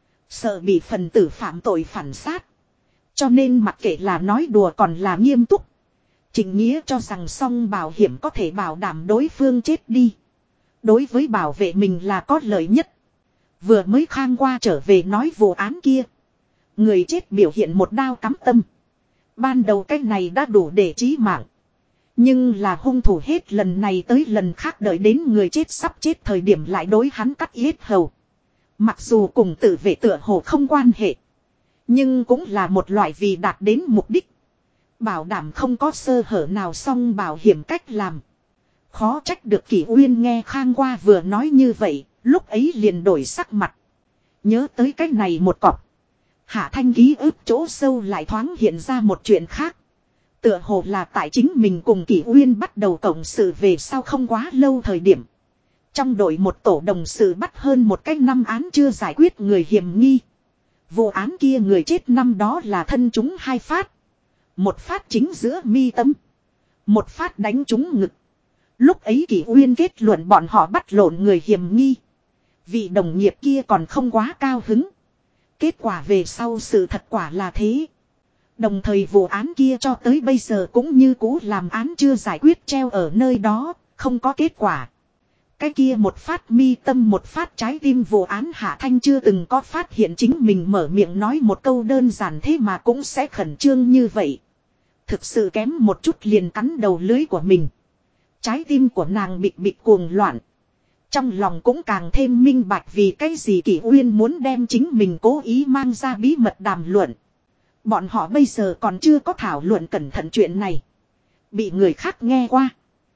Sợ bị phần tử phạm tội phản sát. Cho nên mặc kệ là nói đùa còn là nghiêm túc. Trịnh Nghĩa cho rằng xong bảo hiểm có thể bảo đảm đối phương chết đi. Đối với bảo vệ mình là có lợi nhất. Vừa mới Khang qua trở về nói vụ án kia. Người chết biểu hiện một đao cắm tâm. Ban đầu cái này đã đủ để chí mạng. Nhưng là hung thủ hết lần này tới lần khác đợi đến người chết sắp chết thời điểm lại đối hắn cắt yết hầu. Mặc dù cùng tự vệ tựa hồ không quan hệ. Nhưng cũng là một loại vì đạt đến mục đích. Bảo đảm không có sơ hở nào xong bảo hiểm cách làm. Khó trách được Kỷ Uyên nghe Khang qua vừa nói như vậy, lúc ấy liền đổi sắc mặt. Nhớ tới cách này một cọp. Hạ Thanh ký ức chỗ sâu lại thoáng hiện ra một chuyện khác. Tựa hồ là tại chính mình cùng Kỷ Uyên bắt đầu cộng sự về sau không quá lâu thời điểm. Trong đội một tổ đồng sự bắt hơn một cái năm án chưa giải quyết người hiểm nghi. Vụ án kia người chết năm đó là thân chúng hai phát. Một phát chính giữa mi tâm. Một phát đánh trúng ngực. Lúc ấy Kỷ Uyên kết luận bọn họ bắt lộn người hiểm nghi. Vị đồng nghiệp kia còn không quá cao hứng. Kết quả về sau sự thật quả là thế. Đồng thời vụ án kia cho tới bây giờ cũng như cũ làm án chưa giải quyết treo ở nơi đó, không có kết quả. Cái kia một phát mi tâm một phát trái tim vụ án Hạ Thanh chưa từng có phát hiện chính mình mở miệng nói một câu đơn giản thế mà cũng sẽ khẩn trương như vậy. Thực sự kém một chút liền cắn đầu lưới của mình. Trái tim của nàng bịch bịch cuồng loạn. Trong lòng cũng càng thêm minh bạch vì cái gì Kỷ Uyên muốn đem chính mình cố ý mang ra bí mật đàm luận. Bọn họ bây giờ còn chưa có thảo luận cẩn thận chuyện này. Bị người khác nghe qua.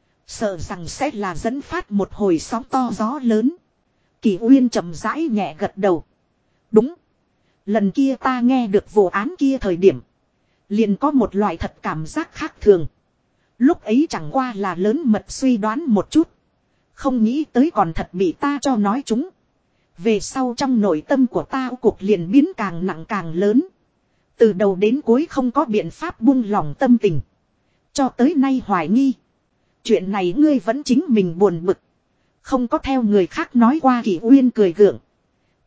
Sợ rằng sẽ là dẫn phát một hồi sóng to gió lớn. Kỷ Uyên chậm rãi nhẹ gật đầu. Đúng. Lần kia ta nghe được vụ án kia thời điểm. Liền có một loại thật cảm giác khác thường. Lúc ấy chẳng qua là lớn mật suy đoán một chút. Không nghĩ tới còn thật bị ta cho nói chúng. Về sau trong nội tâm của ta cuộc liền biến càng nặng càng lớn. Từ đầu đến cuối không có biện pháp buông lỏng tâm tình. Cho tới nay hoài nghi. Chuyện này ngươi vẫn chính mình buồn bực. Không có theo người khác nói qua Kỷ Uyên cười gượng.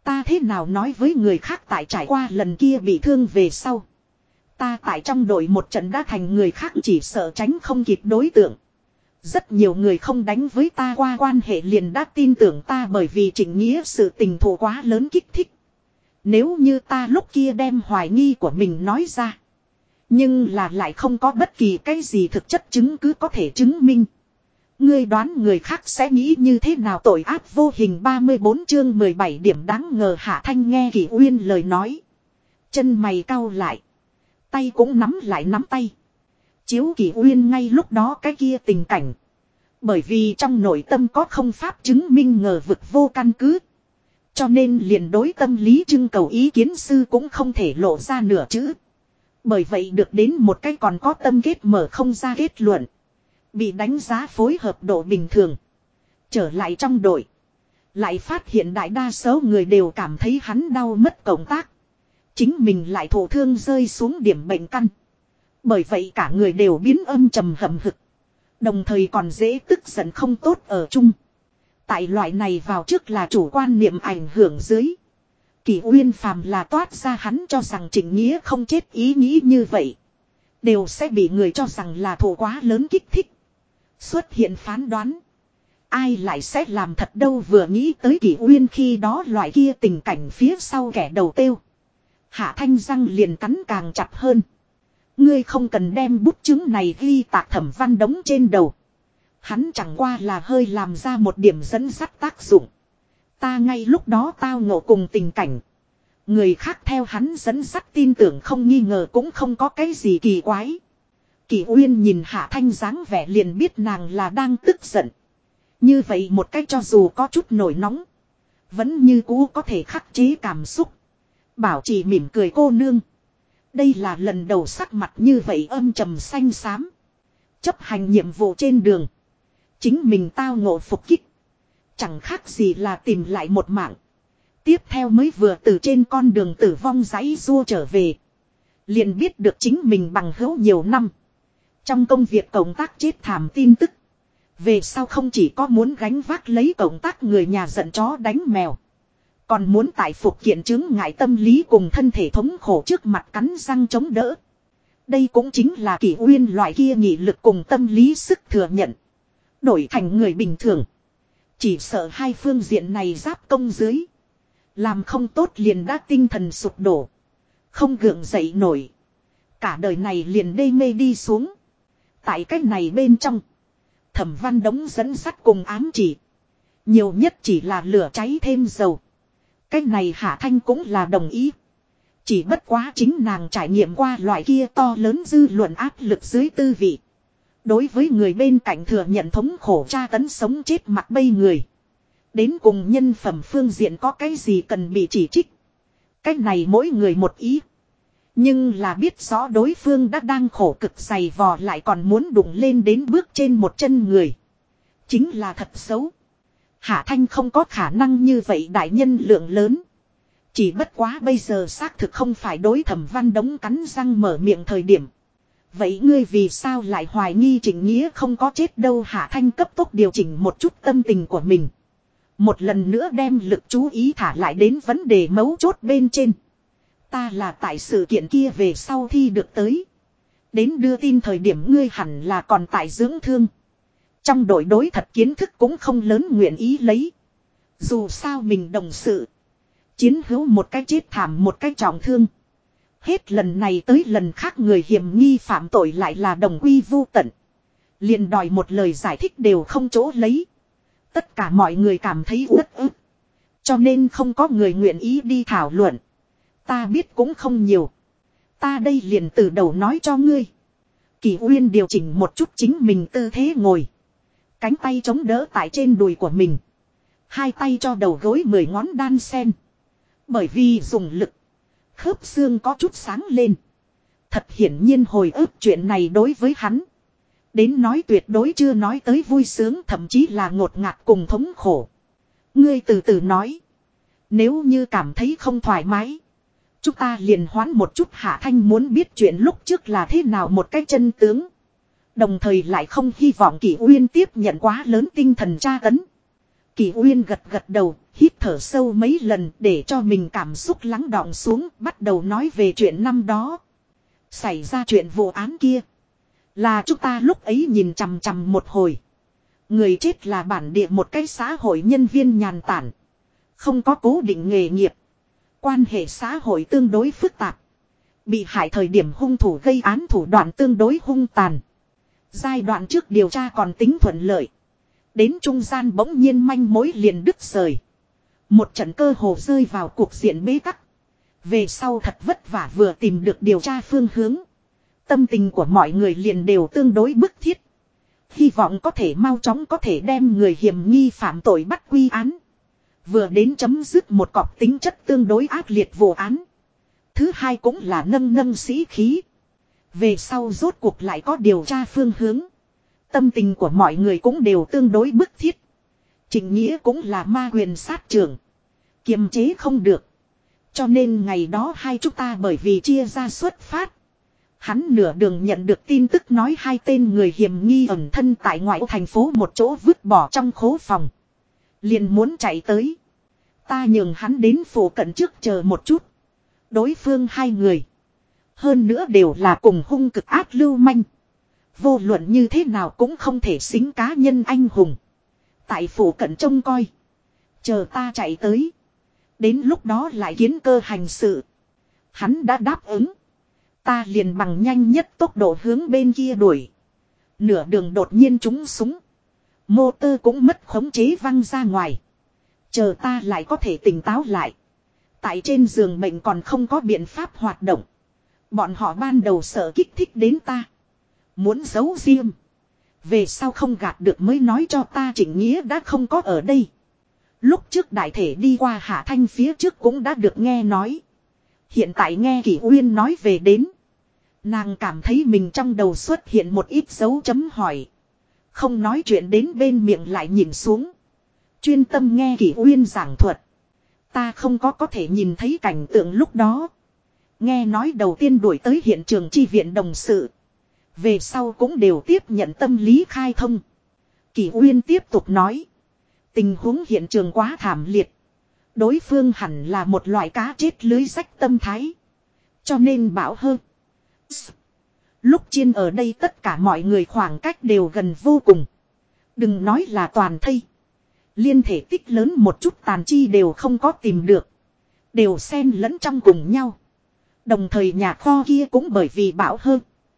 Ta thế nào nói với người khác tại trải qua lần kia bị thương về sau. Ta tại trong đội một trận đã thành người khác chỉ sợ tránh không kịp đối tượng. Rất nhiều người không đánh với ta qua quan hệ liền đã tin tưởng ta bởi vì Trịnh Nghĩa sự tình thù quá lớn kích thích. Nếu như ta lúc kia đem hoài nghi của mình nói ra. Nhưng là lại không có bất kỳ cái gì thực chất chứng cứ có thể chứng minh. Ngươi đoán người khác sẽ nghĩ như thế nào tội ác vô hình 34 chương 17 điểm đáng ngờ Hạ Thanh nghe Kỷ Uyên lời nói. Chân mày cau lại. Tay cũng nắm lại nắm tay. Chiếu Kỷ Uyên ngay lúc đó cái kia tình cảnh. Bởi vì trong nội tâm có không pháp chứng minh ngờ vực vô căn cứ. Cho nên liền đối tâm lý trưng cầu ý kiến sư cũng không thể lộ ra nửa chữ. Bởi vậy được đến một cái còn có tâm kết mở không ra kết luận. Bị đánh giá phối hợp độ bình thường. Trở lại trong đội. Lại phát hiện đại đa số người đều cảm thấy hắn đau mất cộng tác. Chính mình lại thổ thương rơi xuống điểm bệnh căn. Bởi vậy cả người đều biến âm trầm hậm hực. Đồng thời còn dễ tức giận không tốt ở chung. Tại loại này vào trước là chủ quan niệm ảnh hưởng dưới. Kỷ Uyên phàm là toát ra hắn cho rằng Trịnh Nghĩa không chết ý nghĩ như vậy. Đều sẽ bị người cho rằng là thù quá lớn kích thích. Xuất hiện phán đoán. Ai lại sẽ làm thật đâu vừa nghĩ tới Kỷ Uyên khi đó loại kia tình cảnh phía sau kẻ đầu tiêu. Hạ Thanh răng liền cắn càng chặt hơn. Ngươi không cần đem bút chứng này ghi tạc Thẩm Văn Đống trên đầu. Hắn chẳng qua là hơi làm ra một điểm dẫn dắt tác dụng. Ta ngay lúc đó tao ngộ cùng tình cảnh. Người khác theo hắn dẫn dắt tin tưởng không nghi ngờ cũng không có cái gì kỳ quái. Kỷ Uyên nhìn Hạ Thanh dáng vẻ liền biết nàng là đang tức giận. Như vậy một cách cho dù có chút nổi nóng. Vẫn như cũ có thể khắc chế cảm xúc. Bảo trì mỉm cười cô nương. Đây là lần đầu sắc mặt như vậy âm trầm xanh xám. Chấp hành nhiệm vụ trên đường. Chính mình tao ngộ phục kích. Chẳng khác gì là tìm lại một mạng. Tiếp theo mới vừa từ trên con đường tử vong giãy giụa trở về. Liền biết được chính mình bằng hữu nhiều năm. Trong công việc cộng tác chết thảm tin tức. Về sau không chỉ có muốn gánh vác lấy cộng tác người nhà giận chó đánh mèo. Còn muốn tại phục kiện chứng ngại tâm lý cùng thân thể thống khổ trước mặt cắn răng chống đỡ. Đây cũng chính là Kỷ Uyên loại kia nghị lực cùng tâm lý sức thừa nhận. Đổi thành người bình thường. Chỉ sợ hai phương diện này giáp công dưới. Làm không tốt liền đã tinh thần sụp đổ. Không gượng dậy nổi. Cả đời này liền đê mê đi xuống. Tại cách này bên trong. Thẩm Văn Đống dẫn dắt cùng ám chỉ. Nhiều nhất chỉ là lửa cháy thêm dầu. Cách này Hạ Thanh cũng là đồng ý. Chỉ bất quá chính nàng trải nghiệm qua loại kia to lớn dư luận áp lực dưới tư vị. Đối với người bên cạnh thừa nhận thống khổ tra tấn sống chết mặt bay người. Đến cùng nhân phẩm phương diện có cái gì cần bị chỉ trích. Cách này mỗi người một ý. Nhưng là biết rõ đối phương đã đang khổ cực dày vò lại còn muốn đụng lên đến bước trên một chân người. Chính là thật xấu. Hạ Thanh không có khả năng như vậy đại nhân lượng lớn. Chỉ bất quá bây giờ xác thực không phải đối Thẩm Văn Đống cắn răng mở miệng thời điểm. Vậy ngươi vì sao lại hoài nghi Trịnh Nghĩa không có chết đâu Hạ Thanh cấp tốc điều chỉnh một chút tâm tình của mình. Một lần nữa đem lực chú ý thả lại đến vấn đề mấu chốt bên trên. Ta là tại sự kiện kia về sau thi được tới. Đến đưa tin thời điểm ngươi hẳn là còn tại dưỡng thương. Trong đội đối thật kiến thức cũng không lớn nguyện ý lấy. Dù sao mình đồng sự. Chiến hữu một cách chết thảm một cách trọng thương. Hết lần này tới lần khác người hiểm nghi phạm tội lại là đồng quy vu tận. Liền đòi một lời giải thích đều không chỗ lấy. Tất cả mọi người cảm thấy uất ức. Cho nên không có người nguyện ý đi thảo luận. Ta biết cũng không nhiều. Ta đây liền từ đầu nói cho ngươi. Kỷ Uyên điều chỉnh một chút chính mình tư thế ngồi. Cánh tay chống đỡ tại trên đùi của mình. Hai tay cho đầu gối 10 ngón đan sen. Bởi vì dùng lực. Khớp xương có chút sáng lên. Thật hiển nhiên hồi ức chuyện này đối với hắn. Đến nói tuyệt đối chưa nói tới vui sướng thậm chí là ngột ngạt cùng thống khổ. Ngươi từ từ nói. Nếu như cảm thấy không thoải mái. Chúng ta liền hoán một chút Hạ Thanh muốn biết chuyện lúc trước là thế nào một cái chân tướng. Đồng thời lại không hy vọng Kỷ Uyên tiếp nhận quá lớn tinh thần tra tấn. Kỷ Uyên gật gật đầu, hít thở sâu mấy lần để cho mình cảm xúc lắng đọng xuống, bắt đầu nói về chuyện năm đó. Xảy ra chuyện vụ án kia. Là chúng ta lúc ấy nhìn chằm chằm một hồi. Người chết là bản địa một cái xã hội nhân viên nhàn tản. Không có cố định nghề nghiệp. Quan hệ xã hội tương đối phức tạp. Bị hại thời điểm hung thủ gây án thủ đoạn tương đối hung tàn. Giai đoạn trước điều tra còn tính thuận lợi. Đến trung gian bỗng nhiên manh mối liền đứt rời. Một trận cơ hồ rơi vào cuộc diện bế tắc. Về sau thật vất vả vừa tìm được điều tra phương hướng. Tâm tình của mọi người liền đều tương đối bức thiết. Hy vọng có thể mau chóng có thể đem người hiểm nghi phạm tội bắt quy án. Vừa đến chấm dứt một cọc tính chất tương đối ác liệt vụ án. Thứ hai cũng là nâng nâng sĩ khí. Về sau rốt cuộc lại có điều tra phương hướng. Tâm tình của mọi người cũng đều tương đối bức thiết. Trịnh Nghĩa cũng là ma quyền sát trưởng. Kiềm chế không được. Cho nên ngày đó hai chúng ta bởi vì chia ra xuất phát. Hắn nửa đường nhận được tin tức nói hai tên người hiểm nghi ẩn thân tại ngoại ô thành phố một chỗ vứt bỏ trong khố phòng. Liền muốn chạy tới. Ta nhường hắn đến phủ cận trước chờ một chút. Đối phương hai người. Hơn nữa đều là cùng hung cực ác lưu manh. Vô luận như thế nào cũng không thể xính cá nhân anh hùng. Tại phủ cận trông coi. Chờ ta chạy tới. Đến lúc đó lại kiến cơ hành sự. Hắn đã đáp ứng. Ta liền bằng nhanh nhất tốc độ hướng bên kia đuổi. Nửa đường đột nhiên trúng súng. Motor cũng mất khống chế văng ra ngoài. Chờ ta lại có thể tỉnh táo lại. Tại trên giường bệnh còn không có biện pháp hoạt động. Bọn họ ban đầu sợ kích thích đến ta. Muốn giấu riêng. Về sau không gạt được mới nói cho ta Trịnh Nghĩa đã không có ở đây. Lúc trước đại thể đi qua Hạ Thanh phía trước cũng đã được nghe nói. Hiện tại nghe Kỷ Uyên nói về đến. Nàng cảm thấy mình trong đầu xuất hiện một ít dấu chấm hỏi. Không nói chuyện đến bên miệng lại nhìn xuống. Chuyên tâm nghe Kỷ Uyên giảng thuật. Ta không có thể nhìn thấy cảnh tượng lúc đó. Nghe nói đầu tiên đuổi tới hiện trường chi viện đồng sự. Về sau cũng đều tiếp nhận tâm lý khai thông. Kỷ Uyên tiếp tục nói. Tình huống hiện trường quá thảm liệt. Đối phương hẳn là một loại cá chết lưới rách tâm thái. Cho nên bảo hơn. Lúc chiên ở đây tất cả mọi người khoảng cách đều gần vô cùng. Đừng nói là toàn thây. Liên thể tích lớn một chút tàn chi đều không có tìm được. Đều xen lẫn trong cùng nhau. Đồng thời nhà kho kia cũng bởi vì bão hơn.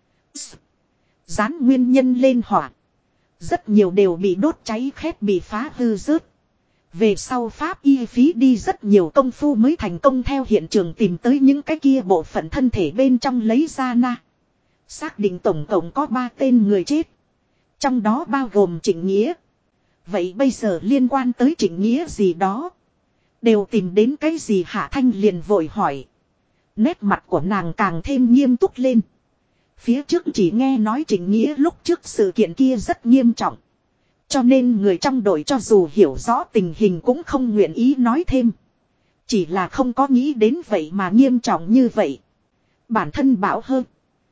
Dán nguyên nhân lên hỏa. Rất nhiều đều bị đốt cháy khét bị phá hư rớt. Về sau pháp y phí đi rất nhiều công phu mới thành công theo hiện trường tìm tới những cái kia bộ phận thân thể bên trong lấy ra na. Xác định tổng cộng có 3 tên người chết. Trong đó bao gồm Trịnh Nghĩa. Vậy bây giờ liên quan tới Trịnh Nghĩa gì đó. Đều tìm đến cái gì Hạ Thanh liền vội hỏi. Nét mặt của nàng càng thêm nghiêm túc lên. Phía trước chỉ nghe nói Trịnh Nghĩa lúc trước sự kiện kia rất nghiêm trọng. Cho nên người trong đội cho dù hiểu rõ tình hình cũng không nguyện ý nói thêm. Chỉ là không có nghĩ đến vậy mà nghiêm trọng như vậy. Bản thân bảo hơn.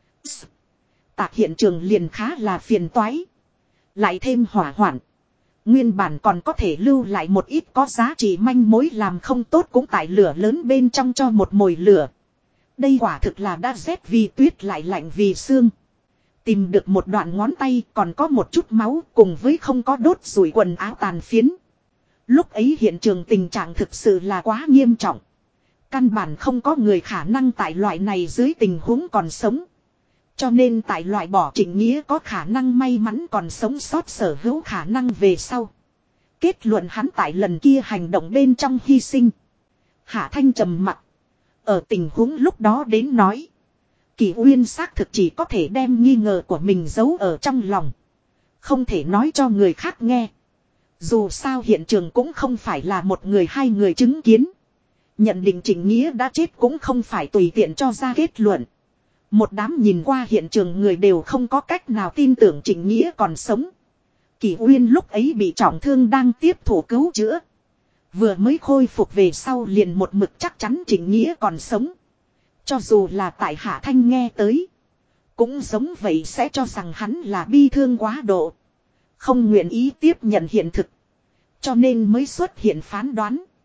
Tạc hiện trường liền khá là phiền toái. Lại thêm hỏa hoạn. Nguyên bản còn có thể lưu lại một ít có giá trị manh mối làm không tốt cũng tại lửa lớn bên trong cho một mồi lửa. Đây quả thực là đã rét vì tuyết lại lạnh vì xương. Tìm được một đoạn ngón tay còn có một chút máu cùng với không có đốt rủi quần áo tàn phiến. Lúc ấy hiện trường tình trạng thực sự là quá nghiêm trọng. Căn bản không có người khả năng tại loại này dưới tình huống còn sống. Cho nên tại loại bỏ Trịnh Nghĩa có khả năng may mắn còn sống sót sở hữu khả năng về sau. Kết luận hắn tại lần kia hành động bên trong hy sinh. Hạ Thanh trầm mặt. Ở tình huống lúc đó đến nói. Kỷ Uyên xác thực chỉ có thể đem nghi ngờ của mình giấu ở trong lòng. Không thể nói cho người khác nghe. Dù sao hiện trường cũng không phải là một người hai người chứng kiến. Nhận định Trịnh Nghĩa đã chết cũng không phải tùy tiện cho ra kết luận. Một đám nhìn qua hiện trường người đều không có cách nào tin tưởng Trịnh Nghĩa còn sống. Kỷ Uyên lúc ấy bị trọng thương đang tiếp thủ cứu chữa. Vừa mới khôi phục về sau liền một mực chắc chắn Trịnh Nghĩa còn sống. Cho dù là tại Hạ Thanh nghe tới. Cũng giống vậy sẽ cho rằng hắn là bi thương quá độ. Không nguyện ý tiếp nhận hiện thực. Cho nên mới xuất hiện phán đoán.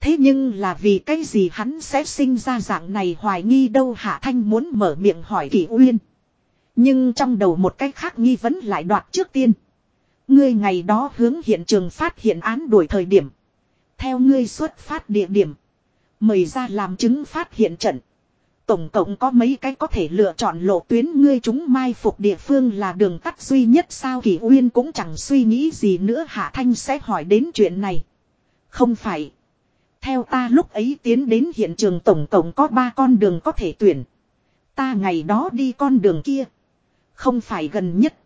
Thế nhưng là vì cái gì hắn sẽ sinh ra dạng này hoài nghi đâu, Hạ Thanh muốn mở miệng hỏi Kỷ Uyên. Nhưng trong đầu một cái khác nghi vấn lại đoạt trước tiên. Ngươi ngày đó hướng hiện trường phát hiện án đuổi thời điểm. Theo ngươi xuất phát địa điểm. Mời ra làm chứng phát hiện trận. Tổng cộng có mấy cái có thể lựa chọn lộ tuyến, ngươi chúng mai phục địa phương là đường tắt duy nhất sao? Kỷ Uyên cũng chẳng suy nghĩ gì nữa, Hạ Thanh sẽ hỏi đến chuyện này. Không phải. Theo ta lúc ấy tiến đến hiện trường tổng cộng có 3 con đường có thể tuyển. Ta ngày đó đi con đường kia. Không phải gần nhất.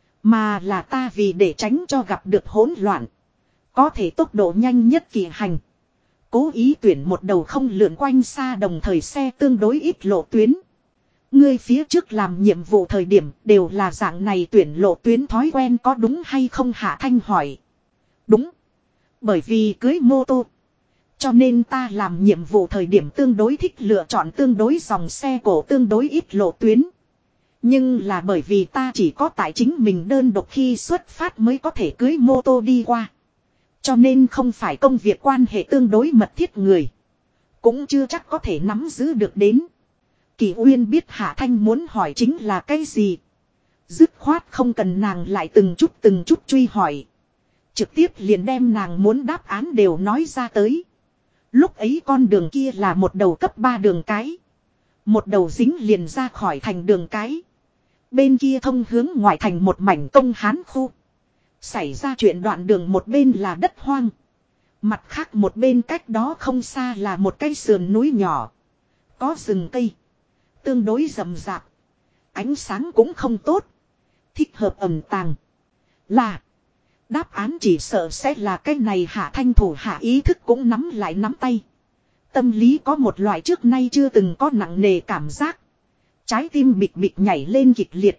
Mà là ta vì để tránh cho gặp được hỗn loạn. Có thể tốc độ nhanh nhất kỳ hành. Cố ý tuyển một đầu không lượn quanh xa đồng thời xe tương đối ít lộ tuyến. Ngươi phía trước làm nhiệm vụ thời điểm đều là dạng này tuyển lộ tuyến thói quen có đúng hay không? Hạ Thanh hỏi. Đúng. Bởi vì cưới mô tô. Cho nên ta làm nhiệm vụ thời điểm tương đối thích lựa chọn tương đối dòng xe cổ tương đối ít lộ tuyến. Nhưng là bởi vì ta chỉ có tại chính mình đơn độc khi xuất phát mới có thể cưới mô tô đi qua. Cho nên không phải công việc quan hệ tương đối mật thiết người. Cũng chưa chắc có thể nắm giữ được đến. Kỷ Uyên biết Hạ Thanh muốn hỏi chính là cái gì. Dứt khoát không cần nàng lại từng chút truy hỏi. Trực tiếp liền đem nàng muốn đáp án đều nói ra tới. Lúc ấy con đường kia là một đầu cấp 3 đường cái. Một đầu dính liền ra khỏi thành đường cái. Bên kia thông hướng ngoại thành một mảnh công hán khu. Xảy ra chuyện đoạn đường một bên là đất hoang. Mặt khác một bên cách đó không xa là một cái sườn núi nhỏ. Có rừng cây. Tương đối rậm rạp. Ánh sáng cũng không tốt. Thích hợp ẩn tàng. Là. Đáp án chỉ sợ sẽ là cái này. Hạ Thanh thủ hạ ý thức cũng nắm lại nắm tay. Tâm lý có một loại trước nay chưa từng có nặng nề cảm giác. Trái tim bịch bịch nhảy lên kịch liệt.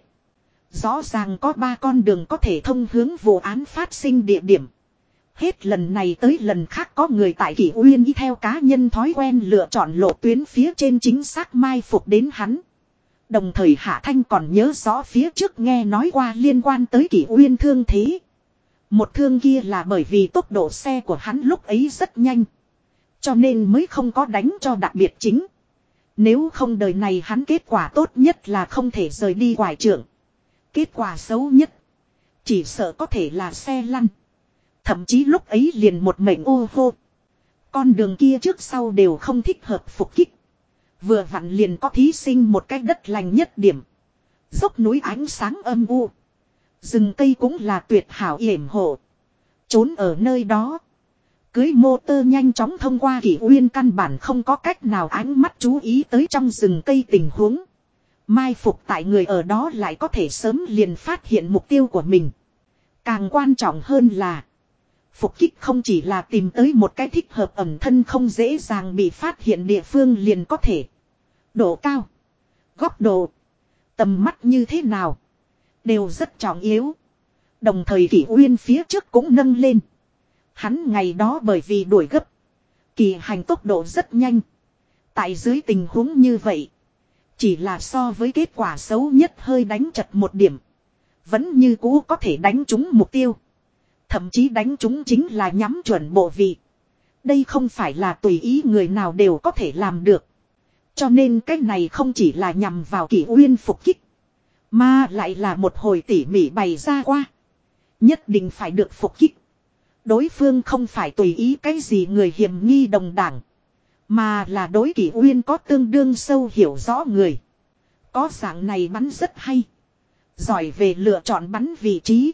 Rõ ràng có 3 con đường có thể thông hướng vụ án phát sinh địa điểm. Hết lần này tới lần khác có người tại Kỷ Uyên y theo cá nhân thói quen lựa chọn lộ tuyến phía trên chính xác mai phục đến hắn. Đồng thời Hạ Thanh còn nhớ rõ phía trước nghe nói qua liên quan tới Kỷ Uyên thương thế. Một thương kia là bởi vì tốc độ xe của hắn lúc ấy rất nhanh. Cho nên mới không có đánh cho đặc biệt chính. Nếu không đời này hắn kết quả tốt nhất là không thể rời đi quải trưởng. Kết quả xấu nhất. Chỉ sợ có thể là xe lăn. Thậm chí lúc ấy liền một mệnh ô hô. Con đường kia trước sau đều không thích hợp phục kích. Vừa vặn liền có thí sinh một cái đất lành nhất điểm. Dốc núi ánh sáng âm u. Rừng cây cũng là tuyệt hảo yểm hộ. Trốn ở nơi đó. Cưới mô tơ nhanh chóng thông qua Kỷ Uyên căn bản không có cách nào ánh mắt chú ý tới trong rừng cây tình huống. Mai phục tại người ở đó lại có thể sớm liền phát hiện mục tiêu của mình. Càng quan trọng hơn là phục kích không chỉ là tìm tới một cái thích hợp ẩn thân không dễ dàng bị phát hiện địa phương liền có thể. Độ cao, góc độ, tầm mắt như thế nào đều rất trọng yếu. Đồng thời Kỷ Uyên phía trước cũng nâng lên. Hắn ngày đó bởi vì đuổi gấp, kỳ hành tốc độ rất nhanh. Tại dưới tình huống như vậy, chỉ là so với kết quả xấu nhất hơi đánh chật một điểm, vẫn như cũ có thể đánh trúng mục tiêu. Thậm chí đánh trúng chính là nhắm chuẩn bộ vị. Đây không phải là tùy ý người nào đều có thể làm được. Cho nên cái này không chỉ là nhằm vào Kỷ Uyên phục kích, mà lại là một hồi tỉ mỉ bày ra qua. Nhất định phải được phục kích. Đối phương không phải tùy ý cái gì người hiểm nghi đồng đảng, mà là đối Kỷ Uyên có tương đương sâu hiểu rõ người. Có dạng này bắn rất hay. Giỏi về lựa chọn bắn vị trí.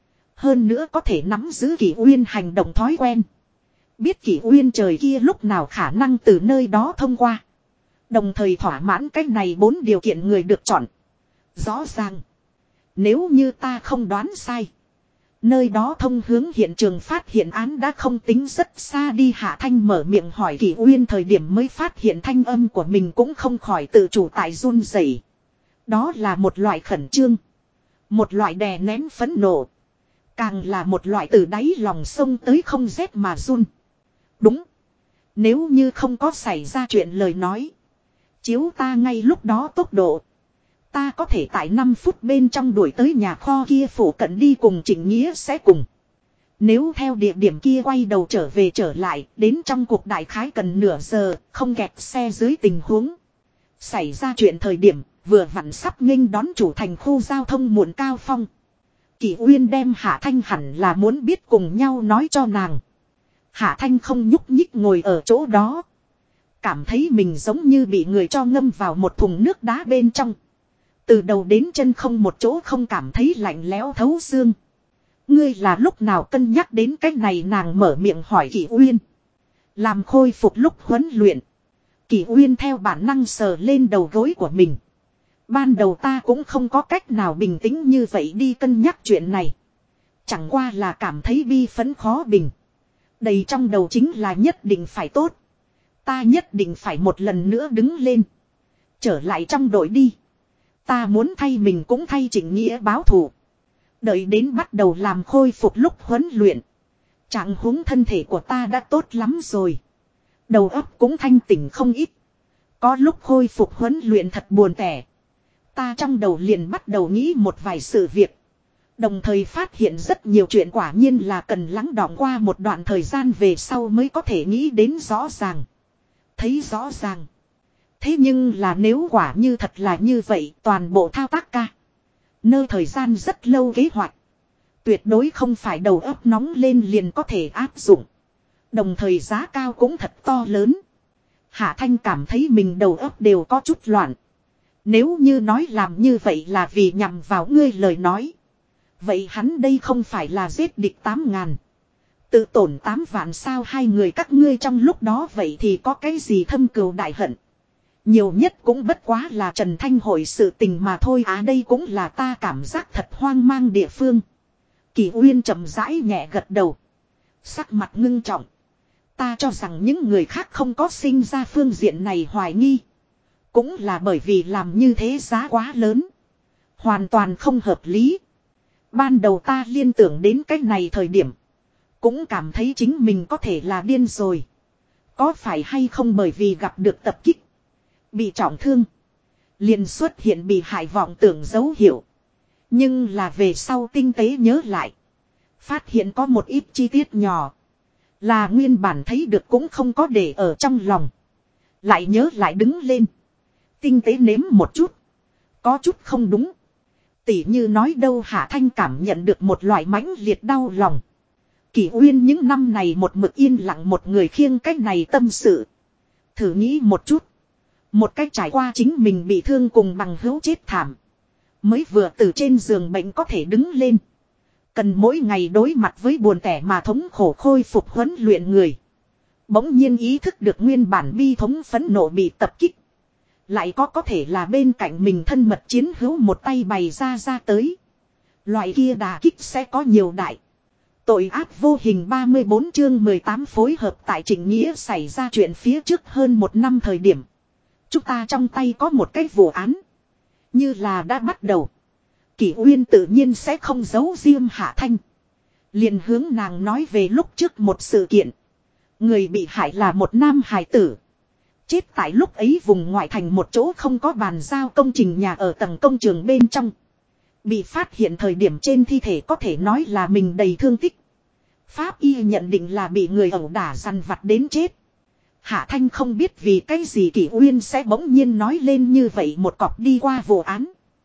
Hơn nữa có thể nắm giữ Kỷ Uyên hành động thói quen. Biết Kỷ Uyên trời kia lúc nào khả năng từ nơi đó thông qua. Đồng thời thỏa mãn cách này 4 điều kiện người được chọn. Rõ ràng. Nếu như ta không đoán sai. Nơi đó thông hướng hiện trường phát hiện án đã không tính rất xa đi. Hạ Thanh mở miệng hỏi Kỷ Uyên thời điểm mới phát hiện thanh âm của mình cũng không khỏi tự chủ tại run rẩy. Đó là một loại khẩn trương. Một loại đè nén phẫn nộ. Càng là một loại từ đáy lòng sông tới không rét mà run. Đúng. Nếu như không có xảy ra chuyện lời nói. Chiếu ta ngay lúc đó tốc độ. Ta có thể tại 5 phút bên trong đuổi tới nhà kho kia phủ cận đi cùng Trịnh Nghĩa sẽ cùng. Nếu theo địa điểm kia quay đầu trở lại, đến trong cuộc đại khái cần nửa giờ, không kẹt xe dưới tình huống. Xảy ra chuyện thời điểm, vừa vặn sắp nghênh đón chủ thành khu giao thông muộn cao phong. Kỷ Uyên đem Hạ Thanh hẳn là muốn biết cùng nhau nói cho nàng. Hạ Thanh không nhúc nhích ngồi ở chỗ đó. Cảm thấy mình giống như bị người cho ngâm vào một thùng nước đá bên trong. Từ đầu đến chân không một chỗ không cảm thấy lạnh lẽo thấu xương. Ngươi là lúc nào cân nhắc đến cái này, nàng mở miệng hỏi Kỷ Uyên. Làm khôi phục lúc huấn luyện. Kỷ Uyên theo bản năng sờ lên đầu gối của mình. Ban đầu ta cũng không có cách nào bình tĩnh như vậy đi cân nhắc chuyện này. Chẳng qua là cảm thấy bi phấn khó bình. Đầy trong đầu chính là nhất định phải tốt. Ta nhất định phải một lần nữa đứng lên. Trở lại trong đội đi. Ta muốn thay mình cũng thay Trịnh Nghĩa báo thù. Đợi đến bắt đầu làm khôi phục lúc huấn luyện. Trạng huống thân thể của ta đã tốt lắm rồi. Đầu óc cũng thanh tỉnh không ít. Có lúc khôi phục huấn luyện thật buồn tẻ. Ta trong đầu liền bắt đầu nghĩ một vài sự việc. Đồng thời phát hiện rất nhiều chuyện quả nhiên là cần lắng đọng qua một đoạn thời gian về sau mới có thể nghĩ đến rõ ràng. Thấy rõ ràng. Thế nhưng là nếu quả như thật là như vậy, toàn bộ thao tác ca. Nơi thời gian rất lâu kế hoạch. Tuyệt đối không phải đầu óc nóng lên liền có thể áp dụng. Đồng thời giá cao cũng thật to lớn. Hạ Thanh cảm thấy mình đầu óc đều có chút loạn. Nếu như nói làm như vậy là vì nhằm vào ngươi lời nói. Vậy hắn đây không phải là giết địch 8.000. Tự tổn 8 vạn sao, hai người các ngươi trong lúc đó vậy thì có cái gì thâm cừu đại hận. Nhiều nhất cũng bất quá là Trần Thanh hội sự tình mà thôi. Đây cũng là ta cảm giác thật hoang mang địa phương. Kỷ Uyên chậm rãi nhẹ gật đầu. Sắc mặt ngưng trọng. Ta cho rằng những người khác không có sinh ra phương diện này hoài nghi. Cũng là bởi vì làm như thế giá quá lớn. Hoàn toàn không hợp lý. Ban đầu ta liên tưởng đến cái này thời điểm. Cũng cảm thấy chính mình có thể là điên rồi. Có phải hay không bởi vì gặp được tập kích. Bị trọng thương. Liền xuất hiện bị hại vọng tưởng dấu hiệu. Nhưng là về sau tinh tế nhớ lại. Phát hiện có một ít chi tiết nhỏ. Là nguyên bản thấy được cũng không có để ở trong lòng. Lại nhớ lại đứng lên. Tinh tế nếm một chút. Có chút không đúng. Tỉ như nói đâu, Hạ Thanh cảm nhận được một loại mãnh liệt đau lòng. Kỷ Uyên những năm này một mực yên lặng một người khiêng cách này tâm sự. Thử nghĩ một chút. Một cách trải qua chính mình bị thương cùng bằng hữu chết thảm. Mới vừa từ trên giường bệnh có thể đứng lên. Cần mỗi ngày đối mặt với buồn tẻ mà thống khổ khôi phục huấn luyện người. Bỗng nhiên ý thức được nguyên bản bi thống phẫn nộ bị tập kích. Lại có thể là bên cạnh mình thân mật chiến hữu một tay bày ra tới. Loại kia đà kích sẽ có nhiều đại. Tội ác vô hình 34 chương 18 phối hợp tại Trịnh Nghĩa xảy ra chuyện phía trước hơn một năm thời điểm. Chúng ta trong tay có một cái vụ án. Như là đã bắt đầu. Kỷ Uyên tự nhiên sẽ không giấu riêng Hạ Thanh. Liền hướng nàng nói về lúc trước một sự kiện. Người bị hại là một nam hài tử. Chết tại lúc ấy vùng ngoại thành một chỗ không có bàn giao công trình nhà ở tầng công trường bên trong. Bị phát hiện thời điểm trên thi thể có thể nói là mình đầy thương tích. Pháp y nhận định là bị người ẩu đả dằn vặt đến chết. Hạ Thanh không biết vì cái gì Kỷ Uyên sẽ bỗng nhiên nói lên như vậy một cọc đi qua vụ án.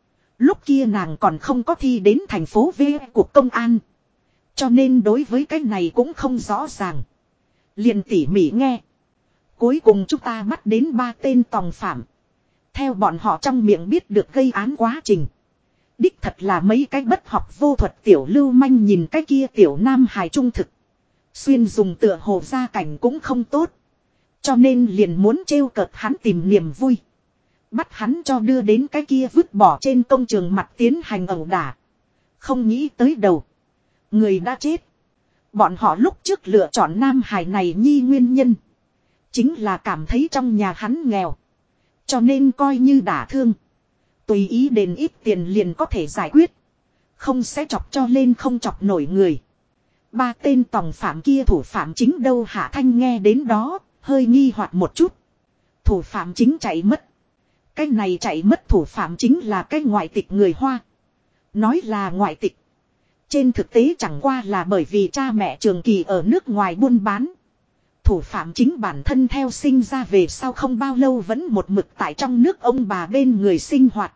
Lúc kia nàng còn không có thi đến thành phố V cục công an. Cho nên đối với cái này cũng không rõ ràng. Liền tỉ mỉ nghe. Cuối cùng chúng ta bắt đến 3 tên tòng phạm. Theo bọn họ trong miệng biết được gây án quá trình. Đích thật là mấy cái bất học vô thuật tiểu lưu manh, nhìn cái kia tiểu nam hài trung thực. Xuyên dùng tựa hồ gia cảnh cũng không tốt. Cho nên liền muốn trêu cợt hắn tìm niềm vui. Bắt hắn cho đưa đến cái kia vứt bỏ trên công trường mặt tiến hành ẩu đả. Không nghĩ tới đầu. Người đã chết. Bọn họ lúc trước lựa chọn nam hài này nhi nguyên nhân. Chính là cảm thấy trong nhà hắn nghèo. Cho nên coi như đả thương. Tùy ý đền ít tiền liền có thể giải quyết. Không sẽ chọc cho lên không chọc nổi người. 3 tên tòng phạm kia thủ phạm chính đâu, Hạ Thanh nghe đến đó, hơi nghi hoặc một chút. Thủ phạm chính chạy mất. Cái này chạy mất thủ phạm chính là cái ngoại tịch người Hoa. Nói là ngoại tịch. Trên thực tế chẳng qua là bởi vì cha mẹ trường kỳ ở nước ngoài buôn bán. Thủ phạm chính bản thân theo sinh ra về sau không bao lâu vẫn một mực tại trong nước ông bà bên người sinh hoạt.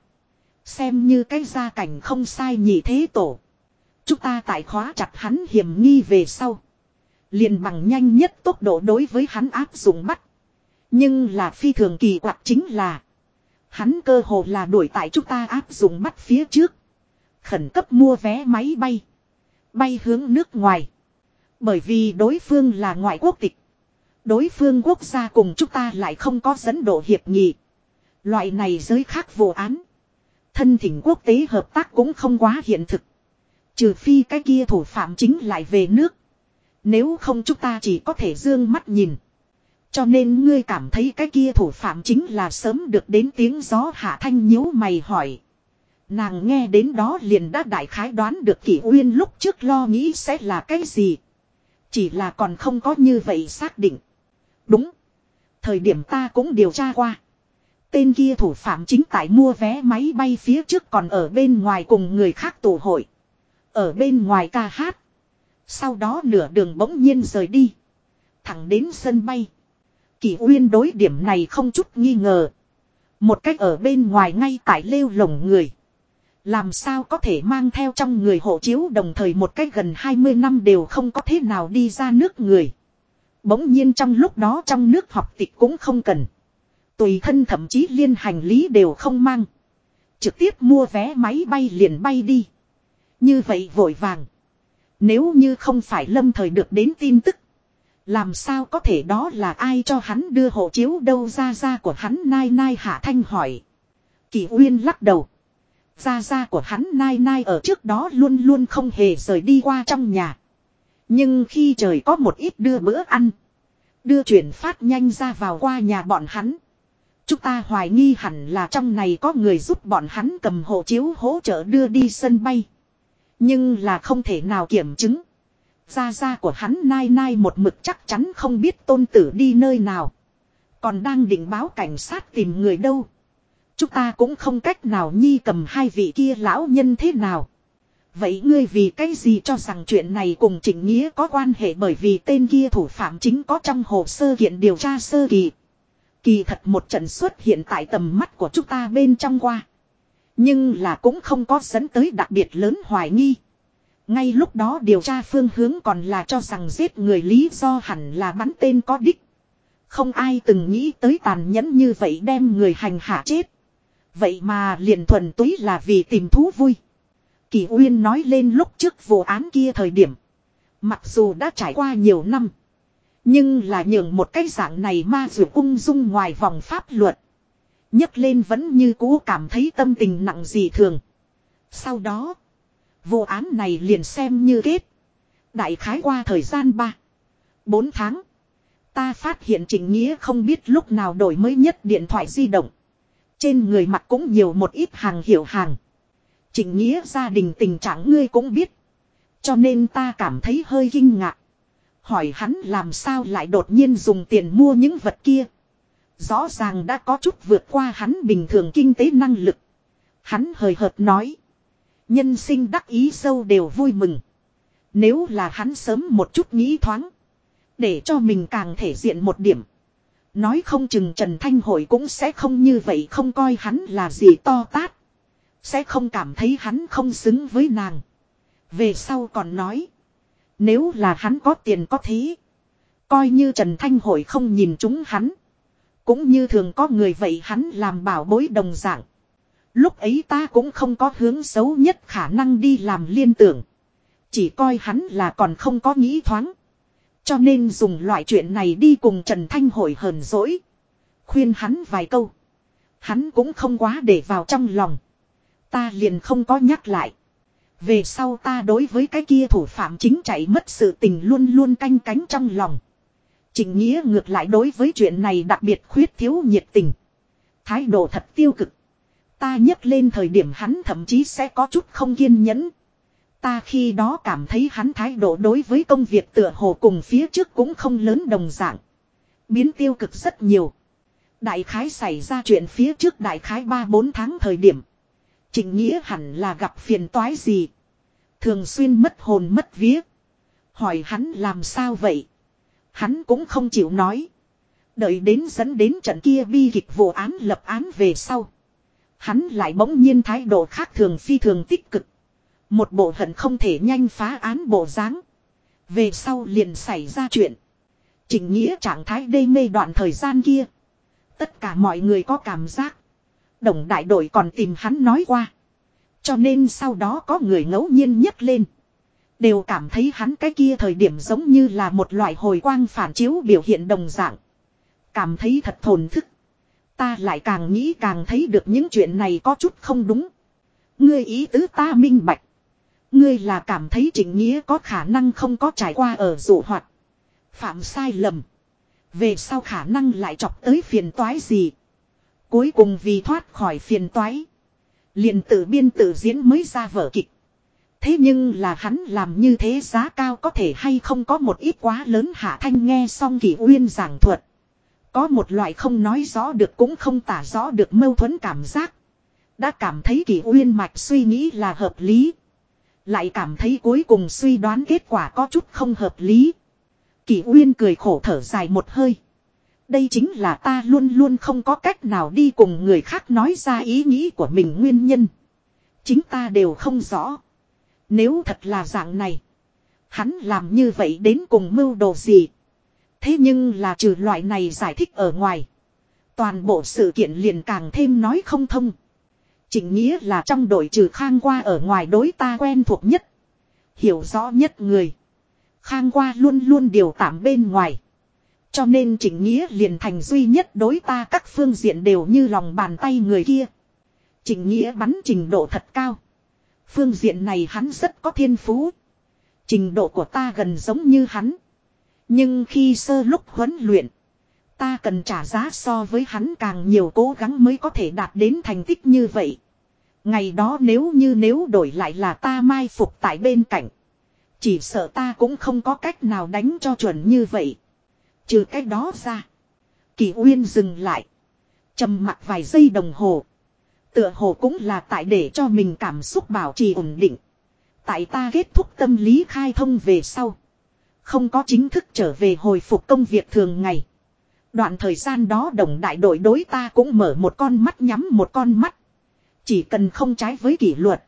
Xem như cái gia cảnh không sai nhị thế tổ. Chúng ta tại khóa chặt hắn hiểm nghi về sau. Liền bằng nhanh nhất tốc độ đối với hắn áp dụng bắt. Nhưng là phi thường kỳ quặc chính là. Hắn cơ hồ là đuổi tại chúng ta áp dụng bắt phía trước. Khẩn cấp mua vé máy bay. Bay hướng nước ngoài. Bởi vì đối phương là ngoại quốc tịch. Đối phương quốc gia cùng chúng ta lại không có dẫn độ hiệp nghị. Loại này giới khác vô án. Thân thỉnh quốc tế hợp tác cũng không quá hiện thực. Trừ phi cái kia thủ phạm chính lại về nước. Nếu không chúng ta chỉ có thể dương mắt nhìn. Cho nên ngươi cảm thấy cái kia thủ phạm chính là sớm được đến tiếng gió. Hạ Thanh nhíu mày hỏi. Nàng nghe đến đó liền đã đại khái đoán được Kỷ Uyên lúc trước lo nghĩ sẽ là cái gì. Chỉ là còn không có như vậy xác định. Đúng. Thời điểm ta cũng điều tra qua. Tên kia thủ phạm chính tại mua vé máy bay phía trước còn ở bên ngoài cùng người khác tụ hội. Ở bên ngoài ca hát. Sau đó nửa đường bỗng nhiên rời đi. Thẳng đến sân bay. Kỷ Uyên đối điểm này không chút nghi ngờ. Một cách ở bên ngoài ngay tại lêu lồng người. Làm sao có thể mang theo trong người hộ chiếu đồng thời một cách gần 20 năm đều không có thế nào đi ra nước người. Bỗng nhiên trong lúc đó trong nước học tịch cũng không cần. Tùy thân thậm chí liên hành lý đều không mang. Trực tiếp mua vé máy bay liền bay đi. Như vậy vội vàng. Nếu như không phải lâm thời được đến tin tức. Làm sao có thể đó là ai cho hắn đưa hộ chiếu đâu ra của hắn Nai Nai Hạ Thanh hỏi. Kỷ Uyên lắc đầu. Gia của hắn Nai Nai ở trước đó luôn luôn không hề rời đi qua trong nhà. Nhưng khi trời có một ít đưa bữa ăn. Đưa chuyển phát nhanh ra vào qua nhà bọn hắn. Chúng ta hoài nghi hẳn là trong này có người giúp bọn hắn cầm hộ chiếu hỗ trợ đưa đi sân bay. Nhưng là không thể nào kiểm chứng. Gia của hắn Nai Nai một mực chắc chắn không biết tôn tử đi nơi nào. Còn đang định báo cảnh sát tìm người đâu. Chúng ta cũng không cách nào nhi cầm hai vị kia lão nhân thế nào. Vậy ngươi vì cái gì cho rằng chuyện này cùng Trịnh Nghĩa có quan hệ bởi vì tên kia thủ phạm chính có trong hồ sơ kiện điều tra sơ kỳ. Kỳ thật một trận xuất hiện tại tầm mắt của chúng ta bên trong qua. Nhưng là cũng không có dẫn tới đặc biệt lớn hoài nghi. Ngay lúc đó điều tra phương hướng còn là cho rằng giết người lý do hẳn là bắn tên có đích. Không ai từng nghĩ tới tàn nhẫn như vậy đem người hành hạ chết. Vậy mà liền thuần túy là vì tìm thú vui. Kỷ Uyên nói lên lúc trước vụ án kia thời điểm. Mặc dù đã trải qua nhiều năm. Nhưng là nhường một cái dạng này ma dược ung dung ngoài vòng pháp luật. Nhấc lên vẫn như cũ cảm thấy tâm tình nặng dị thường. Sau đó. Vụ án này liền xem như kết. Đại khái qua thời gian 3-4 tháng. Ta phát hiện Trịnh Nghĩa không biết lúc nào đổi mới nhất điện thoại di động. Trên người mặt cũng nhiều một ít hàng hiệu hàng. Trịnh Nghĩa gia đình tình trạng ngươi cũng biết. Cho nên ta cảm thấy hơi kinh ngạc. Hỏi hắn làm sao lại đột nhiên dùng tiền mua những vật kia. Rõ ràng đã có chút vượt qua hắn bình thường kinh tế năng lực. Hắn hời hợt nói. Nhân sinh đắc ý sâu đều vui mừng. Nếu là hắn sớm một chút nghĩ thoáng. Để cho mình càng thể diện một điểm. Nói không chừng Trần Thanh Hội cũng sẽ không như vậy không coi hắn là gì to tát. Sẽ không cảm thấy hắn không xứng với nàng. Về sau còn nói. Nếu là hắn có tiền có thế. Coi như Trần Thanh Hội không nhìn chúng hắn. Cũng như thường có người vậy hắn làm bảo bối đồng dạng. Lúc ấy ta cũng không có hướng xấu nhất khả năng đi làm liên tưởng. Chỉ coi hắn là còn không có nghĩ thoáng. Cho nên dùng loại chuyện này đi cùng Trần Thanh Hội hờn dỗi. Khuyên hắn vài câu. Hắn cũng không quá để vào trong lòng. Ta liền không có nhắc lại. Về sau ta đối với cái kia thủ phạm chính chạy mất sự tình luôn luôn canh cánh trong lòng. Trịnh Nghĩa ngược lại đối với chuyện này đặc biệt khuyết thiếu nhiệt tình. Thái độ thật tiêu cực. Ta nhắc lên thời điểm hắn thậm chí sẽ có chút không kiên nhẫn. Ta khi đó cảm thấy hắn thái độ đối với công việc tựa hồ cùng phía trước cũng không lớn đồng dạng. Biến tiêu cực rất nhiều. Đại khái xảy ra chuyện phía trước đại khái 3-4 tháng thời điểm. Trịnh Nghĩa hẳn là gặp phiền toái gì. Thường xuyên mất hồn mất vía. Hỏi hắn làm sao vậy. Hắn cũng không chịu nói. Đợi đến dẫn đến trận kia bi kịch vụ án lập án về sau. Hắn lại bỗng nhiên thái độ khác thường phi thường tích cực. Một bộ hận không thể nhanh phá án bộ dáng. Về sau liền xảy ra chuyện. Trịnh Nghĩa trạng thái đê mê đoạn thời gian kia. Tất cả mọi người có cảm giác. Đồng đại đội còn tìm hắn nói qua. Cho nên sau đó có người ngẫu nhiên nhấc lên. Đều cảm thấy hắn cái kia thời điểm giống như là một loại hồi quang phản chiếu biểu hiện đồng dạng. Cảm thấy thật thổn thức. Ta lại càng nghĩ càng thấy được những chuyện này có chút không đúng. Ngươi ý tứ ta minh bạch. Ngươi là cảm thấy Trịnh Nghĩa có khả năng không có trải qua ở dụ hoạt. Phạm sai lầm. Về sau khả năng lại chọc tới phiền toái gì. Cuối cùng vì thoát khỏi phiền toái. Liền tự biên tự diễn mới ra vở kịch. Thế nhưng là hắn làm như thế giá cao có thể hay không có một ít quá lớn. Hạ Thanh nghe xong Kỷ Uyên giảng thuật. Có một loại không nói rõ được cũng không tả rõ được mâu thuẫn cảm giác. Đã cảm thấy Kỷ Uyên mạch suy nghĩ là hợp lý. Lại cảm thấy cuối cùng suy đoán kết quả có chút không hợp lý. Kỷ Uyên cười khổ thở dài một hơi. Đây chính là ta luôn luôn không có cách nào đi cùng người khác nói ra ý nghĩ của mình nguyên nhân. Chính ta đều không rõ. Nếu thật là dạng này. Hắn làm như vậy đến cùng mưu đồ gì. Thế nhưng là trừ loại này giải thích ở ngoài. Toàn bộ sự kiện liền càng thêm nói không thông. Trịnh Nghĩa là trong đội trừ Khang Qua ở ngoài đối ta quen thuộc nhất. Hiểu rõ nhất người. Khang Qua luôn luôn điều tạm bên ngoài. Cho nên Trịnh Nghĩa liền thành duy nhất đối ta các phương diện đều như lòng bàn tay người kia. Trịnh Nghĩa bắn trình độ thật cao. Phương diện này hắn rất có thiên phú. Trình độ của ta gần giống như hắn. Nhưng khi sơ lúc huấn luyện. Ta cần trả giá so với hắn càng nhiều cố gắng mới có thể đạt đến thành tích như vậy. Ngày đó nếu đổi lại là ta mai phục tại bên cạnh. Chỉ sợ ta cũng không có cách nào đánh cho chuẩn như vậy. Trừ cái đó ra. Kỷ Uyên dừng lại. Trầm mặc vài giây đồng hồ. Tựa hồ cũng là tại để cho mình cảm xúc bảo trì ổn định. Tại ta kết thúc tâm lý khai thông về sau. Không có chính thức trở về hồi phục công việc thường ngày. Đoạn thời gian đó đồng đại đội đối ta cũng mở một con mắt nhắm một con mắt. Chỉ cần không trái với kỷ luật.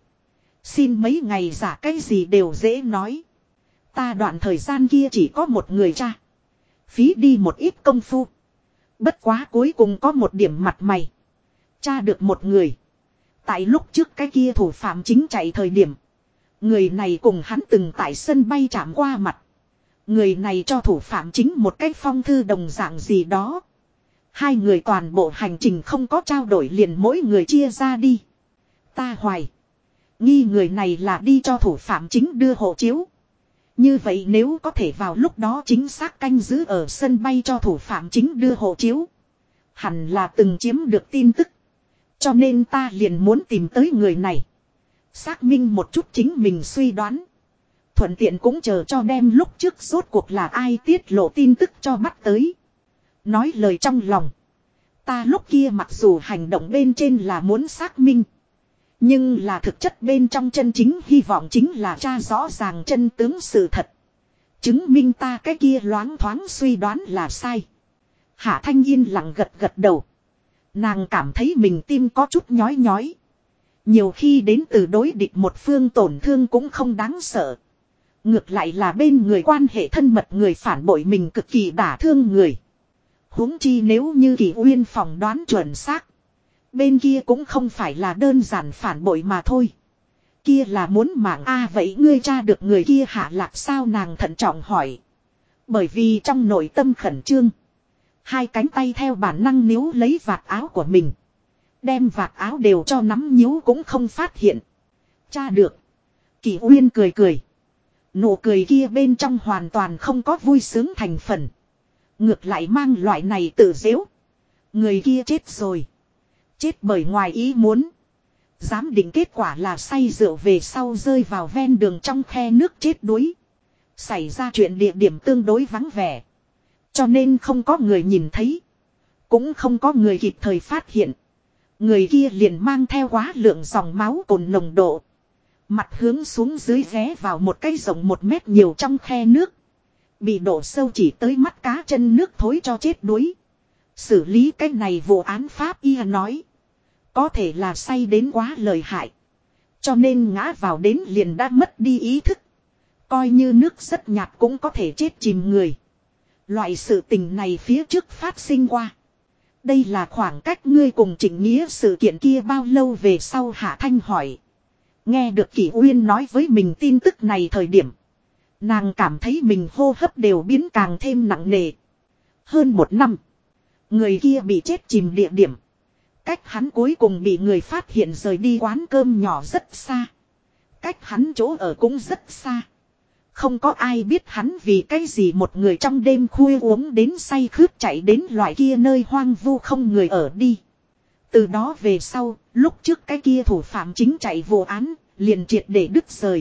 Xin mấy ngày giả cái gì đều dễ nói. Ta đoạn thời gian kia chỉ có một người cha. Phí đi một ít công phu. Bất quá cuối cùng có một điểm mặt mày. Cha được một người. Tại lúc trước cái kia thủ phạm chính chạy thời điểm. Người này cùng hắn từng tại sân bay chạm qua mặt. Người này cho thủ phạm chính một cái phong thư đồng dạng gì đó. Hai người toàn bộ hành trình không có trao đổi liền mỗi người chia ra đi. Ta hoài. Nghi người này là đi cho thủ phạm chính đưa hộ chiếu. Như vậy nếu có thể vào lúc đó chính xác canh giữ ở sân bay cho thủ phạm chính đưa hộ chiếu. Hẳn là từng chiếm được tin tức. Cho nên ta liền muốn tìm tới người này. Xác minh một chút chính mình suy đoán. Thuận tiện cũng chờ cho đem lúc trước rốt cuộc là ai tiết lộ tin tức cho bắt tới. Nói lời trong lòng. Ta lúc kia mặc dù hành động bên trên là muốn xác minh. Nhưng là thực chất bên trong chân chính hy vọng chính là tra rõ ràng chân tướng sự thật. Chứng minh ta cái kia loáng thoáng suy đoán là sai. Hạ Thanh yên lặng gật gật đầu. Nàng cảm thấy mình tim có chút nhói nhói. Nhiều khi đến từ đối địch một phương tổn thương cũng không đáng sợ. Ngược lại là bên người quan hệ thân mật người phản bội mình cực kỳ đả thương người. Huống chi nếu như Kỷ Uyên phỏng đoán chuẩn xác. Bên kia cũng không phải là đơn giản phản bội mà thôi. Kia là muốn mạng vậy ngươi tra được người kia hạ lạc sao nàng thận trọng hỏi. Bởi vì trong nội tâm khẩn trương. Hai cánh tay theo bản năng níu lấy vạt áo của mình. Đem vạt áo đều cho nắm nhíu cũng không phát hiện. Tra được. Kỷ Uyên cười cười. Nụ cười kia bên trong hoàn toàn không có vui sướng thành phần. Ngược lại mang loại này tự dễu. Người kia chết rồi. Chết bởi ngoài ý muốn. Giám định kết quả là say rượu về sau rơi vào ven đường trong khe nước chết đuối. Xảy ra chuyện địa điểm tương đối vắng vẻ. Cho nên không có người nhìn thấy. Cũng không có người kịp thời phát hiện. Người kia liền mang theo quá lượng dòng máu cồn nồng độ. Mặt hướng xuống dưới ghé vào một cái rộng 1 mét nhiều trong khe nước. Bị đổ sâu chỉ tới mắt cá chân nước thối cho chết đuối. Xử lý cái này vụ án pháp y nói. Có thể là say đến quá lợi hại. Cho nên ngã vào đến liền đã mất đi ý thức. Coi như nước rất nhạt cũng có thể chết chìm người. Loại sự tình này phía trước phát sinh qua. Đây là khoảng cách ngươi cùng Trịnh Nghĩa sự kiện kia bao lâu về sau Hạ Thanh hỏi. Nghe được Kỷ Uyên nói với mình tin tức này thời điểm. Nàng cảm thấy mình hô hấp đều biến càng thêm nặng nề. Hơn 1 năm. Người kia bị chết chìm địa điểm. Cách hắn cuối cùng bị người phát hiện rời đi quán cơm nhỏ rất xa. Cách hắn chỗ ở cũng rất xa. Không có ai biết hắn vì cái gì một người trong đêm khuya uống đến say khướt chạy đến loại kia nơi hoang vu không người ở đi. Từ đó về sau, lúc trước cái kia thủ phạm chính chạy vụ án, liền triệt để đứt rời.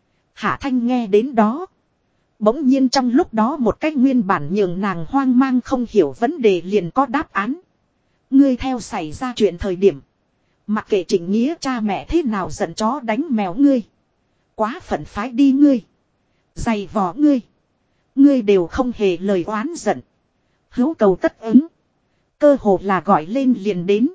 Hạ Thanh nghe đến đó. Bỗng nhiên trong lúc đó một cách nguyên bản nhường nàng hoang mang không hiểu vấn đề liền có đáp án. Ngươi theo xảy ra chuyện thời điểm. Mặc kệ Trịnh Nghĩa cha mẹ thế nào giận chó đánh mèo ngươi. Quá phận phái đi ngươi. Dày vò ngươi. Ngươi đều không hề lời oán giận. Hữu cầu tất ứng. Cơ hồ là gọi lên liền đến.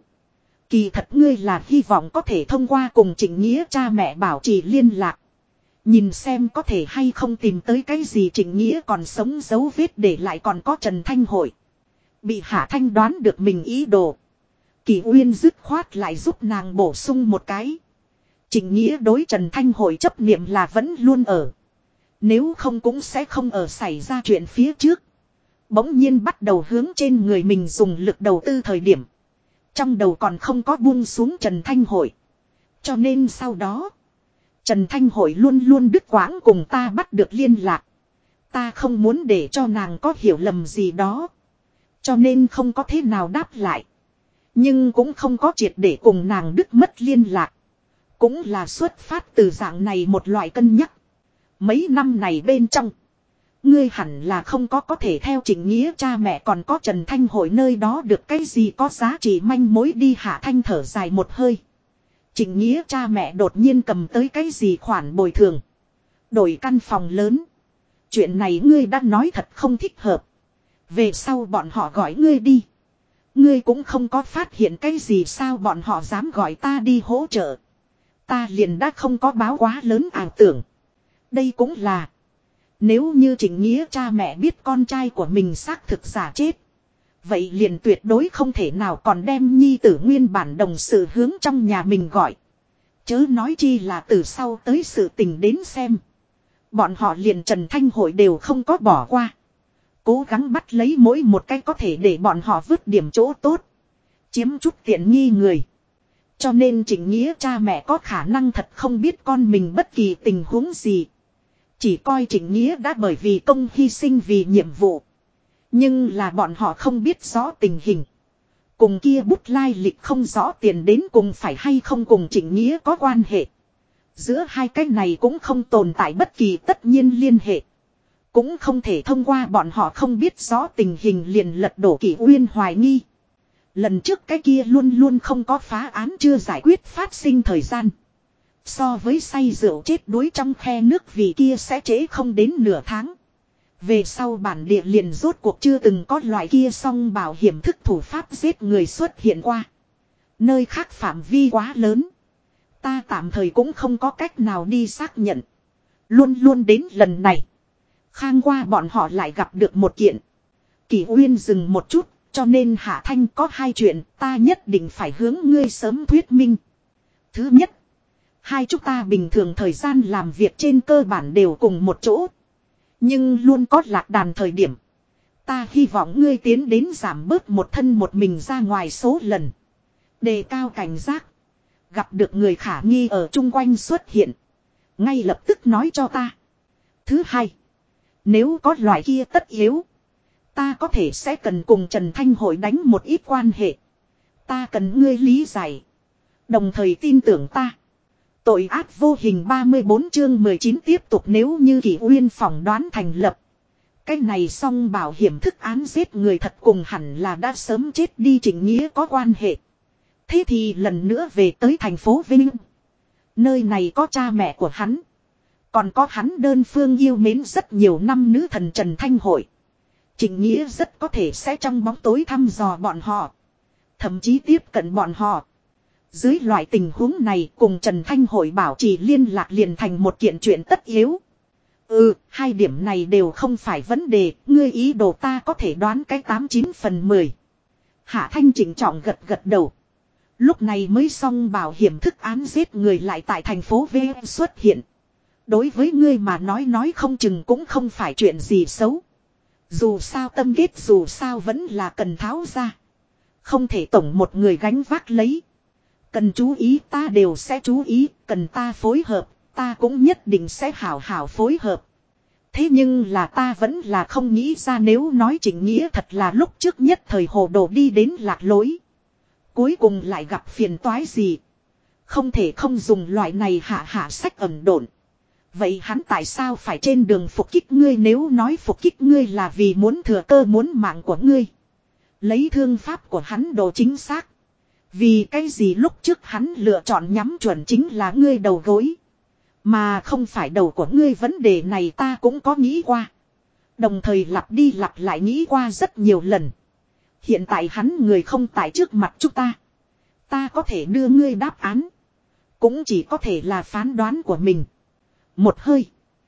Kỳ thật ngươi là hy vọng có thể thông qua cùng Trịnh Nghĩa cha mẹ bảo trì liên lạc. Nhìn xem có thể hay không tìm tới cái gì Trịnh Nghĩa còn sống dấu vết để lại còn có Trần Thanh Hội. Bị Hạ Thanh đoán được mình ý đồ. Kỳ Uyên dứt khoát lại giúp nàng bổ sung một cái. Trịnh Nghĩa đối Trần Thanh Hội chấp niệm là vẫn luôn ở. Nếu không cũng sẽ không ở xảy ra chuyện phía trước. Bỗng nhiên bắt đầu hướng trên người mình dùng lực đầu tư thời điểm. Trong đầu còn không có buông xuống Trần Thanh Hội. Cho nên sau đó. Trần Thanh Hội luôn luôn đứt quãng cùng ta bắt được liên lạc. Ta không muốn để cho nàng có hiểu lầm gì đó. Cho nên không có thế nào đáp lại. Nhưng cũng không có triệt để cùng nàng đứt mất liên lạc. Cũng là xuất phát từ dạng này một loại cân nhắc. Mấy năm này bên trong. Ngươi hẳn là không có thể theo Trịnh Nghĩa cha mẹ còn có Trần Thanh Hội nơi đó được cái gì có giá trị manh mối đi. Hạ Thanh thở dài một hơi. Trịnh Nghĩa cha mẹ đột nhiên cầm tới cái gì khoản bồi thường. Đổi căn phòng lớn. Chuyện này ngươi đã nói thật không thích hợp. Về sau bọn họ gọi ngươi đi. Ngươi cũng không có phát hiện cái gì sao bọn họ dám gọi ta đi hỗ trợ. Ta liền đã không có báo quá lớn ảo tưởng. Đây cũng là. Nếu như Trịnh Nghĩa cha mẹ biết con trai của mình xác thực giả chết. Vậy liền tuyệt đối không thể nào còn đem nhi tử nguyên bản đồng sự hướng trong nhà mình gọi. Chớ nói chi là từ sau tới sự tình đến xem. Bọn họ liền Trần Thanh Hội đều không có bỏ qua. Cố gắng bắt lấy mỗi một cái có thể để bọn họ vứt điểm chỗ tốt. Chiếm chút tiện nghi người. Cho nên Trịnh Nghĩa cha mẹ có khả năng thật không biết con mình bất kỳ tình huống gì. Chỉ coi Trịnh Nghĩa đã bởi vì công hy sinh vì nhiệm vụ. Nhưng là bọn họ không biết rõ tình hình. Cùng kia bút lai lịch không rõ tiền đến cùng phải hay không cùng Trịnh Nghĩa có quan hệ. Giữa hai cái này cũng không tồn tại bất kỳ tất nhiên liên hệ. Cũng không thể thông qua bọn họ không biết rõ tình hình liền lật đổ Kỷ Uyên hoài nghi. Lần trước cái kia luôn luôn không có phá án chưa giải quyết phát sinh thời gian. So với say rượu chết đuối trong khe nước vì kia sẽ trễ không đến nửa tháng. Về sau bản địa liền rốt cuộc chưa từng có loại kia song bảo hiểm thức thủ pháp giết người xuất hiện qua. Nơi khác phạm vi quá lớn. Ta tạm thời cũng không có cách nào đi xác nhận. Luôn luôn đến lần này. Khang qua bọn họ lại gặp được một kiện. Kỷ Uyên dừng một chút. Cho nên Hạ Thanh có 2 chuyện ta nhất định phải hướng ngươi sớm thuyết minh. Thứ nhất. Hai chúng ta bình thường thời gian làm việc trên cơ bản đều cùng một chỗ. Nhưng luôn có lạc đàn thời điểm. Ta hy vọng ngươi tiến đến giảm bớt một thân một mình ra ngoài số lần. Đề cao cảnh giác. Gặp được người khả nghi ở chung quanh xuất hiện. Ngay lập tức nói cho ta. Thứ hai. Nếu có loại kia tất yếu. Ta có thể sẽ cần cùng Trần Thanh Hội đánh một ít quan hệ. Ta cần ngươi lý giải. Đồng thời tin tưởng ta. Tội ác vô hình 34 chương 19 tiếp tục nếu như Kỷ Uyên phỏng đoán thành lập. Cái này song bảo hiểm thức án giết người thật cùng hẳn là đã sớm chết đi Trịnh Nghĩa có quan hệ. Thế thì lần nữa về tới thành phố Vinh. Nơi này có cha mẹ của hắn. Còn có hắn đơn phương yêu mến rất nhiều năm nữ thần Trần Thanh Hội. Trịnh Nghĩa rất có thể sẽ trong bóng tối thăm dò bọn họ. Thậm chí tiếp cận bọn họ. Dưới loại tình huống này cùng Trần Thanh Hội bảo trì liên lạc liền thành một kiện chuyện tất yếu. Hai điểm này đều không phải vấn đề, ngươi ý đồ ta có thể đoán cái 89/10. Hạ Thanh chỉnh trọng gật gật đầu. Lúc này mới xong bảo hiểm thức án giết người lại tại thành phố V xuất hiện. Đối với ngươi mà nói không chừng cũng không phải chuyện gì xấu. Dù sao tâm kết dù sao vẫn là cần tháo ra. Không thể tổng một người gánh vác lấy. Cần chú ý ta đều sẽ chú ý, cần ta phối hợp, ta cũng nhất định sẽ hảo hảo phối hợp. Thế nhưng là ta vẫn là không nghĩ ra nếu nói Trịnh Nghĩa thật là lúc trước nhất thời hồ đồ đi đến lạc lối. Cuối cùng lại gặp phiền toái gì. Không thể không dùng loại này hạ sách ẩn độn. Vậy hắn tại sao phải trên đường phục kích ngươi nếu nói phục kích ngươi là vì muốn thừa cơ muốn mạng của ngươi. Lấy thương pháp của hắn đồ chính xác. Vì cái gì lúc trước hắn lựa chọn nhắm chuẩn chính là ngươi đầu gối. Mà không phải đầu của ngươi vấn đề này ta cũng có nghĩ qua. Đồng thời lặp đi lặp lại nghĩ qua rất nhiều lần. Hiện tại hắn người không tại trước mặt chúng ta. Ta có thể đưa ngươi đáp án. Cũng chỉ có thể là phán đoán của mình. Một hơi.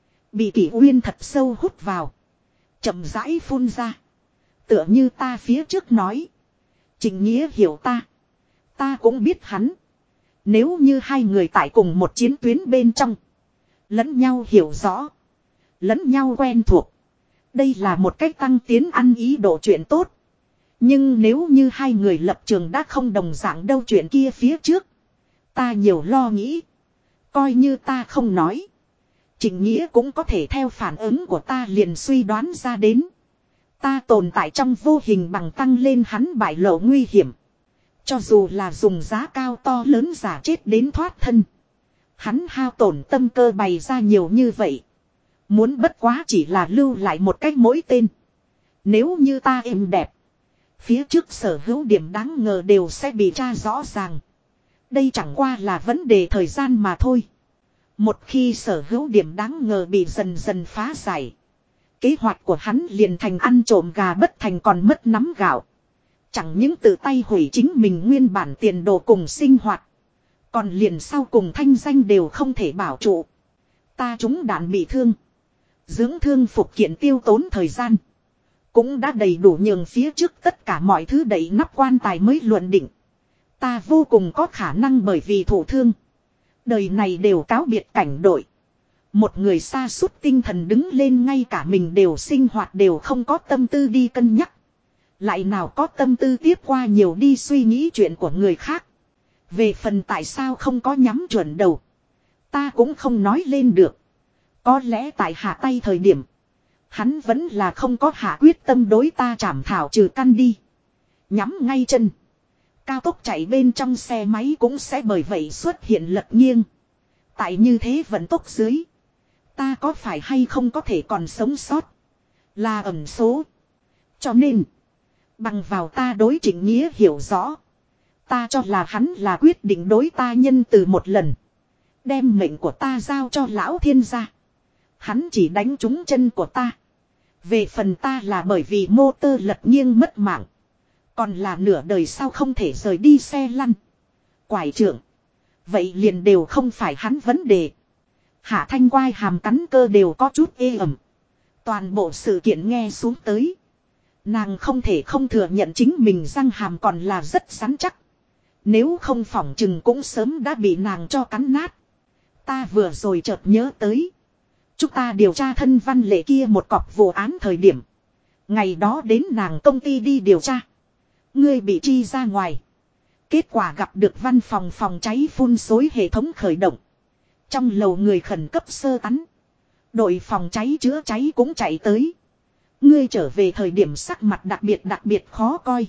Bị Kỷ Uyên thật sâu hút vào. Chậm rãi phun ra. Tựa như ta phía trước nói. Trịnh Nghĩa hiểu ta. Ta cũng biết hắn. Nếu như hai người tại cùng một chiến tuyến bên trong. Lẫn nhau hiểu rõ. Lẫn nhau quen thuộc. Đây là một cách tăng tiến ăn ý độ chuyện tốt. Nhưng nếu như hai người lập trường đã không đồng dạng đâu chuyện kia phía trước. Ta nhiều lo nghĩ. Coi như ta không nói. Trịnh Nghĩa cũng có thể theo phản ứng của ta liền suy đoán ra đến. Ta tồn tại trong vô hình bằng tăng lên hắn bại lộ nguy hiểm. Cho dù là dùng giá cao to lớn giả chết đến thoát thân. Hắn hao tổn tâm cơ bày ra nhiều như vậy. Muốn bất quá chỉ là lưu lại một cách mỗi tên. Nếu như ta êm đẹp. Phía trước sở hữu điểm đáng ngờ đều sẽ bị tra rõ ràng. Đây chẳng qua là vấn đề thời gian mà thôi. Một khi sở hữu điểm đáng ngờ bị dần dần phá giải. Kế hoạch của hắn liền thành ăn trộm gà bất thành còn mất nắm gạo. Chẳng những tự tay hủy chính mình nguyên bản tiền đồ cùng sinh hoạt. Còn liền sau cùng thanh danh đều không thể bảo trụ. Ta trúng đạn bị thương. Dưỡng thương phục kiện tiêu tốn thời gian. Cũng đã đầy đủ nhường phía trước tất cả mọi thứ đẩy nắp quan tài mới luận định. Ta vô cùng có khả năng bởi vì thổ thương. Đời này đều cáo biệt cảnh đội. Một người sa sút tinh thần đứng lên ngay cả mình đều sinh hoạt đều không có tâm tư đi cân nhắc. Lại nào có tâm tư tiếp qua nhiều đi suy nghĩ chuyện của người khác. Về phần tại sao không có nhắm chuẩn đầu. Ta cũng không nói lên được. Có lẽ tại hạ tay thời điểm. Hắn vẫn là không có hạ quyết tâm đối ta trảm thảo trừ căn đi. Nhắm ngay chân. Cao tốc chạy bên trong xe máy cũng sẽ bởi vậy xuất hiện lật nghiêng. Tại như thế vận tốc dưới. Ta có phải hay không có thể còn sống sót. Là ẩn số. Cho nên. Bằng vào ta đối Trịnh Nghĩa hiểu rõ. Ta cho là hắn là quyết định đối ta nhân từ một lần. Đem mệnh của ta giao cho lão thiên gia. Hắn chỉ đánh trúng chân của ta. Về phần ta là bởi vì motor lật nghiêng mất mạng. Còn là nửa đời sau không thể rời đi xe lăn. Quải trưởng. Vậy liền đều không phải hắn vấn đề. Hạ Thanh quai hàm cắn cơ đều có chút ê ẩm. Toàn bộ sự kiện nghe xuống tới. Nàng không thể không thừa nhận chính mình răng hàm còn là rất rắn chắc. Nếu không phỏng chừng cũng sớm đã bị nàng cho cắn nát. Ta vừa rồi chợt nhớ tới. Chúng ta điều tra thân văn lệ kia một cọc vụ án thời điểm. Ngày đó đến nàng công ty đi điều tra. Ngươi bị chi ra ngoài. Kết quả gặp được văn phòng phòng cháy phun xối hệ thống khởi động. Trong lầu người khẩn cấp sơ tán. Đội phòng cháy chữa cháy cũng chạy tới. Ngươi trở về thời điểm sắc mặt đặc biệt khó coi.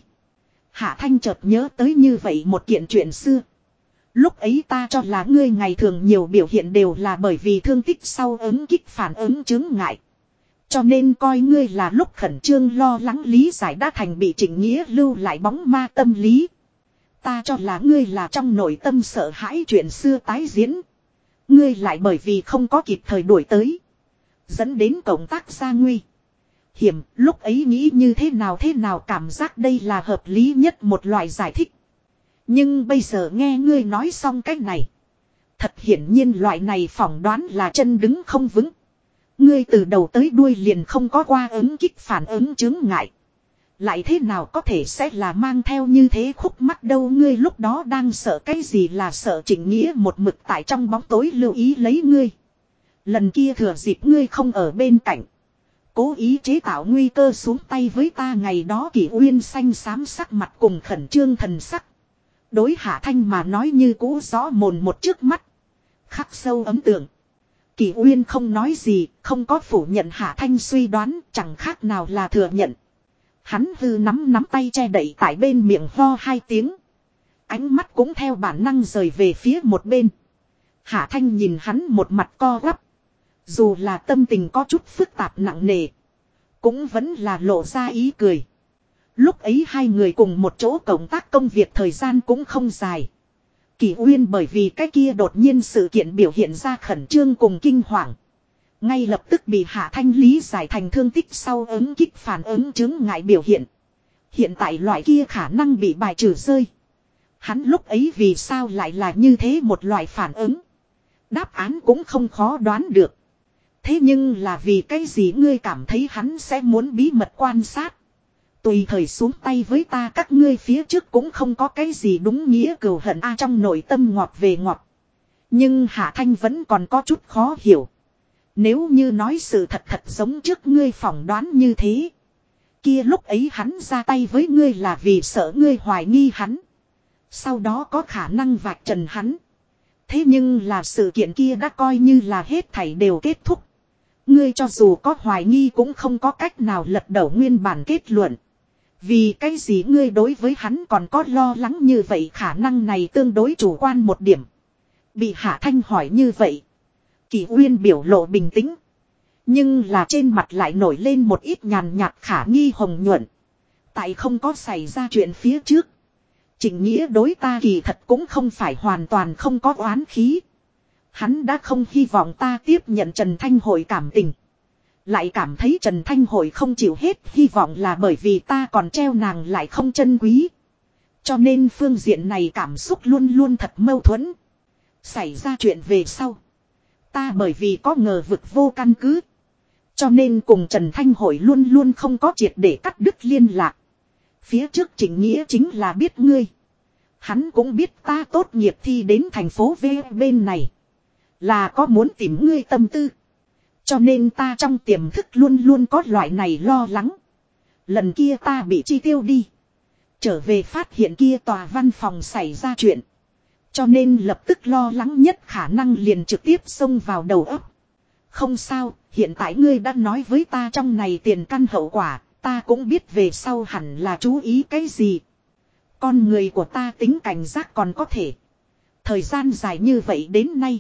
Hạ Thanh chợt nhớ tới như vậy một kiện chuyện xưa. Lúc ấy ta cho là ngươi ngày thường nhiều biểu hiện đều là bởi vì thương tích sau ứng kích phản ứng chứng ngại. Cho nên coi ngươi là lúc khẩn trương lo lắng lý giải đã thành bị Trịnh Nghĩa lưu lại bóng ma tâm lý. Ta cho là ngươi là trong nội tâm sợ hãi chuyện xưa tái diễn. Ngươi lại bởi vì không có kịp thời đuổi tới. Dẫn đến cộng tác gia nguy hiểm, lúc ấy nghĩ như thế nào cảm giác đây là hợp lý nhất một loại giải thích. Nhưng bây giờ nghe ngươi nói xong cách này. Thật hiển nhiên loại này phỏng đoán là chân đứng không vững. Ngươi từ đầu tới đuôi liền không có qua ứng kích phản ứng chứng ngại. Lại thế nào có thể sẽ là mang theo như thế khúc mắc đâu. Ngươi lúc đó đang sợ cái gì, là sợ Trịnh Nghĩa một mực tại trong bóng tối lưu ý lấy ngươi. Lần kia thừa dịp ngươi không ở bên cạnh, cố ý chế tạo nguy cơ xuống tay với ta. Ngày đó Kỷ Uyên xanh xám sắc mặt cùng khẩn trương thần sắc. Đối Hạ Thanh mà nói như cũ rõ mồn một trước mắt. Khắc sâu ấn tượng. Kỷ Uyên không nói gì, không có phủ nhận Hạ Thanh suy đoán, chẳng khác nào là thừa nhận. Hắn hư nắm tay che đậy tại bên miệng ho hai tiếng. Ánh mắt cũng theo bản năng rời về phía một bên. Hạ Thanh nhìn hắn một mặt co quắp. Dù là tâm tình có chút phức tạp nặng nề, cũng vẫn là lộ ra ý cười. Lúc ấy hai người cùng một chỗ cộng tác công việc thời gian cũng không dài. Kỷ Uyên bởi vì cái kia đột nhiên sự kiện biểu hiện ra khẩn trương cùng kinh hoàng, ngay lập tức bị Hạ Thanh lý giải thành thương tích sau ứng kích phản ứng chứng ngại biểu hiện. Hiện tại loại kia khả năng bị bài trừ rơi. Hắn lúc ấy vì sao lại là như thế một loại phản ứng? Đáp án cũng không khó đoán được. Thế nhưng là vì cái gì ngươi cảm thấy hắn sẽ muốn bí mật quan sát? Tùy thời xuống tay với ta, các ngươi phía trước cũng không có cái gì đúng nghĩa cừu hận a. Trong nội tâm ngọt về ngọt. Nhưng Hạ Thanh vẫn còn có chút khó hiểu. Nếu như nói sự thật thật giống trước ngươi phỏng đoán như thế, kia lúc ấy hắn ra tay với ngươi là vì sợ ngươi hoài nghi hắn, sau đó có khả năng vạch trần hắn. Thế nhưng là sự kiện kia đã coi như là hết thảy đều kết thúc. Ngươi cho dù có hoài nghi cũng không có cách nào lật đổ nguyên bản kết luận. Vì cái gì ngươi đối với hắn còn có lo lắng như vậy? Khả năng này tương đối chủ quan một điểm. Bị Hạ Thanh hỏi như vậy, Kỷ Uyên biểu lộ bình tĩnh, nhưng là trên mặt lại nổi lên một ít nhàn nhạt khả nghi hồng nhuận. Tại không có xảy ra chuyện phía trước, Trịnh Nghĩa đối ta kỳ thật cũng không phải hoàn toàn không có oán khí. Hắn đã không hy vọng ta tiếp nhận Trần Thanh Hội cảm tình. Lại cảm thấy Trần Thanh Hội không chịu hết hy vọng là bởi vì ta còn treo nàng lại không chân quý. Cho nên phương diện này cảm xúc luôn luôn thật mâu thuẫn. Xảy ra chuyện về sau, ta bởi vì có ngờ vực vô căn cứ, cho nên cùng Trần Thanh Hội luôn luôn không có triệt để cắt đứt liên lạc. Phía trước Trịnh Nghĩa chính là biết ngươi. Hắn cũng biết ta tốt nghiệp thi đến thành phố V bên này, là có muốn tìm ngươi tâm tư. Cho nên ta trong tiềm thức luôn luôn có loại này lo lắng. Lần kia ta bị chi tiêu đi, trở về phát hiện kia tòa văn phòng xảy ra chuyện. Cho nên lập tức lo lắng nhất khả năng liền trực tiếp xông vào đầu óc. Không sao, hiện tại ngươi đã nói với ta trong này tiền căn hậu quả, ta cũng biết về sau hẳn là chú ý cái gì. Con người của ta tính cảnh giác còn có thể. Thời gian dài như vậy đến nay,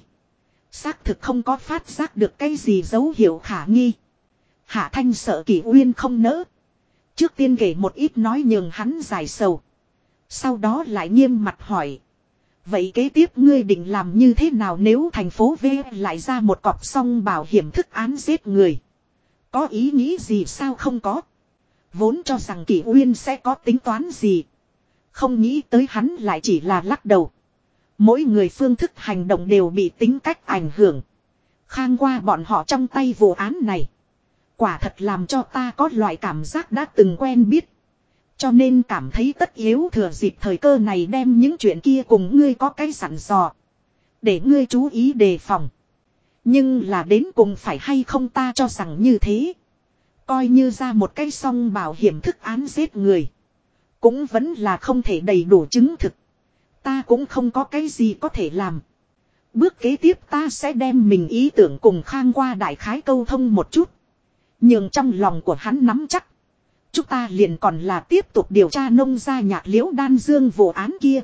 xác thực không có phát giác được cái gì dấu hiệu khả nghi. Hạ Thanh sợ Kỷ Uyên không nỡ, trước tiên kể một ít nói nhường hắn giải sầu. Sau đó lại nghiêm mặt hỏi. Vậy kế tiếp ngươi định làm như thế nào nếu thành phố V lại ra một cọc song bảo hiểm thức án giết người? Có ý nghĩ gì sao? Không có. Vốn cho rằng Kỷ Uyên sẽ có tính toán gì, không nghĩ tới hắn lại chỉ là lắc đầu. Mỗi người phương thức hành động đều bị tính cách ảnh hưởng. Khang qua bọn họ trong tay vụ án này, quả thật làm cho ta có loại cảm giác đã từng quen biết. Cho nên cảm thấy tất yếu thừa dịp thời cơ này đem những chuyện kia cùng ngươi có cái sẵn dò, để ngươi chú ý đề phòng. Nhưng là đến cùng phải hay không, ta cho rằng như thế. Coi như ra một cái song bảo hiểm thức án giết người, cũng vẫn là không thể đầy đủ chứng thực. Ta cũng không có cái gì có thể làm. Bước kế tiếp ta sẽ đem mình ý tưởng cùng Khang qua đại khái câu thông một chút, nhưng trong lòng của hắn nắm chắc. Chúng ta liền còn là tiếp tục điều tra nông gia Nhạc Liễu Đan Dương vụ án kia.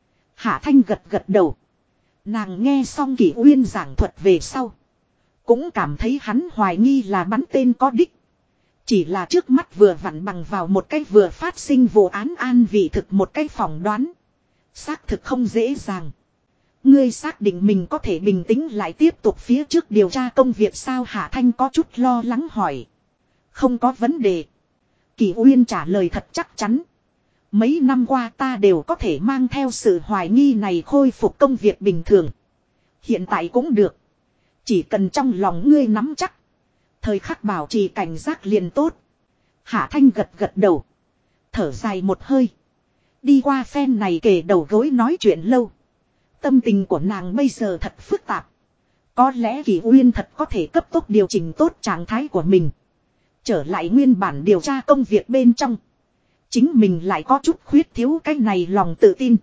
Hạ Thanh gật gật đầu. Nàng nghe xong Kỷ Uyên giảng thuật về sau, cũng cảm thấy hắn hoài nghi là bắn tên có đích. Chỉ là trước mắt vừa vặn bằng vào một cái vừa phát sinh vụ án an vị thực một cái phỏng đoán, xác thực không dễ dàng. Ngươi xác định mình có thể bình tĩnh lại tiếp tục phía trước điều tra công việc sao? Hạ Thanh có chút lo lắng hỏi. Không có vấn đề. Kỷ Uyên trả lời thật chắc chắn. Mấy năm qua ta đều có thể mang theo sự hoài nghi này khôi phục công việc bình thường. Hiện tại cũng được. Chỉ cần trong lòng ngươi nắm chắc. Thời khắc bảo trì cảnh giác liền tốt. Hạ Thanh gật gật đầu. Thở dài một hơi. Đi qua phen này kề đầu gối nói chuyện lâu. Tâm tình của nàng bây giờ thật phức tạp. Có lẽ Kỷ Uyên thật có thể cấp tốc điều chỉnh tốt trạng thái của mình. Trở lại nguyên bản điều tra công việc bên trong. Chính mình lại có chút khuyết thiếu cái này lòng tự tin.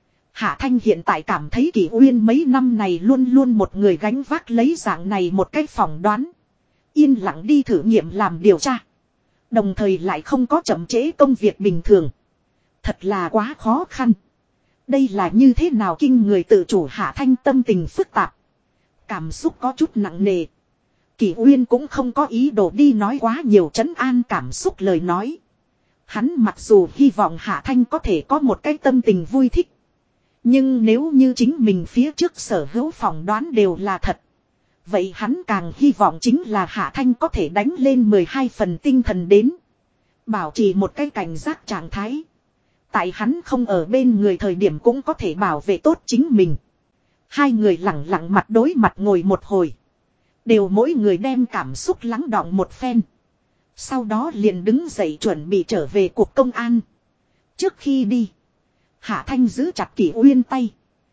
Hạ Thanh hiện tại cảm thấy Kỷ Uyên mấy năm này luôn luôn một người gánh vác lấy dạng này một cái phỏng đoán. Yên lặng đi thử nghiệm làm điều tra. Đồng thời lại không có chậm trễ công việc bình thường. Thật là quá khó khăn. Đây là như thế nào kinh người tự chủ? Hạ Thanh tâm tình phức tạp. Cảm xúc có chút nặng nề. Kỷ Uyên cũng không có ý đồ đi nói quá nhiều trấn an cảm xúc lời nói. Hắn mặc dù hy vọng Hạ Thanh có thể có một cái tâm tình vui thích. Nhưng nếu như chính mình phía trước sở hữu phỏng đoán đều là thật. Vậy hắn càng hy vọng chính là Hạ Thanh có thể đánh lên 12 phần tinh thần đến. Bảo trì một cái cảnh giác trạng thái. Tại hắn không ở bên người thời điểm cũng có thể bảo vệ tốt chính mình. Hai người lặng lặng mặt đối mặt ngồi một hồi. Đều mỗi người đem cảm xúc lắng đọng một phen. Sau đó liền đứng dậy chuẩn bị trở về cục công an. Trước khi đi, Hạ Thanh giữ chặt Kỷ Uyên tay.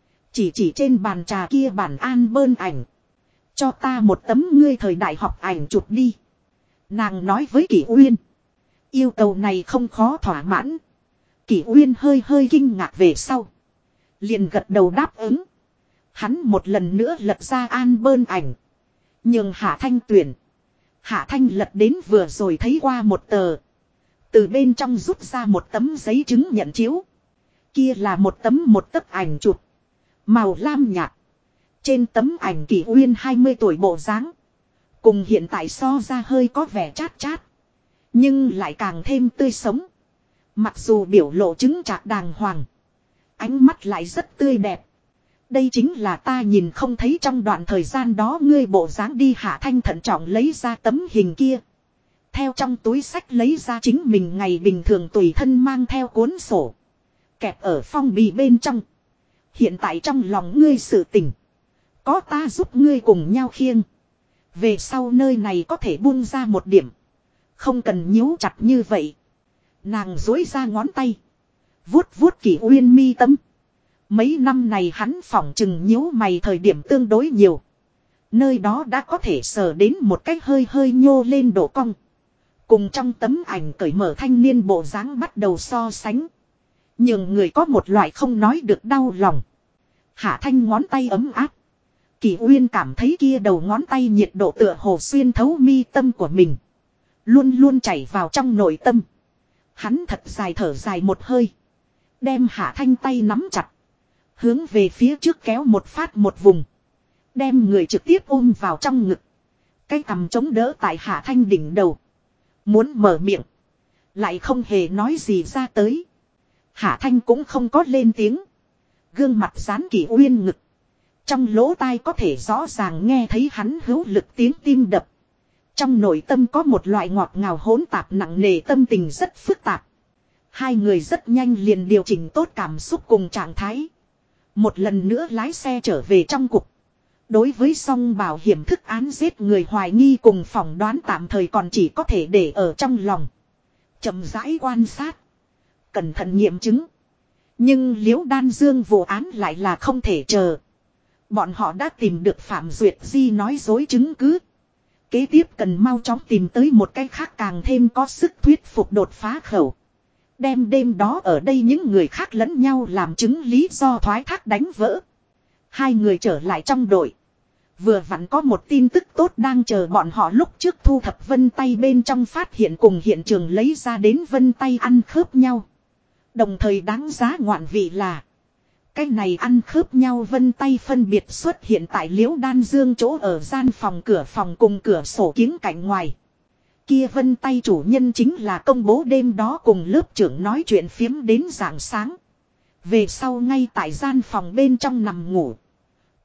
Chỉ trên bàn trà kia bản an bơn ảnh. Cho ta một tấm ngươi thời đại học ảnh chụp đi. Nàng nói với Kỷ Uyên. Yêu cầu này không khó thỏa mãn. Kỷ Uyên hơi kinh ngạc về sau. Liền gật đầu đáp ứng. Hắn một lần nữa lật ra an bơn ảnh. Nhưng Hạ Thanh tuyển. Hạ Thanh lật đến vừa rồi thấy qua một tờ. Từ bên trong rút ra một tấm giấy chứng nhận chiếu. Kia là một tấc ảnh chụp. Màu lam nhạt. Trên tấm ảnh Kỷ Uyên 20 tuổi bộ dáng. Cùng hiện tại so ra hơi có vẻ chát chát. Nhưng lại càng thêm tươi sống. Mặc dù biểu lộ chứng trạc đàng hoàng. Ánh mắt lại rất tươi đẹp. Đây chính là ta nhìn không thấy trong đoạn thời gian đó ngươi bộ dáng đi. Hạ Thanh thận trọng lấy ra tấm hình kia. Theo trong túi sách lấy ra chính mình ngày bình thường tùy thân mang theo cuốn sổ. Kẹp ở phong bì bên trong. Hiện tại trong lòng ngươi sự tỉnh. Có ta giúp ngươi cùng nhau khiêng. Về sau nơi này có thể buông ra một điểm. Không cần nhíu chặt như vậy. Nàng duỗi ra ngón tay. Vuốt vuốt Kỷ Uyên mi tâm. Mấy năm này hắn phỏng chừng nhíu mày thời điểm tương đối nhiều. Nơi đó đã có thể sờ đến một cái hơi nhô lên độ cong. Cùng trong tấm ảnh cởi mở thanh niên bộ dáng bắt đầu so sánh. Nhưng người có một loại không nói được đau lòng. Hạ Thanh ngón tay ấm áp. Kỷ Uyên cảm thấy kia đầu ngón tay nhiệt độ tựa hồ xuyên thấu mi tâm của mình. Luôn luôn chảy vào trong nội tâm. Hắn thật dài thở dài một hơi. Đem Hạ Thanh tay nắm chặt. Hướng về phía trước kéo một phát một vùng. Đem người trực tiếp ôm vào trong ngực. Cái cằm chống đỡ tại Hạ Thanh đỉnh đầu. Muốn mở miệng. Lại không hề nói gì ra tới. Hạ Thanh cũng không có lên tiếng. Gương mặt dán Kỷ Uyên ngực. Trong lỗ tai có thể rõ ràng nghe thấy hắn hữu lực tiếng tim đập. Trong nội tâm có một loại ngọt ngào hỗn tạp nặng nề, tâm tình rất phức tạp. Hai người rất nhanh liền điều chỉnh tốt cảm xúc cùng trạng thái. Một lần nữa lái xe trở về trong cục. Đối với song bảo hiểm thức án giết người hoài nghi cùng phỏng đoán tạm thời còn chỉ có thể để ở trong lòng. Chậm rãi quan sát. Cẩn thận nghiệm chứng. Nhưng Liễu Đan Dương vụ án lại là không thể chờ. Bọn họ đã tìm được Phạm Duyệt Di nói dối chứng cứ. Kế tiếp cần mau chóng tìm tới một cái khác càng thêm có sức thuyết phục đột phá khẩu. Đem đêm đó ở đây những người khác lẫn nhau làm chứng lý do thoái thác đánh vỡ. Hai người trở lại trong đội. Vừa vặn có một tin tức tốt đang chờ bọn họ, lúc trước thu thập vân tay bên trong phát hiện cùng hiện trường lấy ra đến vân tay ăn khớp nhau. Đồng thời đáng giá ngoạn vị là cái này ăn khớp nhau vân tay phân biệt xuất hiện tại Liễu Đan Dương chỗ ở gian phòng, cửa phòng cùng cửa sổ kiếng cạnh ngoài. Kia vân tay chủ nhân chính là công bố đêm đó cùng lớp trưởng nói chuyện phiếm đến rạng sáng. Về sau ngay tại gian phòng bên trong nằm ngủ.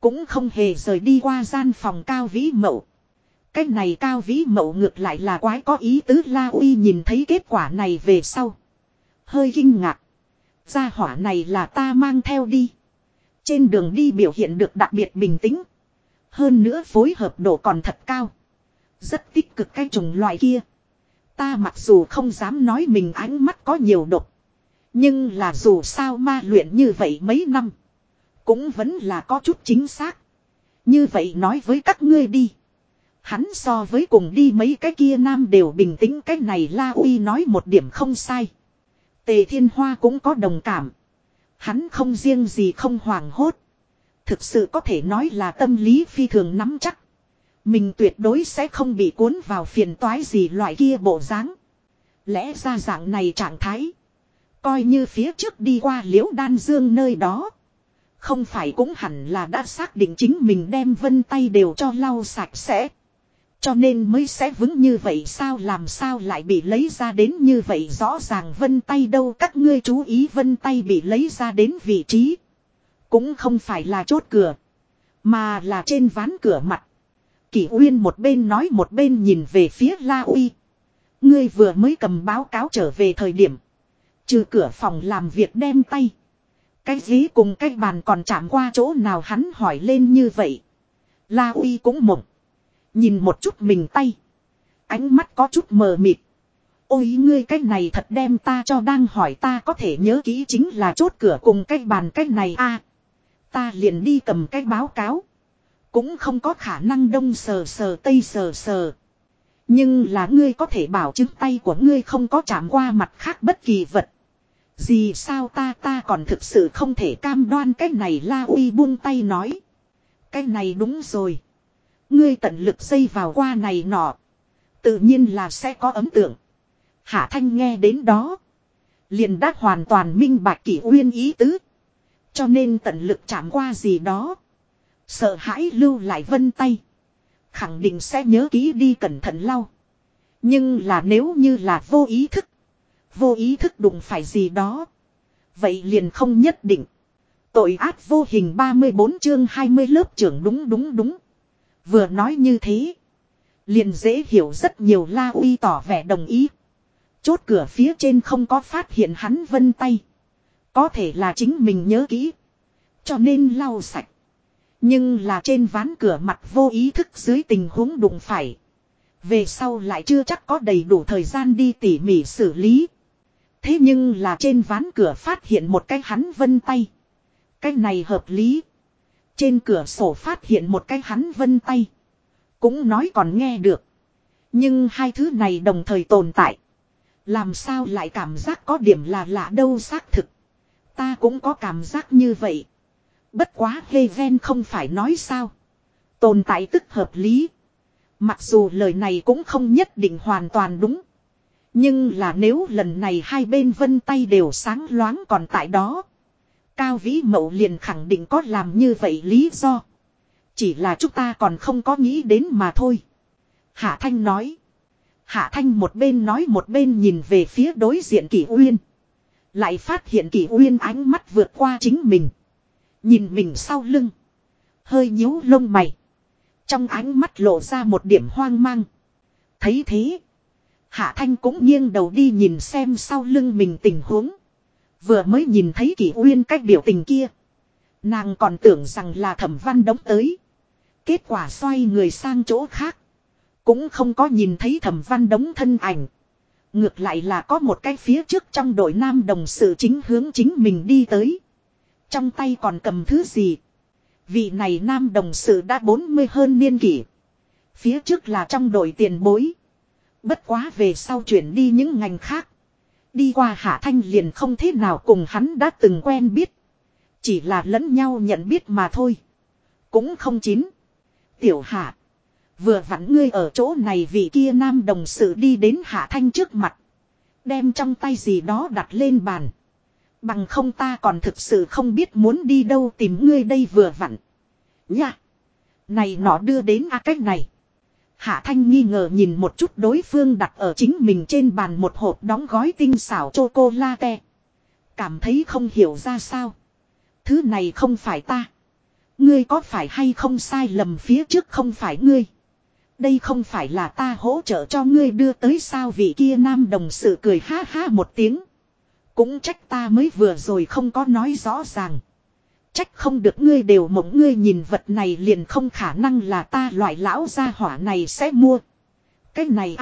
cũng không hề rời đi qua gian phòng Cao Vĩ Mậu. Cái này Cao Vĩ Mậu ngược lại là quái có ý tứ. La Uy nhìn thấy kết quả này về sau, hơi kinh ngạc. Gia hỏa này là ta mang theo đi. Trên đường đi biểu hiện được đặc biệt bình tĩnh. Hơn nữa phối hợp độ còn thật cao. Rất tích cực cái chủng loại kia. Ta mặc dù không dám nói mình ánh mắt có nhiều độc. Nhưng là dù sao ma luyện như vậy mấy năm. Cũng vẫn là có chút chính xác. Như vậy nói với các ngươi đi. Hắn so với cùng đi mấy cái kia nam đều bình tĩnh. Cái này La Uy nói một điểm không sai. Tề Thiên Hoa cũng có đồng cảm. Hắn không riêng gì không hoảng hốt. Thực sự có thể nói là tâm lý phi thường nắm chắc. Mình tuyệt đối sẽ không bị cuốn vào phiền toái gì loại kia bộ dáng. Lẽ ra dạng này trạng thái. Coi như phía trước đi qua Liễu Đan Dương nơi đó. Không phải cũng hẳn là đã xác định chính mình đem vân tay đều cho lau sạch sẽ. Cho nên mới sẽ vững như vậy sao, làm sao lại bị lấy ra đến như vậy rõ ràng vân tay đâu. Các ngươi chú ý vân tay bị lấy ra đến vị trí. Cũng không phải là chốt cửa. Mà là trên ván cửa mặt. Kỷ Uyên một bên nói một bên nhìn về phía La Uy. Ngươi vừa mới cầm báo cáo trở về thời điểm. Trừ cửa phòng làm việc đem tay. Cái ghế cùng cái bàn còn chạm qua chỗ nào, hắn hỏi lên như vậy. La Uy cũng mộng. Nhìn một chút mình tay. Ánh mắt có chút mờ mịt. Ôi ngươi cái này thật đem ta cho đang hỏi, ta có thể nhớ kỹ chính là chốt cửa cùng cái bàn cái này a. Ta liền đi cầm cái báo cáo. Cũng không có khả năng đông sờ sờ tây sờ sờ. Nhưng là ngươi có thể bảo chứng tay của ngươi không có chạm qua mặt khác bất kỳ vật. Gì sao ta còn thực sự không thể cam đoan cái này. La Uy buông tay nói. Cái này đúng rồi. Ngươi tận lực dây vào qua này nọ. Tự nhiên là sẽ có ấn tượng. Hạ Thanh nghe đến đó. Liền đã hoàn toàn minh bạch Kỷ Uyên ý tứ. Cho nên tận lực chạm qua gì đó. Sợ hãi lưu lại vân tay. Khẳng định sẽ nhớ kỹ đi cẩn thận lau. Nhưng là nếu như là vô ý thức. Vô ý thức đụng phải gì đó. Vậy liền không nhất định. Tội ác vô hình 34 chương 20 lớp trưởng đúng. Vừa nói như thế. Liền dễ hiểu rất nhiều. La Uy tỏ vẻ đồng ý. Chốt cửa phía trên không có phát hiện hắn vân tay. Có thể là chính mình nhớ kỹ. Cho nên lau sạch. Nhưng là trên ván cửa mặt vô ý thức dưới tình huống đụng phải. Về sau lại chưa chắc có đầy đủ thời gian đi tỉ mỉ xử lý. Thế nhưng là trên ván cửa phát hiện một cái hắn vân tay. Cái này hợp lý. Trên cửa sổ phát hiện một cái hắn vân tay. Cũng nói còn nghe được. Nhưng hai thứ này đồng thời tồn tại. Làm sao lại cảm giác có điểm là lạ đâu. Xác thực. Ta cũng có cảm giác như vậy. Bất quá Heaven không phải nói sao. Tồn tại tức hợp lý. Mặc dù lời này cũng không nhất định hoàn toàn đúng. Nhưng là nếu lần này hai bên vân tay đều sáng loáng còn tại đó. Cao Vĩ Mậu liền khẳng định có làm như vậy lý do. Chỉ là chúng ta còn không có nghĩ đến mà thôi. Hạ Thanh nói. Hạ Thanh một bên nói một bên nhìn về phía đối diện Kỷ Uyên. Lại phát hiện Kỷ Uyên ánh mắt vượt qua chính mình. Nhìn mình sau lưng. Hơi nhíu lông mày. Trong ánh mắt lộ ra một điểm hoang mang. Thấy thế. Hạ Thanh cũng nghiêng đầu đi nhìn xem sau lưng mình tình huống. Vừa mới nhìn thấy Kỷ Uyên cách biểu tình kia. Nàng còn tưởng rằng là Thẩm Văn Đống tới. Kết quả xoay người sang chỗ khác. Cũng không có nhìn thấy Thẩm Văn Đống thân ảnh. Ngược lại là có một cái phía trước trong đội nam đồng sự chính hướng chính mình đi tới. Trong tay còn cầm thứ gì. Vị này nam đồng sự đã 40 hơn niên kỷ. Phía trước là trong đội tiền bối. Bất quá về sau chuyển đi những ngành khác. Đi qua Hạ Thanh liền không thế nào cùng hắn đã từng quen biết. Chỉ là lẫn nhau nhận biết mà thôi. Cũng không chín. Tiểu Hạ. Vừa vặn ngươi ở chỗ này, vị kia nam đồng sự đi đến Hạ Thanh trước mặt. Đem trong tay gì đó đặt lên bàn. Bằng không ta còn thực sự không biết muốn đi đâu tìm ngươi đây vừa vặn. Nha. Này nó đưa đến cách này. Hạ Thanh nghi ngờ nhìn một chút đối phương đặt ở chính mình trên bàn một hộp đóng gói tinh xảo chocolate. Cảm thấy không hiểu ra sao. Thứ này không phải ta. Ngươi có phải hay không sai lầm phía trước không phải ngươi. Đây không phải là ta hỗ trợ cho ngươi đưa tới sao vị kia nam đồng sự cười ha ha một tiếng. Cũng trách ta mới vừa rồi không có nói rõ ràng. Trách không được ngươi đều mộng ngươi nhìn vật này liền không khả năng là ta loại lão gia hỏa này sẽ mua. Cái này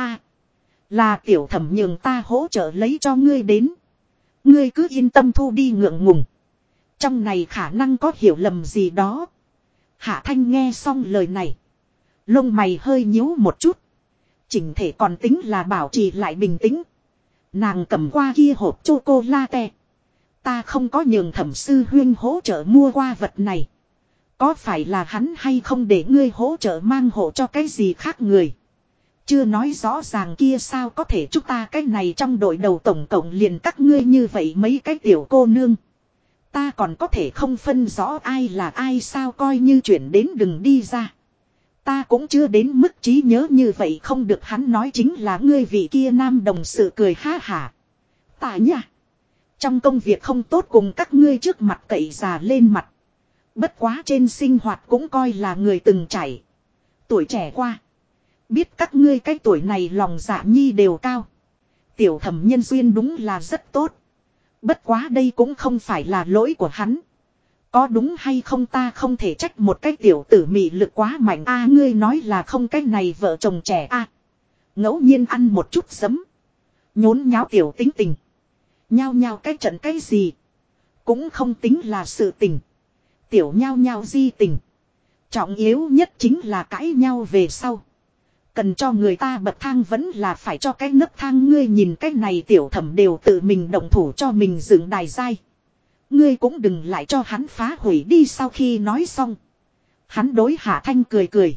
là tiểu thẩm nhường ta hỗ trợ lấy cho ngươi đến. Ngươi cứ yên tâm thu đi ngượng ngùng. Trong này khả năng có hiểu lầm gì đó. Hạ Thanh nghe xong lời này. Lông mày hơi nhíu một chút. Chỉnh thể còn tính là bảo trì lại bình tĩnh. Nàng cầm qua kia hộp chocolate. Ta không có nhường thẩm sư huyên hỗ trợ mua qua vật này. Có phải là hắn hay không để ngươi hỗ trợ mang hộ cho cái gì khác người. Chưa nói rõ ràng kia sao có thể chúng ta cái này trong đội đầu tổng cộng liền các ngươi như vậy mấy cái tiểu cô nương. Ta còn có thể không phân rõ ai là ai sao coi như chuyển đến đừng đi ra. Ta cũng chưa đến mức trí nhớ như vậy không được hắn nói chính là ngươi vị kia nam đồng sự cười ha hả. Ta nha. Trong công việc không tốt cùng các ngươi trước mặt cậy già lên mặt. Bất quá trên sinh hoạt cũng coi là người từng trải. Tuổi trẻ qua. Biết các ngươi cái tuổi này lòng dạ nhi đều cao. Tiểu thẩm nhân duyên đúng là rất tốt. Bất quá đây cũng không phải là lỗi của hắn. Có đúng hay không ta không thể trách một cái tiểu tử mị lực quá mạnh ngươi nói là không cái này vợ chồng trẻ ngẫu nhiên ăn một chút giấm. Nhốn nháo tiểu tính tình. Nhao nhao cái trận cái gì. Cũng không tính là sự tình. Tiểu nhao nhao di tình. Trọng yếu nhất chính là cãi nhau về sau. Cần cho người ta bậc thang vẫn là phải cho cái nấc thang ngươi nhìn cái này tiểu thẩm đều tự mình động thủ cho mình dựng đài giai. Ngươi cũng đừng lại cho hắn phá hủy đi sau khi nói xong. Hắn đối Hạ Thanh cười cười.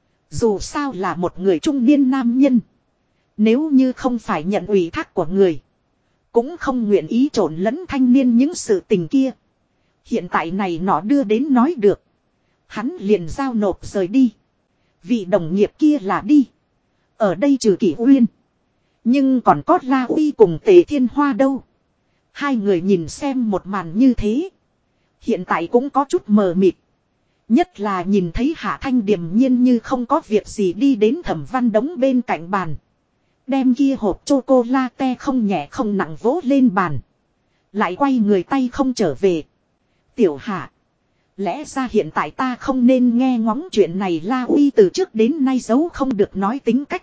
Dù sao là một người trung niên nam nhân. Nếu như không phải nhận ủy thác của người. Cũng không nguyện ý trộn lẫn thanh niên những sự tình kia. Hiện tại này nó đưa đến nói được. Hắn liền giao nộp rời đi. Vị đồng nghiệp kia là đi. Ở đây trừ Kỷ Uyên. Nhưng còn có La Uy cùng Tề Thiên Hoa đâu. Hai người nhìn xem một màn như thế. Hiện tại cũng có chút mờ mịt. Nhất là nhìn thấy Hạ Thanh điềm nhiên như không có việc gì đi đến Thẩm Văn Đống bên cạnh bàn. Đem kia hộp chocolate không nhẹ không nặng vỗ lên bàn. Lại quay người tay không trở về. Tiểu Hạ. Lẽ ra hiện tại ta không nên nghe ngóng chuyện này La Uy từ trước đến nay giấu không được nói tính cách.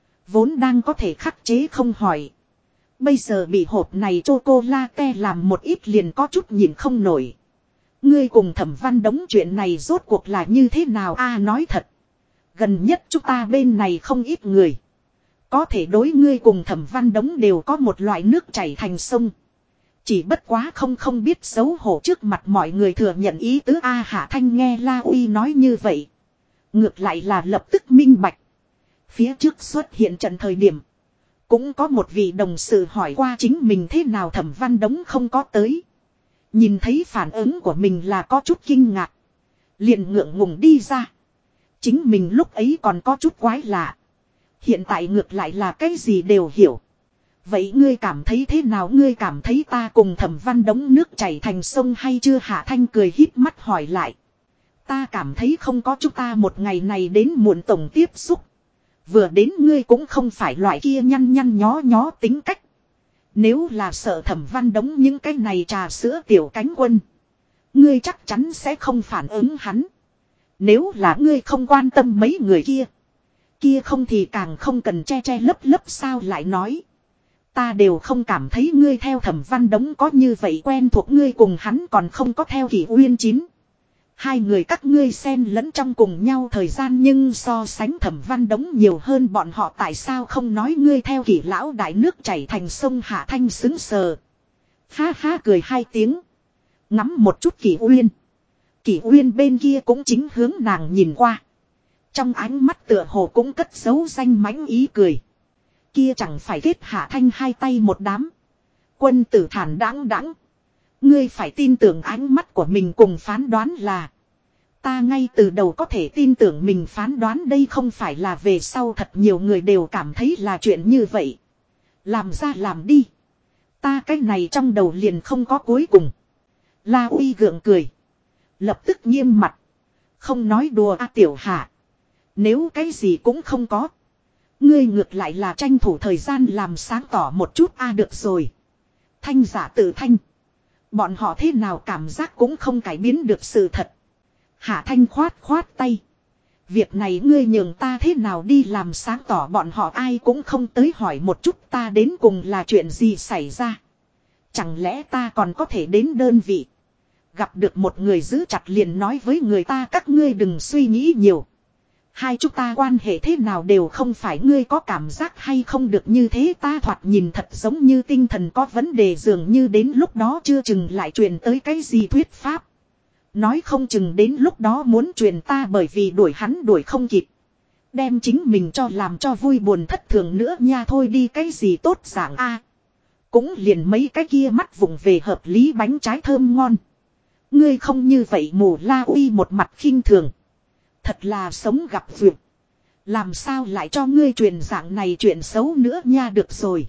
Vốn đang có thể khắc chế không hỏi. Bây giờ bị hộp này chocolate làm một ít liền có chút nhìn không nổi. Ngươi cùng Thẩm Văn Đống chuyện này rốt cuộc là như thế nào nói thật. Gần nhất chúng ta bên này không ít người. Có thể đối ngươi cùng Thẩm Văn Đống đều có một loại nước chảy thành sông. Chỉ bất quá không biết xấu hổ trước mặt mọi người thừa nhận ý tứ Hạ Thanh nghe La Uy nói như vậy. Ngược lại là lập tức minh bạch. Phía trước xuất hiện trận thời điểm. Cũng có một vị đồng sự hỏi qua chính mình thế nào Thẩm Văn Đống không có tới. Nhìn thấy phản ứng của mình là có chút kinh ngạc. Liền ngượng ngùng đi ra. Chính mình lúc ấy còn có chút quái lạ. Hiện tại ngược lại là cái gì đều hiểu. Vậy ngươi cảm thấy thế nào ngươi cảm thấy ta cùng Thẩm Văn Đống nước chảy thành sông hay chưa Hạ Thanh cười híp mắt hỏi lại. Ta cảm thấy không có chúng ta một ngày này đến muộn tổng tiếp xúc. Vừa đến ngươi cũng không phải loại kia nhăn nhăn nhó nhó tính cách. Nếu là sợ Thẩm Văn Đống những cái này trà sữa tiểu cánh quân. Ngươi chắc chắn sẽ không phản ứng hắn. Nếu là ngươi không quan tâm mấy người kia. Kia không thì càng không cần che che lấp lấp sao lại nói. Ta đều không cảm thấy ngươi theo Thẩm Văn Đống có như vậy quen thuộc ngươi cùng hắn còn không có theo Kỷ Uyên chín. Hai người các ngươi xen lẫn trong cùng nhau thời gian nhưng so sánh Thẩm Văn Đống nhiều hơn bọn họ tại sao không nói ngươi theo Kỷ lão đại nước chảy thành sông Hạ Thanh xứng sờ. Ha ha cười hai tiếng. Ngắm một chút Kỷ Uyên. Kỷ Uyên bên kia cũng chính hướng nàng nhìn qua. Trong ánh mắt tựa hồ cũng cất giấu danh mãnh ý cười. Kia chẳng phải kết Hạ Thanh hai tay một đám. Quân tử thản đáng đáng. Ngươi phải tin tưởng ánh mắt của mình cùng phán đoán là. Ta ngay từ đầu có thể tin tưởng mình phán đoán đây không phải là về sau thật nhiều người đều cảm thấy là chuyện như vậy. Làm ra làm đi. Ta cái này trong đầu liền không có cuối cùng. La Uy gượng cười. Lập tức nghiêm mặt. Không nói đùa tiểu Hạ. Nếu cái gì cũng không có. Ngươi ngược lại là tranh thủ thời gian làm sáng tỏ một chút được rồi. Thanh giả tự thanh. Bọn họ thế nào cảm giác cũng không cải biến được sự thật. Hạ Thanh khoát khoát tay. Việc này ngươi nhường ta thế nào đi làm sáng tỏ, bọn họ ai cũng không tới hỏi một chút ta đến cùng là chuyện gì xảy ra. Chẳng lẽ ta còn có thể đến đơn vị. Gặp được một người giữ chặt liền nói với người ta các ngươi đừng suy nghĩ nhiều. Hai chúng ta quan hệ thế nào đều không phải ngươi có cảm giác hay không được như thế, ta thoạt nhìn thật giống như tinh thần có vấn đề, dường như đến lúc đó chưa chừng lại truyền tới cái gì thuyết pháp. Nói không chừng đến lúc đó muốn truyền ta bởi vì đuổi hắn đuổi không kịp. Đem chính mình cho làm cho vui buồn thất thường nữa nha, thôi đi cái gì tốt dạng cũng liền mấy cái kia mắt vùng về hợp lý bánh trái thơm ngon. Ngươi không như vậy mù La Uy một mặt khinh thường. Thật là sống gặp việc. Làm sao lại cho ngươi truyền dạng này chuyện xấu nữa nha, được rồi.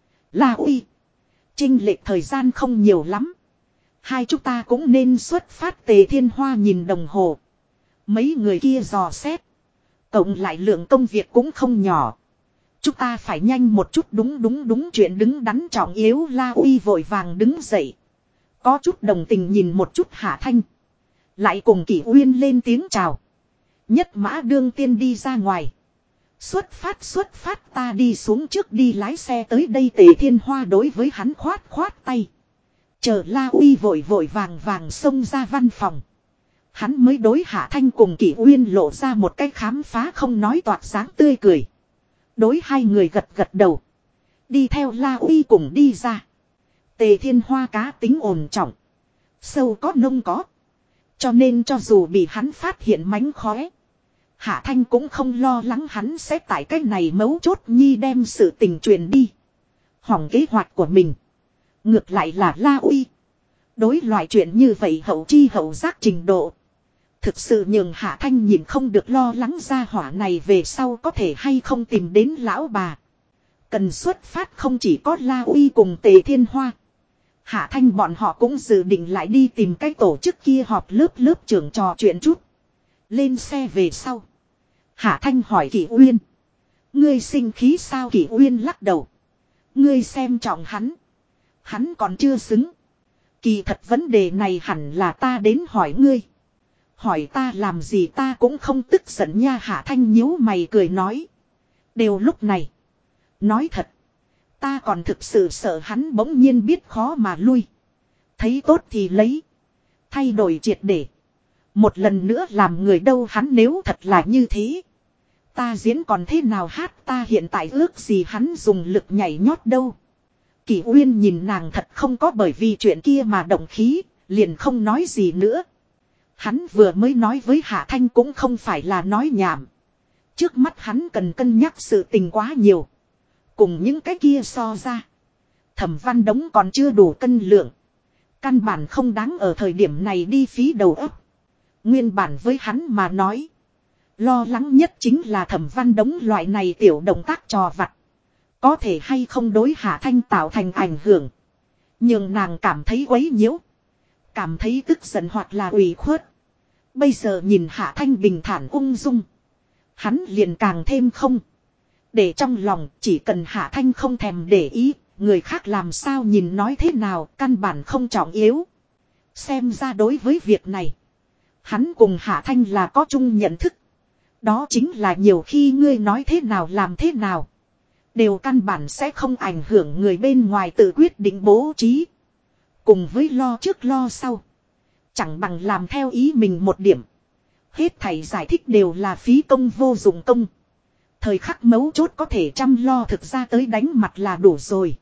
La Uy. Chênh lệch thời gian không nhiều lắm. Hai chúng ta cũng nên xuất phát. Tề Thiên Hoa nhìn đồng hồ. Mấy người kia dò xét. Cộng lại lượng công việc cũng không nhỏ. Chúng ta phải nhanh một chút, đúng chuyện đứng đắn trọng yếu. La Uy vội vàng đứng dậy. Có chút đồng tình nhìn một chút Hạ Thanh. Lại cùng Kỷ Uyên lên tiếng chào. Nhất mã đương tiên đi ra ngoài. Xuất phát, ta đi xuống trước đi lái xe tới đây. Tề Thiên Hoa đối với hắn khoát khoát tay. Chờ La Uy vội vàng xông ra văn phòng. Hắn mới đối Hạ Thanh cùng Kỷ Uyên lộ ra một cái khám phá không nói toạc dáng tươi cười. Đối hai người gật đầu. Đi theo La Uy cùng đi ra. Tề Thiên Hoa cá tính ổn trọng. Sâu có nông có. Cho nên cho dù bị hắn phát hiện mánh khóe. Hạ Thanh cũng không lo lắng hắn sẽ tại cái này mấu chốt nhi đem sự tình truyền đi. Hỏng kế hoạch của mình. Ngược lại là La Uy. Đối loại chuyện như vậy hậu chi hậu giác trình độ. Thực sự nhường Hạ Thanh nhìn không được lo lắng ra hỏa này về sau có thể hay không tìm đến lão bà. Cần xuất phát không chỉ có La Uy cùng Tề Thiên Hoa. Hạ Thanh bọn họ cũng dự định lại đi tìm cái tổ chức kia họp lớp trưởng trò chuyện chút. Lên xe về sau. Hạ Thanh hỏi Kỷ Uyên. Ngươi sinh khí sao? Kỷ Uyên lắc đầu. Ngươi xem trọng hắn. Hắn còn chưa xứng. Kỳ thật vấn đề này hẳn là ta đến hỏi ngươi. Hỏi ta làm gì, ta cũng không tức giận nha. Hạ Thanh nhíu mày cười nói. Đều lúc này. Nói thật. Ta còn thực sự sợ hắn bỗng nhiên biết khó mà lui. Thấy tốt thì lấy. Thay đổi triệt để. Một lần nữa làm người đâu, hắn nếu thật là như thế. Ta diễn còn thế nào hát, ta hiện tại ước gì hắn dùng lực nhảy nhót đâu. Kỷ Uyên nhìn nàng thật không có bởi vì chuyện kia mà động khí, liền không nói gì nữa. Hắn vừa mới nói với Hạ Thanh cũng không phải là nói nhảm. Trước mắt hắn cần cân nhắc sự tình quá nhiều. Cùng những cái kia so ra. Thẩm Văn Đống còn chưa đủ cân lượng. Căn bản không đáng ở thời điểm này đi phí đầu óc. Nguyên bản với hắn mà nói. Lo lắng nhất chính là Thẩm Văn Đống loại này tiểu động tác trò vặt. Có thể hay không đối Hạ Thanh tạo thành ảnh hưởng. Nhưng nàng cảm thấy quấy nhiễu. Cảm thấy tức giận hoặc là ủy khuất. Bây giờ nhìn Hạ Thanh bình thản ung dung. Hắn liền càng thêm không. Để trong lòng chỉ cần Hạ Thanh không thèm để ý. Người khác làm sao nhìn nói thế nào căn bản không trọng yếu. Xem ra đối với việc này. Hắn cùng Hạ Thanh là có chung nhận thức. Đó chính là nhiều khi ngươi nói thế nào làm thế nào. Đều căn bản sẽ không ảnh hưởng người bên ngoài tự quyết định bố trí. Cùng với lo trước lo sau. Chẳng bằng làm theo ý mình một điểm. Hết thảy giải thích đều là phí công vô dụng công. Thời khắc mấu chốt có thể chăm lo thực ra tới đánh mặt là đủ rồi.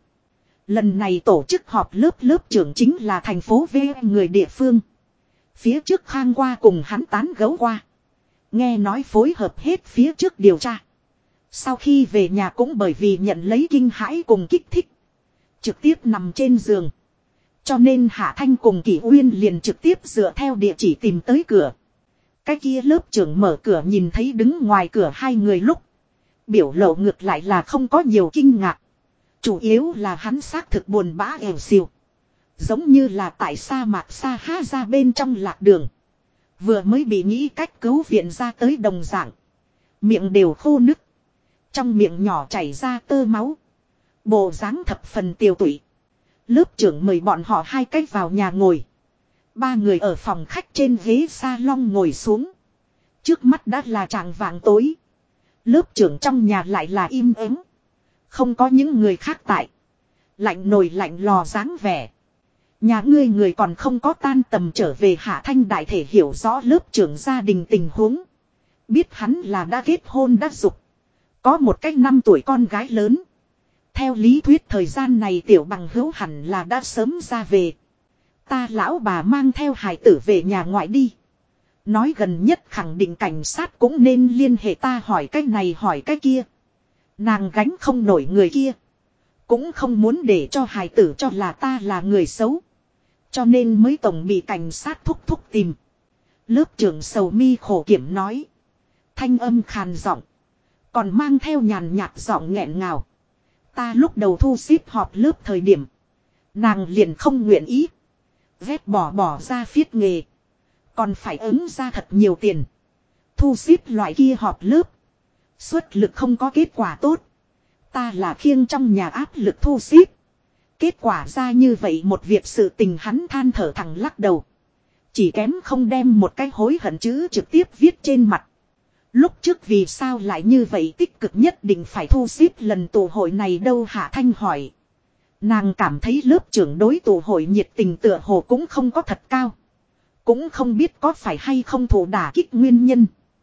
Lần này tổ chức họp lớp trưởng chính là thành phố V người địa phương. Phía trước Khang qua cùng hắn tán gẫu qua. Nghe nói phối hợp hết phía trước điều tra. Sau khi về nhà cũng bởi vì nhận lấy kinh hãi cùng kích thích. Trực tiếp nằm trên giường. Cho nên Hạ Thanh cùng Kỷ Uyên liền trực tiếp dựa theo địa chỉ tìm tới cửa. Cái kia lớp trưởng mở cửa nhìn thấy đứng ngoài cửa hai người lúc. Biểu lộ ngược lại là không có nhiều kinh ngạc. Chủ yếu là hắn xác thực buồn bã ẻo xìu. Giống như là tại sa mạc Sa Ha ra bên trong lạc đường. Vừa mới bị nghĩ cách cứu viện ra tới đồng dạng. Miệng đều khô nứt. Trong miệng nhỏ chảy ra tơ máu. Bộ dáng thập phần tiêu tụy. Lớp trưởng mời bọn họ hai cách vào nhà ngồi. Ba người ở phòng khách trên ghế salon ngồi xuống. Trước mắt đã là chạng vạng tối. Lớp trưởng trong nhà lại là im ắng. Không có những người khác tại. Lạnh nồi lạnh lò dáng vẻ. Nhà ngươi người còn không có tan tầm trở về. Hạ Thanh đại thể hiểu rõ lớp trưởng gia đình tình huống. Biết hắn là đã kết hôn đã dục. Có một cách 5 tuổi con gái lớn. Theo lý thuyết thời gian này tiểu bằng hữu hẳn là đã sớm ra về. Ta lão bà mang theo hài tử về nhà ngoại đi. Nói gần nhất khẳng định cảnh sát cũng nên liên hệ, ta hỏi cái này hỏi cái kia. Nàng gánh không nổi người kia. Cũng không muốn để cho hài tử cho là ta là người xấu. Cho nên mới tổng bị cảnh sát thúc thúc tìm. Lớp trưởng sầu mi khổ kiểm nói. Thanh âm khàn giọng. Còn mang theo nhàn nhạt giọng nghẹn ngào. Ta lúc đầu thu xếp họp lớp thời điểm. Nàng liền không nguyện ý. Ghét bỏ ra phiết nghề. Còn phải ứng ra thật nhiều tiền. Thu xếp loại kia họp lớp. Xuất lực không có kết quả tốt. Ta là khiêng trong nhà áp lực thu xếp. Kết quả ra như vậy một việc sự tình, hắn than thở thẳng lắc đầu. Chỉ kém không đem một cái hối hận chữ trực tiếp viết trên mặt. Lúc trước vì sao lại như vậy tích cực nhất định phải thu xếp lần tụ hội này đâu, Hạ Thanh hỏi. Nàng cảm thấy lớp trưởng đối tụ hội nhiệt tình tựa hồ cũng không có thật cao. Cũng không biết có phải hay không thụ đả kích nguyên nhân.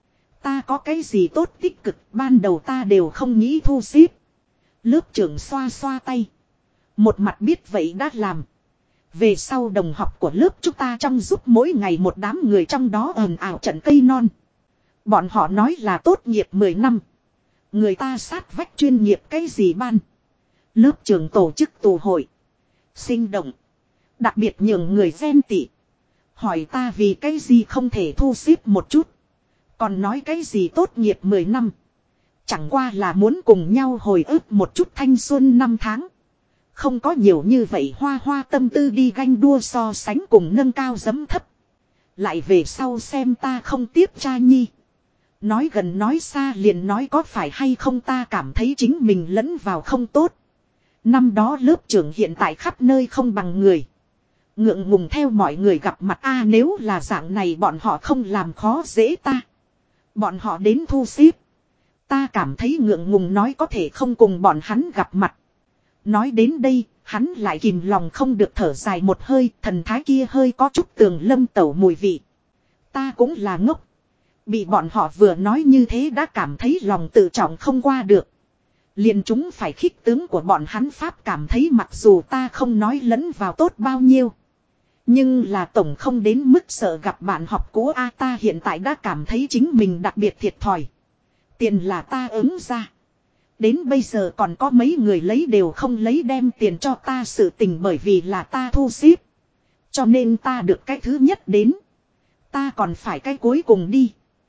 Ta có cái gì tốt tích cực, ban đầu ta đều không nghĩ thu xếp. Lớp trưởng xoa xoa tay. Một mặt biết vậy đã làm. Về sau đồng học của lớp chúng ta trong giúp mỗi ngày một đám người trong đó ồn ào trận cây non. Bọn họ nói là tốt nghiệp 10 năm. Người ta sát vách chuyên nghiệp cái gì ban. Lớp trưởng tổ chức tụ hội. Sinh động. Đặc biệt nhường người ghen tị. Hỏi ta vì cái gì không thể thu xếp một chút. Còn nói cái gì tốt nghiệp 10 năm. Chẳng qua là muốn cùng nhau hồi ức một chút thanh xuân năm tháng. Không có nhiều như vậy hoa hoa tâm tư đi ganh đua so sánh cùng nâng cao giấm thấp. Lại về sau xem ta không tiếp cha nhi. Nói gần nói xa liền nói có phải hay không ta cảm thấy chính mình lẫn vào không tốt. Năm đó lớp trưởng hiện tại khắp nơi không bằng người. Ngượng ngùng theo mọi người gặp mặt nếu là dạng này bọn họ không làm khó dễ ta. Bọn họ đến thu xếp. Ta cảm thấy ngượng ngùng nói có thể không cùng bọn hắn gặp mặt. Nói đến đây, hắn lại kìm lòng không được thở dài một hơi, thần thái kia hơi có chút Tường Lâm Tẩu mùi vị. Ta cũng là ngốc. Bị bọn họ vừa nói như thế đã cảm thấy lòng tự trọng không qua được. Liền chúng phải khích tướng của bọn hắn pháp cảm thấy mặc dù ta không nói lẫn vào tốt bao nhiêu. Nhưng là tổng không đến mức sợ gặp bạn học cũ ta hiện tại đã cảm thấy chính mình đặc biệt thiệt thòi. Tiền là ta ứng ra. Đến bây giờ còn có mấy người lấy đều không lấy đem tiền cho ta sự tình bởi vì là ta thu xếp. Cho nên ta được cái thứ nhất đến. Ta còn phải cái cuối cùng đi.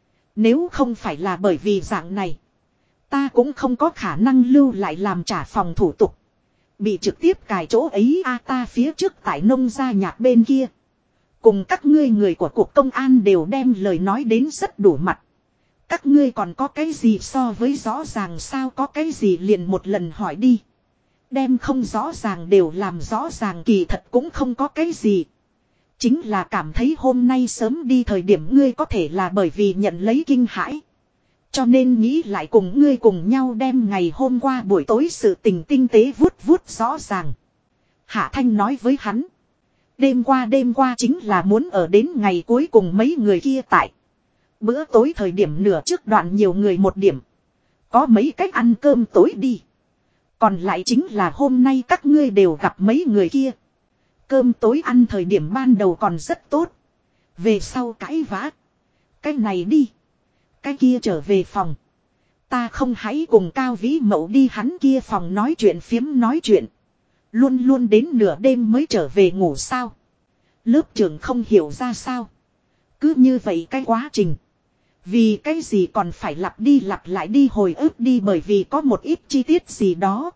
Nếu không phải là bởi vì dạng này. Ta cũng không có khả năng lưu lại làm trả phòng thủ tục. Bị trực tiếp cài chỗ ấy ta phía trước tại nông gia nhạc bên kia. Cùng các ngươi người của cục công an đều đem lời nói đến rất đủ mặt. Các ngươi còn có cái gì so với rõ ràng sao, có cái gì liền một lần hỏi đi. Đem không rõ ràng đều làm rõ ràng, kỳ thật cũng không có cái gì. Chính là cảm thấy hôm nay sớm đi thời điểm ngươi có thể là bởi vì nhận lấy kinh hãi. Cho nên nghĩ lại cùng ngươi cùng nhau đem ngày hôm qua buổi tối sự tình tinh tế vuốt rõ ràng. Hạ Thanh nói với hắn. Đêm qua chính là muốn ở đến ngày cuối cùng mấy người kia tại. Bữa tối thời điểm nửa trước đoạn nhiều người một điểm. Có mấy cách ăn cơm tối đi. Còn lại chính là hôm nay các ngươi đều gặp mấy người kia. Cơm tối ăn thời điểm ban đầu còn rất tốt. Về sau cãi vã. Cái này đi. Cái kia trở về phòng. Ta không hãy cùng Cao Vĩ Mậu đi hắn kia phòng nói chuyện phiếm nói chuyện. Luôn luôn đến nửa đêm mới trở về ngủ sao. Lớp trưởng không hiểu ra sao. Cứ như vậy cái quá trình. Vì cái gì còn phải lặp đi lặp lại đi hồi ức đi, bởi vì có một ít chi tiết gì đó.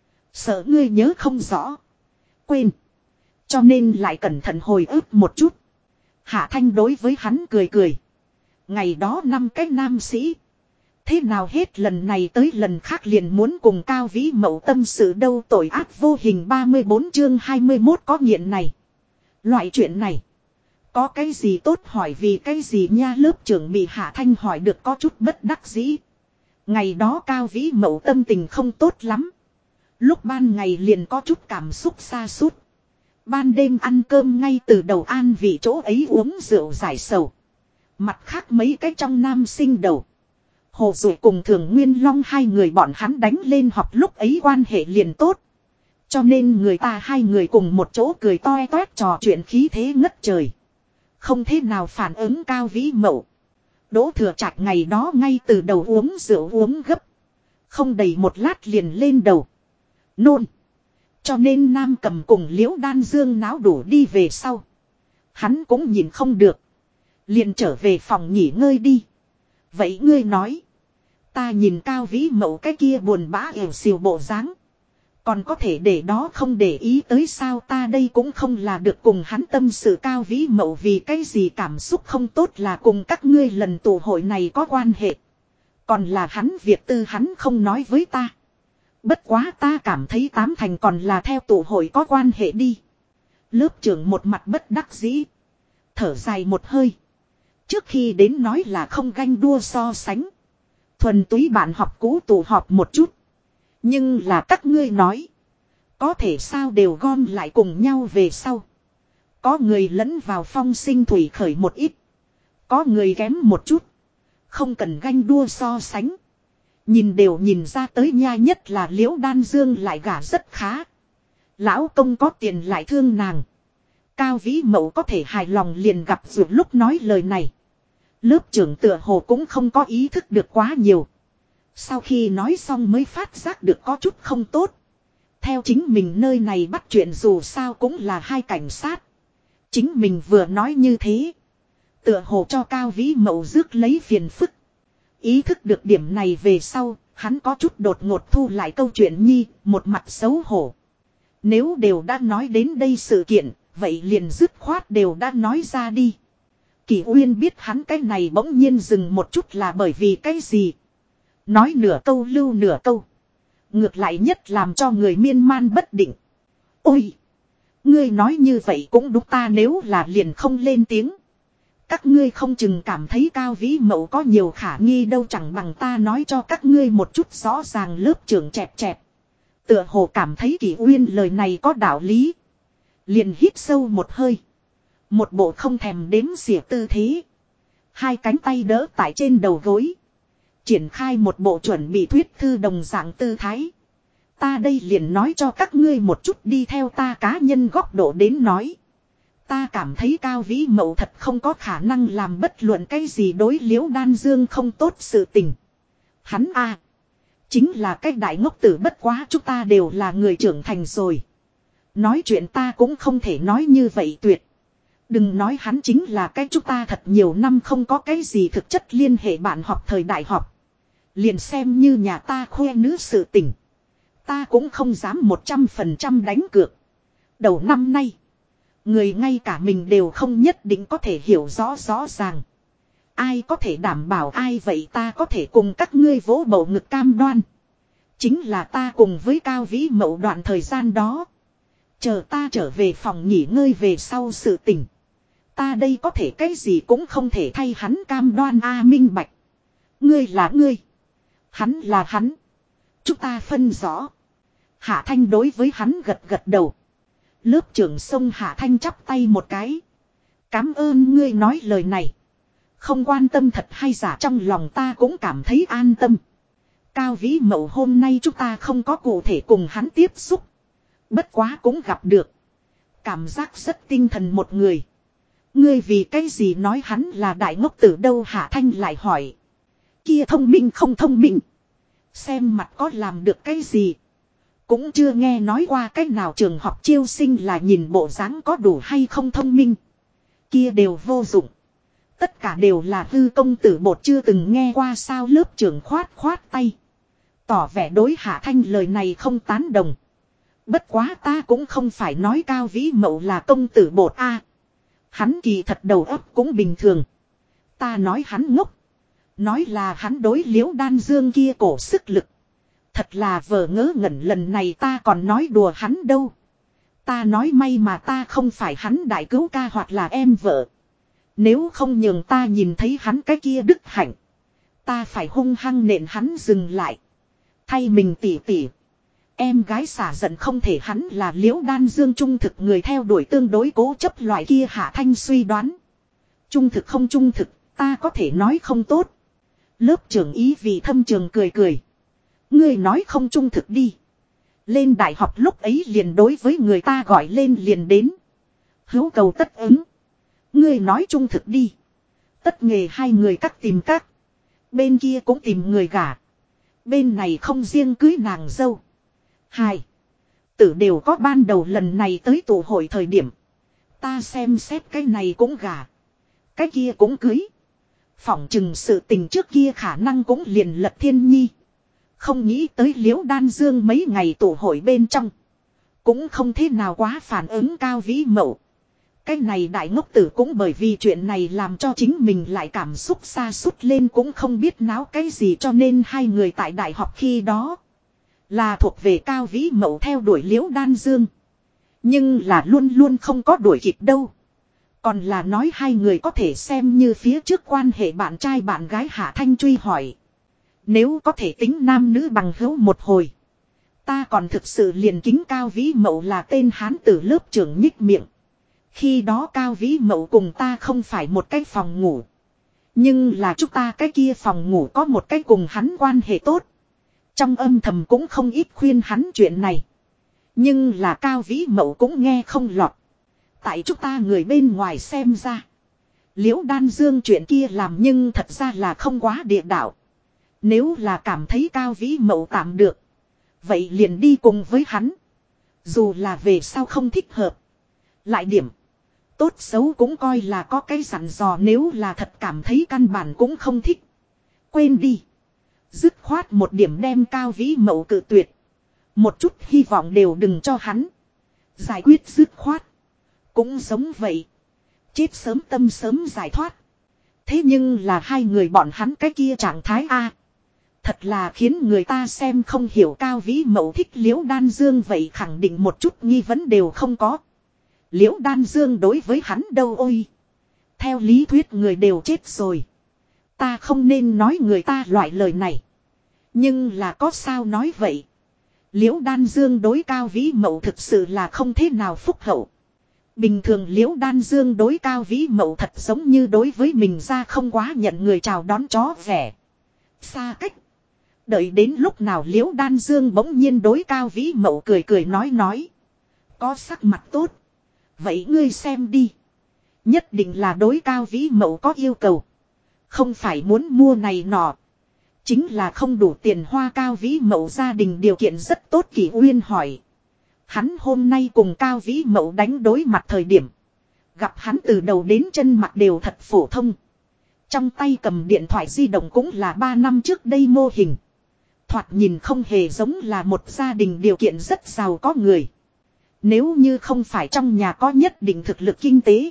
Sợ ngươi nhớ không rõ. Quên. Cho nên lại cẩn thận hồi ức một chút. Hạ Thanh đối với hắn cười cười. Ngày đó 5 cái nam sĩ. Thế nào hết lần này tới lần khác liền muốn cùng Cao Vĩ Mậu tâm sự đâu, tội ác vô hình. 34 chương 21 có nghiện này. Loại chuyện này. Có cái gì tốt hỏi vì cái gì nha, lớp trưởng bị Hạ Thanh hỏi được có chút bất đắc dĩ. Ngày đó Cao Vĩ Mậu tâm tình không tốt lắm. Lúc ban ngày liền có chút cảm xúc sa sút. Ban đêm ăn cơm ngay từ đầu an vị chỗ ấy uống rượu giải sầu. Mặt khác mấy cái trong nam sinh đầu. Hồ Dụ cùng Thường Nguyên Long hai người bọn hắn đánh lên học lúc ấy quan hệ liền tốt. Cho nên người ta hai người cùng một chỗ cười toe toét trò chuyện khí thế ngất trời. Không thế nào phản ứng Cao Vĩ Mậu. Đỗ Thừa Trạch ngày đó ngay từ đầu uống rượu uống gấp. Không đầy một lát liền lên đầu. Nôn. Cho nên Nam Cầm cùng Liễu Đan Dương náo đủ đi về sau. Hắn cũng nhìn không được. Liền trở về phòng nghỉ ngơi đi. Vậy ngươi nói. Ta nhìn Cao Vĩ Mậu cái kia buồn bã ẻo xìu bộ dáng. Còn có thể để đó không để ý tới sao, ta đây cũng không là được cùng hắn tâm sự. Cao Vĩ Mậu vì cái gì cảm xúc không tốt là cùng các ngươi lần tụ hội này có quan hệ. Còn là hắn việc tư hắn không nói với ta. Bất quá ta cảm thấy 8 thành còn là theo tụ hội có quan hệ đi. Lớp trưởng một mặt bất đắc dĩ. Thở dài một hơi. Trước khi đến nói là không ganh đua so sánh. Thuần túy bạn học cũ tụ họp một chút. Nhưng là các ngươi nói. Có thể sao đều gom lại cùng nhau về sau. Có người lẫn vào phong sinh thủy khởi một ít. Có người kém một chút. Không cần ganh đua so sánh. Nhìn đều nhìn ra tới nha, nhất là Liễu Đan Dương lại gả rất khá. Lão công có tiền lại thương nàng. Cao Vĩ Mậu có thể hài lòng liền gặp ruột lúc nói lời này. Lớp trưởng tựa hồ cũng không có ý thức được quá nhiều. Sau khi nói xong mới phát giác được có chút không tốt. Theo chính mình nơi này bắt chuyện dù sao cũng là hai cảnh sát. Chính mình vừa nói như thế. Tựa hồ cho Cao Vĩ Mậu rước lấy phiền phức. Ý thức được điểm này về sau, hắn có chút đột ngột thu lại câu chuyện nhi, một mặt xấu hổ. Nếu đều đã nói đến đây sự kiện, vậy liền dứt khoát đều đã nói ra đi. Kỳ Uyên biết hắn cái này bỗng nhiên dừng một chút là bởi vì cái gì. Nói nửa câu lưu nửa câu. Ngược lại nhất làm cho người miên man bất định. Ôi! Ngươi nói như vậy cũng đúng, ta nếu là liền không lên tiếng. Các ngươi không chừng cảm thấy Cao Vĩ Mậu có nhiều khả nghi đâu, chẳng bằng ta nói cho các ngươi một chút rõ ràng. Lớp trưởng chẹp chẹp. Tựa hồ cảm thấy Kỳ Uyên lời này có đạo lý. Liền hít sâu một hơi. Một bộ không thèm đếm xỉa tư thế. Hai cánh tay đỡ tại trên đầu gối. Triển khai một bộ chuẩn bị thuyết thư đồng dạng tư thái. Ta đây liền nói cho các ngươi một chút, đi theo ta cá nhân góc độ đến nói. Ta cảm thấy Cao Vĩ Mậu thật không có khả năng làm bất luận cái gì đối Liễu Đan Dương không tốt sự tình. Hắn chính là cái đại ngốc tử, bất quá chúng ta đều là người trưởng thành rồi. Nói chuyện ta cũng không thể nói như vậy tuyệt. Đừng nói hắn chính là cái chúng ta thật nhiều năm không có cái gì thực chất liên hệ bạn học thời đại học. Liền xem như nhà ta khoe nữ sự tình. Ta cũng không dám 100% đánh cược. Đầu năm nay. Người ngay cả mình đều không nhất định có thể hiểu rõ ràng. Ai có thể đảm bảo ai vậy, ta có thể cùng các ngươi vỗ bầu ngực cam đoan. Chính là ta cùng với Cao Vĩ Mậu đoạn thời gian đó. Chờ ta trở về phòng nghỉ ngơi về sau sự tình. Ta đây có thể cái gì cũng không thể thay hắn cam đoan minh bạch. Ngươi là ngươi. Hắn là hắn. Chúng ta phân rõ. Hạ Thanh đối với hắn gật gật đầu. Lớp trưởng xông Hạ Thanh chắp tay một cái. Cảm ơn ngươi nói lời này. Không quan tâm thật hay giả, trong lòng ta cũng cảm thấy an tâm. Cao Vĩ Mậu hôm nay chúng ta không có cụ thể cùng hắn tiếp xúc. Bất quá cũng gặp được. Cảm giác rất tinh thần một người. Ngươi vì cái gì nói hắn là đại ngốc tử đâu? Hạ Thanh lại hỏi. Kia thông minh không thông minh. Xem mặt có làm được cái gì. Cũng chưa nghe nói qua cách nào trường học chiêu sinh là nhìn bộ dáng có đủ hay không thông minh. Kia đều vô dụng. Tất cả đều là hư công tử bột, chưa từng nghe qua sao? Lớp trưởng khoát tay. Tỏ vẻ đối Hạ Thanh lời này không tán đồng. Bất quá ta cũng không phải nói Cao Vĩ Mậu là công tử bột Hắn kỳ thật đầu óc cũng bình thường. Ta nói hắn ngốc. Nói là hắn đối Liễu Đan Dương kia cổ sức lực. Thật là vờ ngớ ngẩn, lần này ta còn nói đùa hắn đâu. Ta nói may mà ta không phải hắn đại cứu ca hoặc là em vợ. Nếu không nhường ta nhìn thấy hắn cái kia đức hạnh. Ta phải hung hăng nện hắn dừng lại. Thay mình tỉ tỉ. Em gái xả giận không thể, hắn là Liễu Đan Dương trung thực người theo đuổi tương đối cố chấp loại kia. Hạ Thanh suy đoán. Trung thực không trung thực, ta có thể nói không tốt. Lớp trưởng ý vị thâm trường cười cười. Ngươi nói không trung thực đi. Lên đại học lúc ấy liền đối với người ta gọi lên liền đến. Hữu cầu tất ứng. Ngươi nói trung thực đi. Tất nghề hai người cắt tìm các. Bên kia cũng tìm người gả. Bên này không riêng cưới nàng dâu. Hai tử đều có ban đầu lần này tới tụ hội thời điểm. Ta xem xét cái này cũng gả. Cái kia cũng cưới. Phỏng chừng sự tình trước kia khả năng cũng liền lật thiên nhi. Không nghĩ tới Liễu Đan Dương mấy ngày tụ hội bên trong. Cũng không thế nào quá phản ứng Cao Vĩ Mậu. Cái này đại ngốc tử cũng bởi vì chuyện này làm cho chính mình lại cảm xúc sa sút lên, cũng không biết náo cái gì, cho nên hai người tại đại học khi đó là thuộc về Cao Vĩ Mậu theo đuổi Liễu Đan Dương. Nhưng là luôn luôn không có đuổi kịp đâu. Còn là nói hai người có thể xem như phía trước quan hệ bạn trai bạn gái. Hạ Thanh truy hỏi. Nếu có thể tính nam nữ bằng hữu một hồi. Ta còn thực sự liền kính Cao Vĩ Mậu là tên hán tử. Lớp trưởng nhích miệng. Khi đó Cao Vĩ Mậu cùng ta không phải một cái phòng ngủ. Nhưng là chúng ta cái kia phòng ngủ có một cái cùng hắn quan hệ tốt. Trong âm thầm cũng không ít khuyên hắn chuyện này. Nhưng là Cao Vĩ Mậu cũng nghe không lọt. Tại chúng ta người bên ngoài xem ra. Liễu Đan Dương chuyện kia làm nhưng thật ra là không quá địa đạo. Nếu là cảm thấy Cao Vĩ Mậu tạm được. Vậy liền đi cùng với hắn. Dù là về sau không thích hợp. Lại điểm. Tốt xấu cũng coi là có cái dặn dò, nếu là thật cảm thấy căn bản cũng không thích. Quên đi. Dứt khoát một điểm đem Cao Vĩ Mậu cự tuyệt. Một chút hy vọng đều đừng cho hắn. Giải quyết dứt khoát. Cũng giống vậy. Chết sớm tâm sớm giải thoát. Thế nhưng là hai người bọn hắn cái kia trạng thái A. Thật là khiến người ta xem không hiểu. Cao Vĩ Mậu thích Liễu Đan Dương vậy khẳng định một chút nghi vấn đều không có. Liễu Đan Dương đối với hắn đâu ôi. Theo lý thuyết người đều chết rồi. Ta không nên nói người ta loại lời này. Nhưng là có sao nói vậy. Liễu Đan Dương đối Cao Vĩ Mậu thực sự là không thế nào phúc hậu. Bình thường Liễu Đan Dương đối Cao Vĩ Mậu thật giống như đối với mình ra không quá nhận người chào đón chó vẻ. Xa cách. Đợi đến lúc nào Liễu Đan Dương bỗng nhiên đối Cao Vĩ Mậu cười cười nói. Có sắc mặt tốt. Vậy ngươi xem đi. Nhất định là đối Cao Vĩ Mậu có yêu cầu. Không phải muốn mua này nọ. Chính là không đủ tiền hoa. Cao Vĩ Mậu gia đình điều kiện rất tốt. Kỷ Uyên hỏi. Hắn hôm nay cùng Cao Vĩ Mậu đánh đối mặt thời điểm. Gặp hắn từ đầu đến chân mặt đều thật phổ thông. Trong tay cầm điện thoại di động cũng là 3 năm trước đây mô hình. Thoạt nhìn không hề giống là một gia đình điều kiện rất giàu có người. Nếu như không phải trong nhà có nhất định thực lực kinh tế.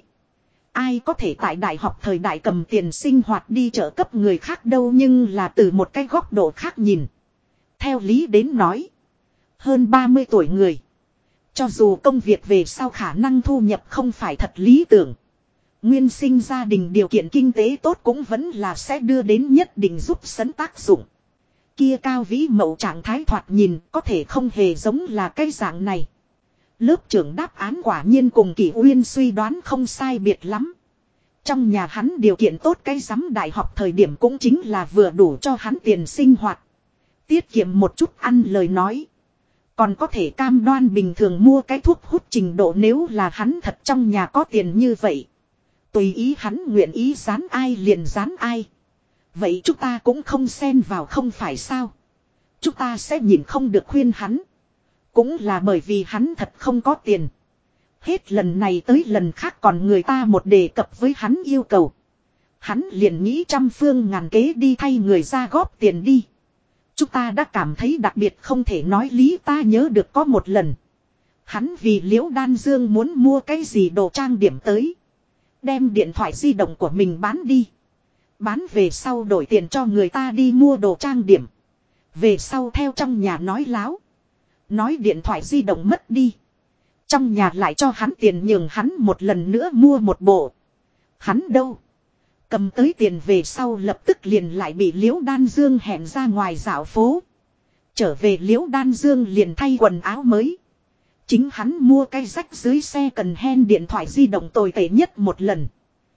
Ai có thể tại đại học thời đại cầm tiền sinh hoạt đi trợ cấp người khác đâu. Nhưng là từ một cái góc độ khác nhìn. Theo lý đến nói. Hơn 30 tuổi người. Cho dù công việc về sau khả năng thu nhập không phải thật lý tưởng. Nguyên sinh gia đình điều kiện kinh tế tốt cũng vẫn là sẽ đưa đến nhất định giúp sấn tác dụng. Kia Cao Vĩ Mậu trạng thái thoạt nhìn có thể không hề giống là cái dạng này. Lớp trưởng đáp án quả nhiên cùng Kỷ Uyên suy đoán không sai biệt lắm. Trong nhà hắn điều kiện tốt, cái rắm đại học thời điểm cũng chính là vừa đủ cho hắn tiền sinh hoạt. Tiết kiệm một chút ăn lời nói. Còn có thể cam đoan bình thường mua cái thuốc hút trình độ. Nếu là hắn thật trong nhà có tiền như vậy. Tùy ý hắn nguyện ý dán ai liền dán ai. Vậy chúng ta cũng không xen vào không phải sao. Chúng ta sẽ nhìn không được khuyên hắn. Cũng là bởi vì hắn thật không có tiền. Hết lần này tới lần khác còn người ta một đề cập với hắn yêu cầu. Hắn liền nghĩ trăm phương ngàn kế đi thay người ra góp tiền đi. Chúng ta đã cảm thấy đặc biệt không thể nói lý. Ta nhớ được có một lần. Hắn vì Liễu Đan Dương muốn mua cái gì đồ trang điểm tới. Đem điện thoại di động của mình bán đi. Bán về sau đổi tiền cho người ta đi mua đồ trang điểm. Về sau theo trong nhà nói láo. Nói điện thoại di động mất đi. Trong nhà lại cho hắn tiền nhường hắn một lần nữa mua một bộ. Hắn đâu? Cầm tới tiền về sau lập tức liền lại bị Liễu Đan Dương hẹn ra ngoài dạo phố. Trở về Liễu Đan Dương liền thay quần áo mới. Chính hắn mua cái rách dưới xe cần hen điện thoại di động tồi tệ nhất một lần.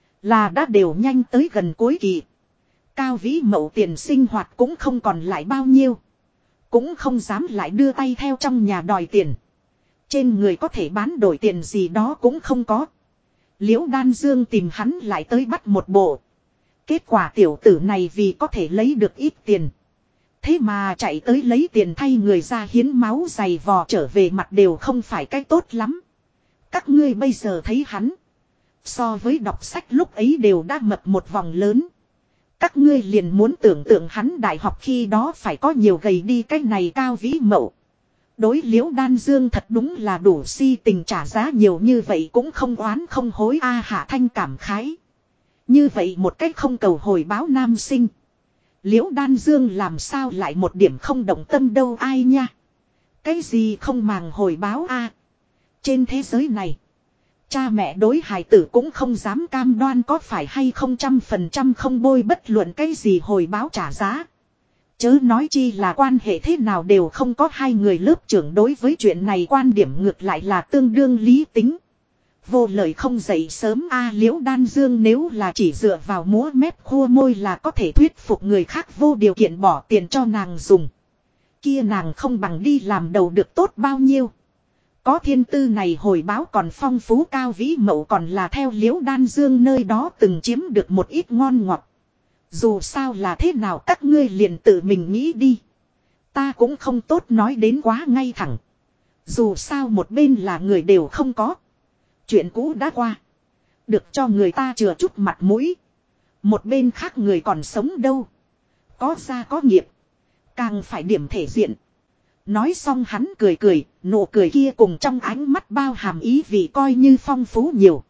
Là đã đều nhanh tới gần cuối kỳ. Cao Vĩ Mậu tiền sinh hoạt cũng không còn lại bao nhiêu. Cũng không dám lại đưa tay theo trong nhà đòi tiền. Trên người có thể bán đổi tiền gì đó cũng không có. Liễu Đan Dương tìm hắn lại tới bắt một bộ. Kết quả tiểu tử này vì có thể lấy được ít tiền. Thế mà chạy tới lấy tiền thay người ra hiến máu dày vò trở về mặt đều không phải cái tốt lắm. Các ngươi bây giờ thấy hắn. So với đọc sách lúc ấy đều đã mập một vòng lớn. Các ngươi liền muốn tưởng tượng hắn đại học khi đó phải có nhiều gầy đi cái này Cao Vĩ Mậu. Đối Liễu Đan Dương thật đúng là đủ si tình trả giá nhiều như vậy cũng không oán không hối a Hạ Thanh cảm khái. Như vậy một cách không cầu hồi báo nam sinh. Liễu Đan Dương làm sao lại một điểm không động tâm đâu ai nha. Cái gì không màng hồi báo a trên thế giới này. Cha mẹ đối hài tử cũng không dám cam đoan có phải hay không 100% không bôi bất luận cái gì hồi báo trả giá. Chớ nói chi là quan hệ thế nào đều không có hai người lớp trưởng đối với chuyện này quan điểm ngược lại là tương đương lý tính. Vô lời không dậy sớm Liễu Đan Dương nếu là chỉ dựa vào múa mép khua môi là có thể thuyết phục người khác vô điều kiện bỏ tiền cho nàng dùng. Kia nàng không bằng đi làm đầu được tốt bao nhiêu. Có thiên tư này hồi báo còn phong phú Cao Vĩ Mậu còn là theo Liễu Đan Dương nơi đó từng chiếm được một ít ngon ngọt. Dù sao là thế nào các ngươi liền tự mình nghĩ đi. Ta cũng không tốt nói đến quá ngay thẳng. Dù sao một bên là người đều không có. Chuyện cũ đã qua. Được cho người ta chừa chút mặt mũi. Một bên khác người còn sống đâu. Có gia có nghiệp. Càng phải điểm thể diện. Nói xong hắn cười cười, nụ cười kia cùng trong ánh mắt bao hàm ý vị coi như phong phú nhiều.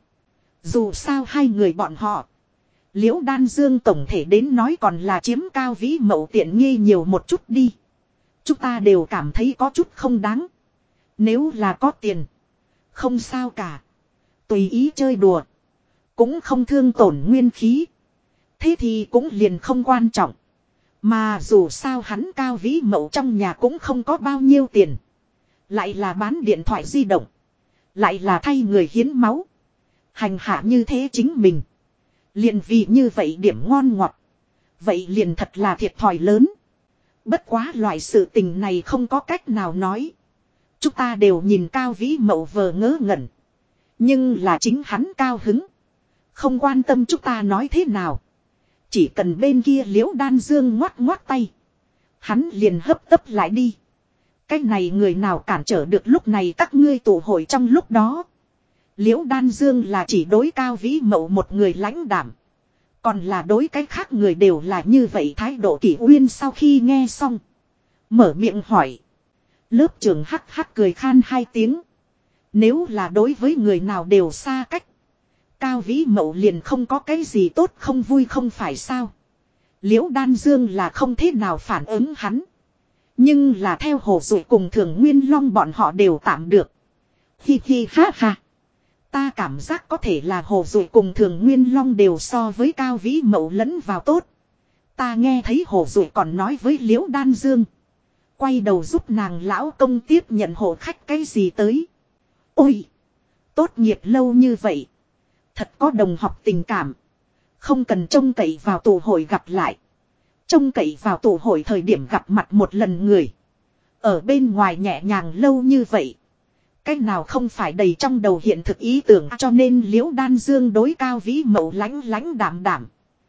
Dù sao hai người bọn họ. Liễu Đan Dương tổng thể đến nói còn là chiếm Cao Vĩ Mậu tiện nghi nhiều một chút đi. Chúng ta đều cảm thấy có chút không đáng. Nếu là có tiền. Không sao cả. Tùy ý chơi đùa. Cũng không thương tổn nguyên khí. Thế thì cũng liền không quan trọng. Mà dù sao hắn Cao Vĩ Mậu trong nhà cũng không có bao nhiêu tiền. Lại là bán điện thoại di động. Lại là thay người hiến máu. Hành hạ như thế chính mình. Liền vì như vậy điểm ngon ngọt. Vậy liền thật là thiệt thòi lớn. Bất quá loại sự tình này không có cách nào nói. Chúng ta đều nhìn Cao Vĩ Mậu vờ ngớ ngẩn. Nhưng là chính hắn cao hứng. Không quan tâm chúng ta nói thế nào. Chỉ cần bên kia Liễu Đan Dương ngoắt ngoắt tay. Hắn liền hấp tấp lại đi. Cái này người nào cản trở được lúc này các ngươi tụ hội trong lúc đó. Liễu Đan Dương là chỉ đối Cao Vĩ Mậu một người lãnh đảm. Còn là đối cái khác người đều là như vậy thái độ kỷ uyên sau khi nghe xong. Mở miệng hỏi. Lớp trưởng hắc hắc cười khan hai tiếng. Nếu là đối với người nào đều xa cách. Cao Vĩ Mậu liền không có cái gì tốt không vui không phải sao. Liễu Đan Dương là không thế nào phản ứng hắn. Nhưng là theo Hồ Dụ cùng Thường Nguyên Long bọn họ đều tạm được. Hi hi ha ha. Ta cảm giác có thể là Hồ Dụ cùng Thường Nguyên Long đều so với Cao Vĩ Mậu lẫn vào tốt. Ta nghe thấy Hồ Dụ còn nói với Liễu Đan Dương. Quay đầu giúp nàng lão công tiếp nhận hộ khách cái gì tới. Ôi! Tốt nghiệp lâu như vậy. Thật có đồng học tình cảm. Không cần trông cậy vào tụ hội gặp lại. Trông cậy vào tụ hội thời điểm gặp mặt một lần người. Ở bên ngoài nhẹ nhàng lâu như vậy. Cách nào không phải đầy trong đầu hiện thực ý tưởng cho nên Liễu Đan Dương đối Cao Vĩ Mậu lãnh đảm đảm.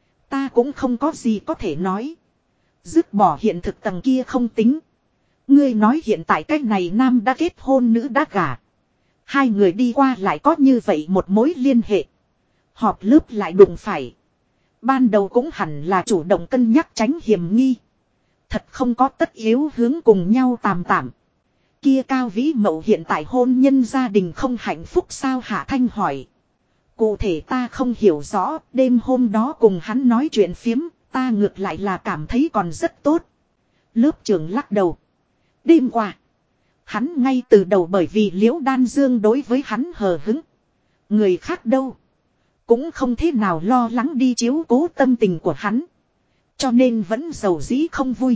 Ta cũng không có gì có thể nói. Dứt bỏ hiện thực tầng kia không tính. Ngươi nói hiện tại cách này nam đã kết hôn nữ đã gả. Hai người đi qua lại có như vậy một mối liên hệ. Họp lớp lại đụng phải. Ban đầu cũng hẳn là chủ động cân nhắc tránh hiểm nghi. Thật không có tất yếu hướng cùng nhau tàm tạm. Kia Cao Vĩ Mậu hiện tại hôn nhân gia đình không hạnh phúc sao Hạ Thanh hỏi. Cụ thể ta không hiểu rõ, đêm hôm đó cùng hắn nói chuyện phiếm, ta ngược lại là cảm thấy còn rất tốt. Lớp trưởng lắc đầu. Đêm qua, hắn ngay từ đầu bởi vì Liễu Đan Dương đối với hắn hờ hững. Người khác đâu, cũng không thế nào lo lắng đi chiếu cố tâm tình của hắn. Cho nên vẫn giàu dĩ không vui.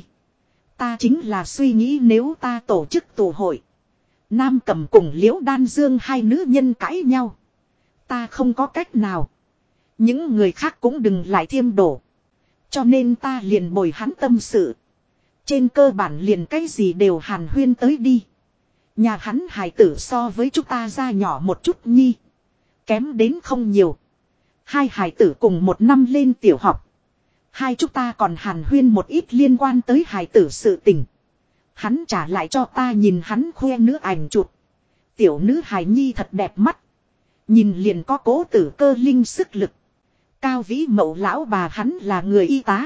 Ta chính là suy nghĩ nếu ta tổ chức tụ hội. Nam Cẩm cùng Liễu Đan Dương hai nữ nhân cãi nhau. Ta không có cách nào. Những người khác cũng đừng lại thêm đổ. Cho nên ta liền bồi hắn tâm sự. Trên cơ bản liền cái gì đều hàn huyên tới đi. Nhà hắn hài tử so với chúng ta ra nhỏ một chút nhi. Kém đến không nhiều. Hai hài tử cùng một năm lên tiểu học. Hai chúng ta còn hàn huyên một ít liên quan tới hài tử sự tình. Hắn trả lại cho ta nhìn hắn khoe nữ ảnh chụp. Tiểu nữ hài nhi thật đẹp mắt. Nhìn liền có cố tử cơ linh sức lực. Cao vĩ mậu lão bà hắn là người y tá.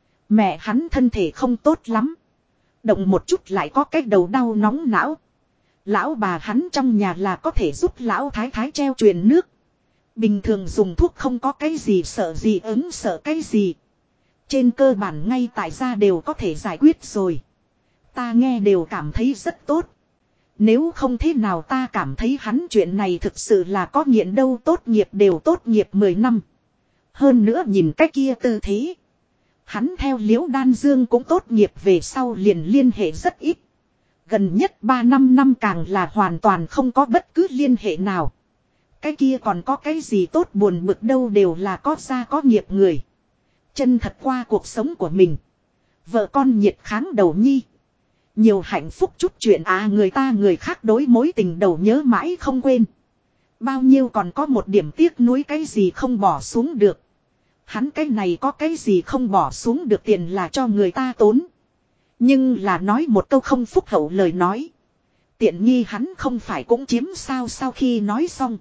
Mẹ hắn thân thể không tốt lắm. Động một chút lại có cái đầu đau nóng não. Lão bà hắn trong nhà là có thể giúp lão thái thái treo truyền nước. Bình thường dùng thuốc không có cái gì sợ gì ứng sợ cái gì. Trên cơ bản ngay tại gia đều có thể giải quyết rồi. Ta nghe đều cảm thấy rất tốt. Nếu không thế nào ta cảm thấy hắn chuyện này thực sự là có nghiện đâu, tốt nghiệp đều tốt nghiệp 10 năm. Hơn nữa nhìn cái kia tư thế. Hắn theo Liễu Đan Dương cũng tốt nghiệp về sau liền liên hệ rất ít. Gần nhất 3-5 năm càng là hoàn toàn không có bất cứ liên hệ nào. Cái kia còn có cái gì tốt buồn bực đâu, đều là có gia có nghiệp người. Chân thật qua cuộc sống của mình. Vợ con nhiệt kháng đầu nhi. Nhiều hạnh phúc chút chuyện người ta người khác đối mối tình đầu nhớ mãi không quên. Bao nhiêu còn có một điểm tiếc nuối cái gì không bỏ xuống được. Hắn cái này có cái gì không bỏ xuống được, tiền là cho người ta tốn. Nhưng là nói một câu không phúc hậu lời nói. Tiện nghi hắn không phải cũng chiếm sao. Sau khi nói xong.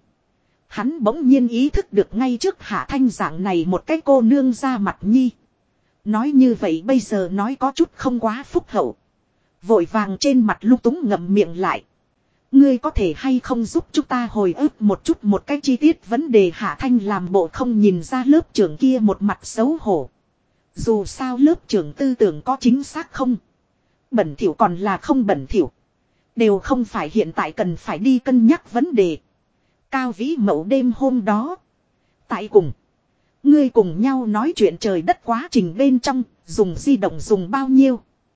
Hắn bỗng nhiên ý thức được ngay trước Hạ Thanh dạng này một cái cô nương ra mặt nhi. Nói như vậy bây giờ nói có chút không quá phúc hậu. Vội vàng trên mặt lung túng ngậm miệng lại. Ngươi có thể hay không giúp chúng ta hồi ức một chút một cái chi tiết vấn đề. Hạ Thanh làm bộ không nhìn ra lớp trưởng kia một mặt xấu hổ. Dù sao lớp trưởng tư tưởng có chính xác không. Bẩn thỉu còn là không bẩn thỉu. Đều không phải hiện tại cần phải đi cân nhắc vấn đề. Cao vĩ mậu đêm hôm đó. Tại cùng. Ngươi cùng nhau nói chuyện trời đất quá trình bên trong. Dùng di động dùng bao nhiêu.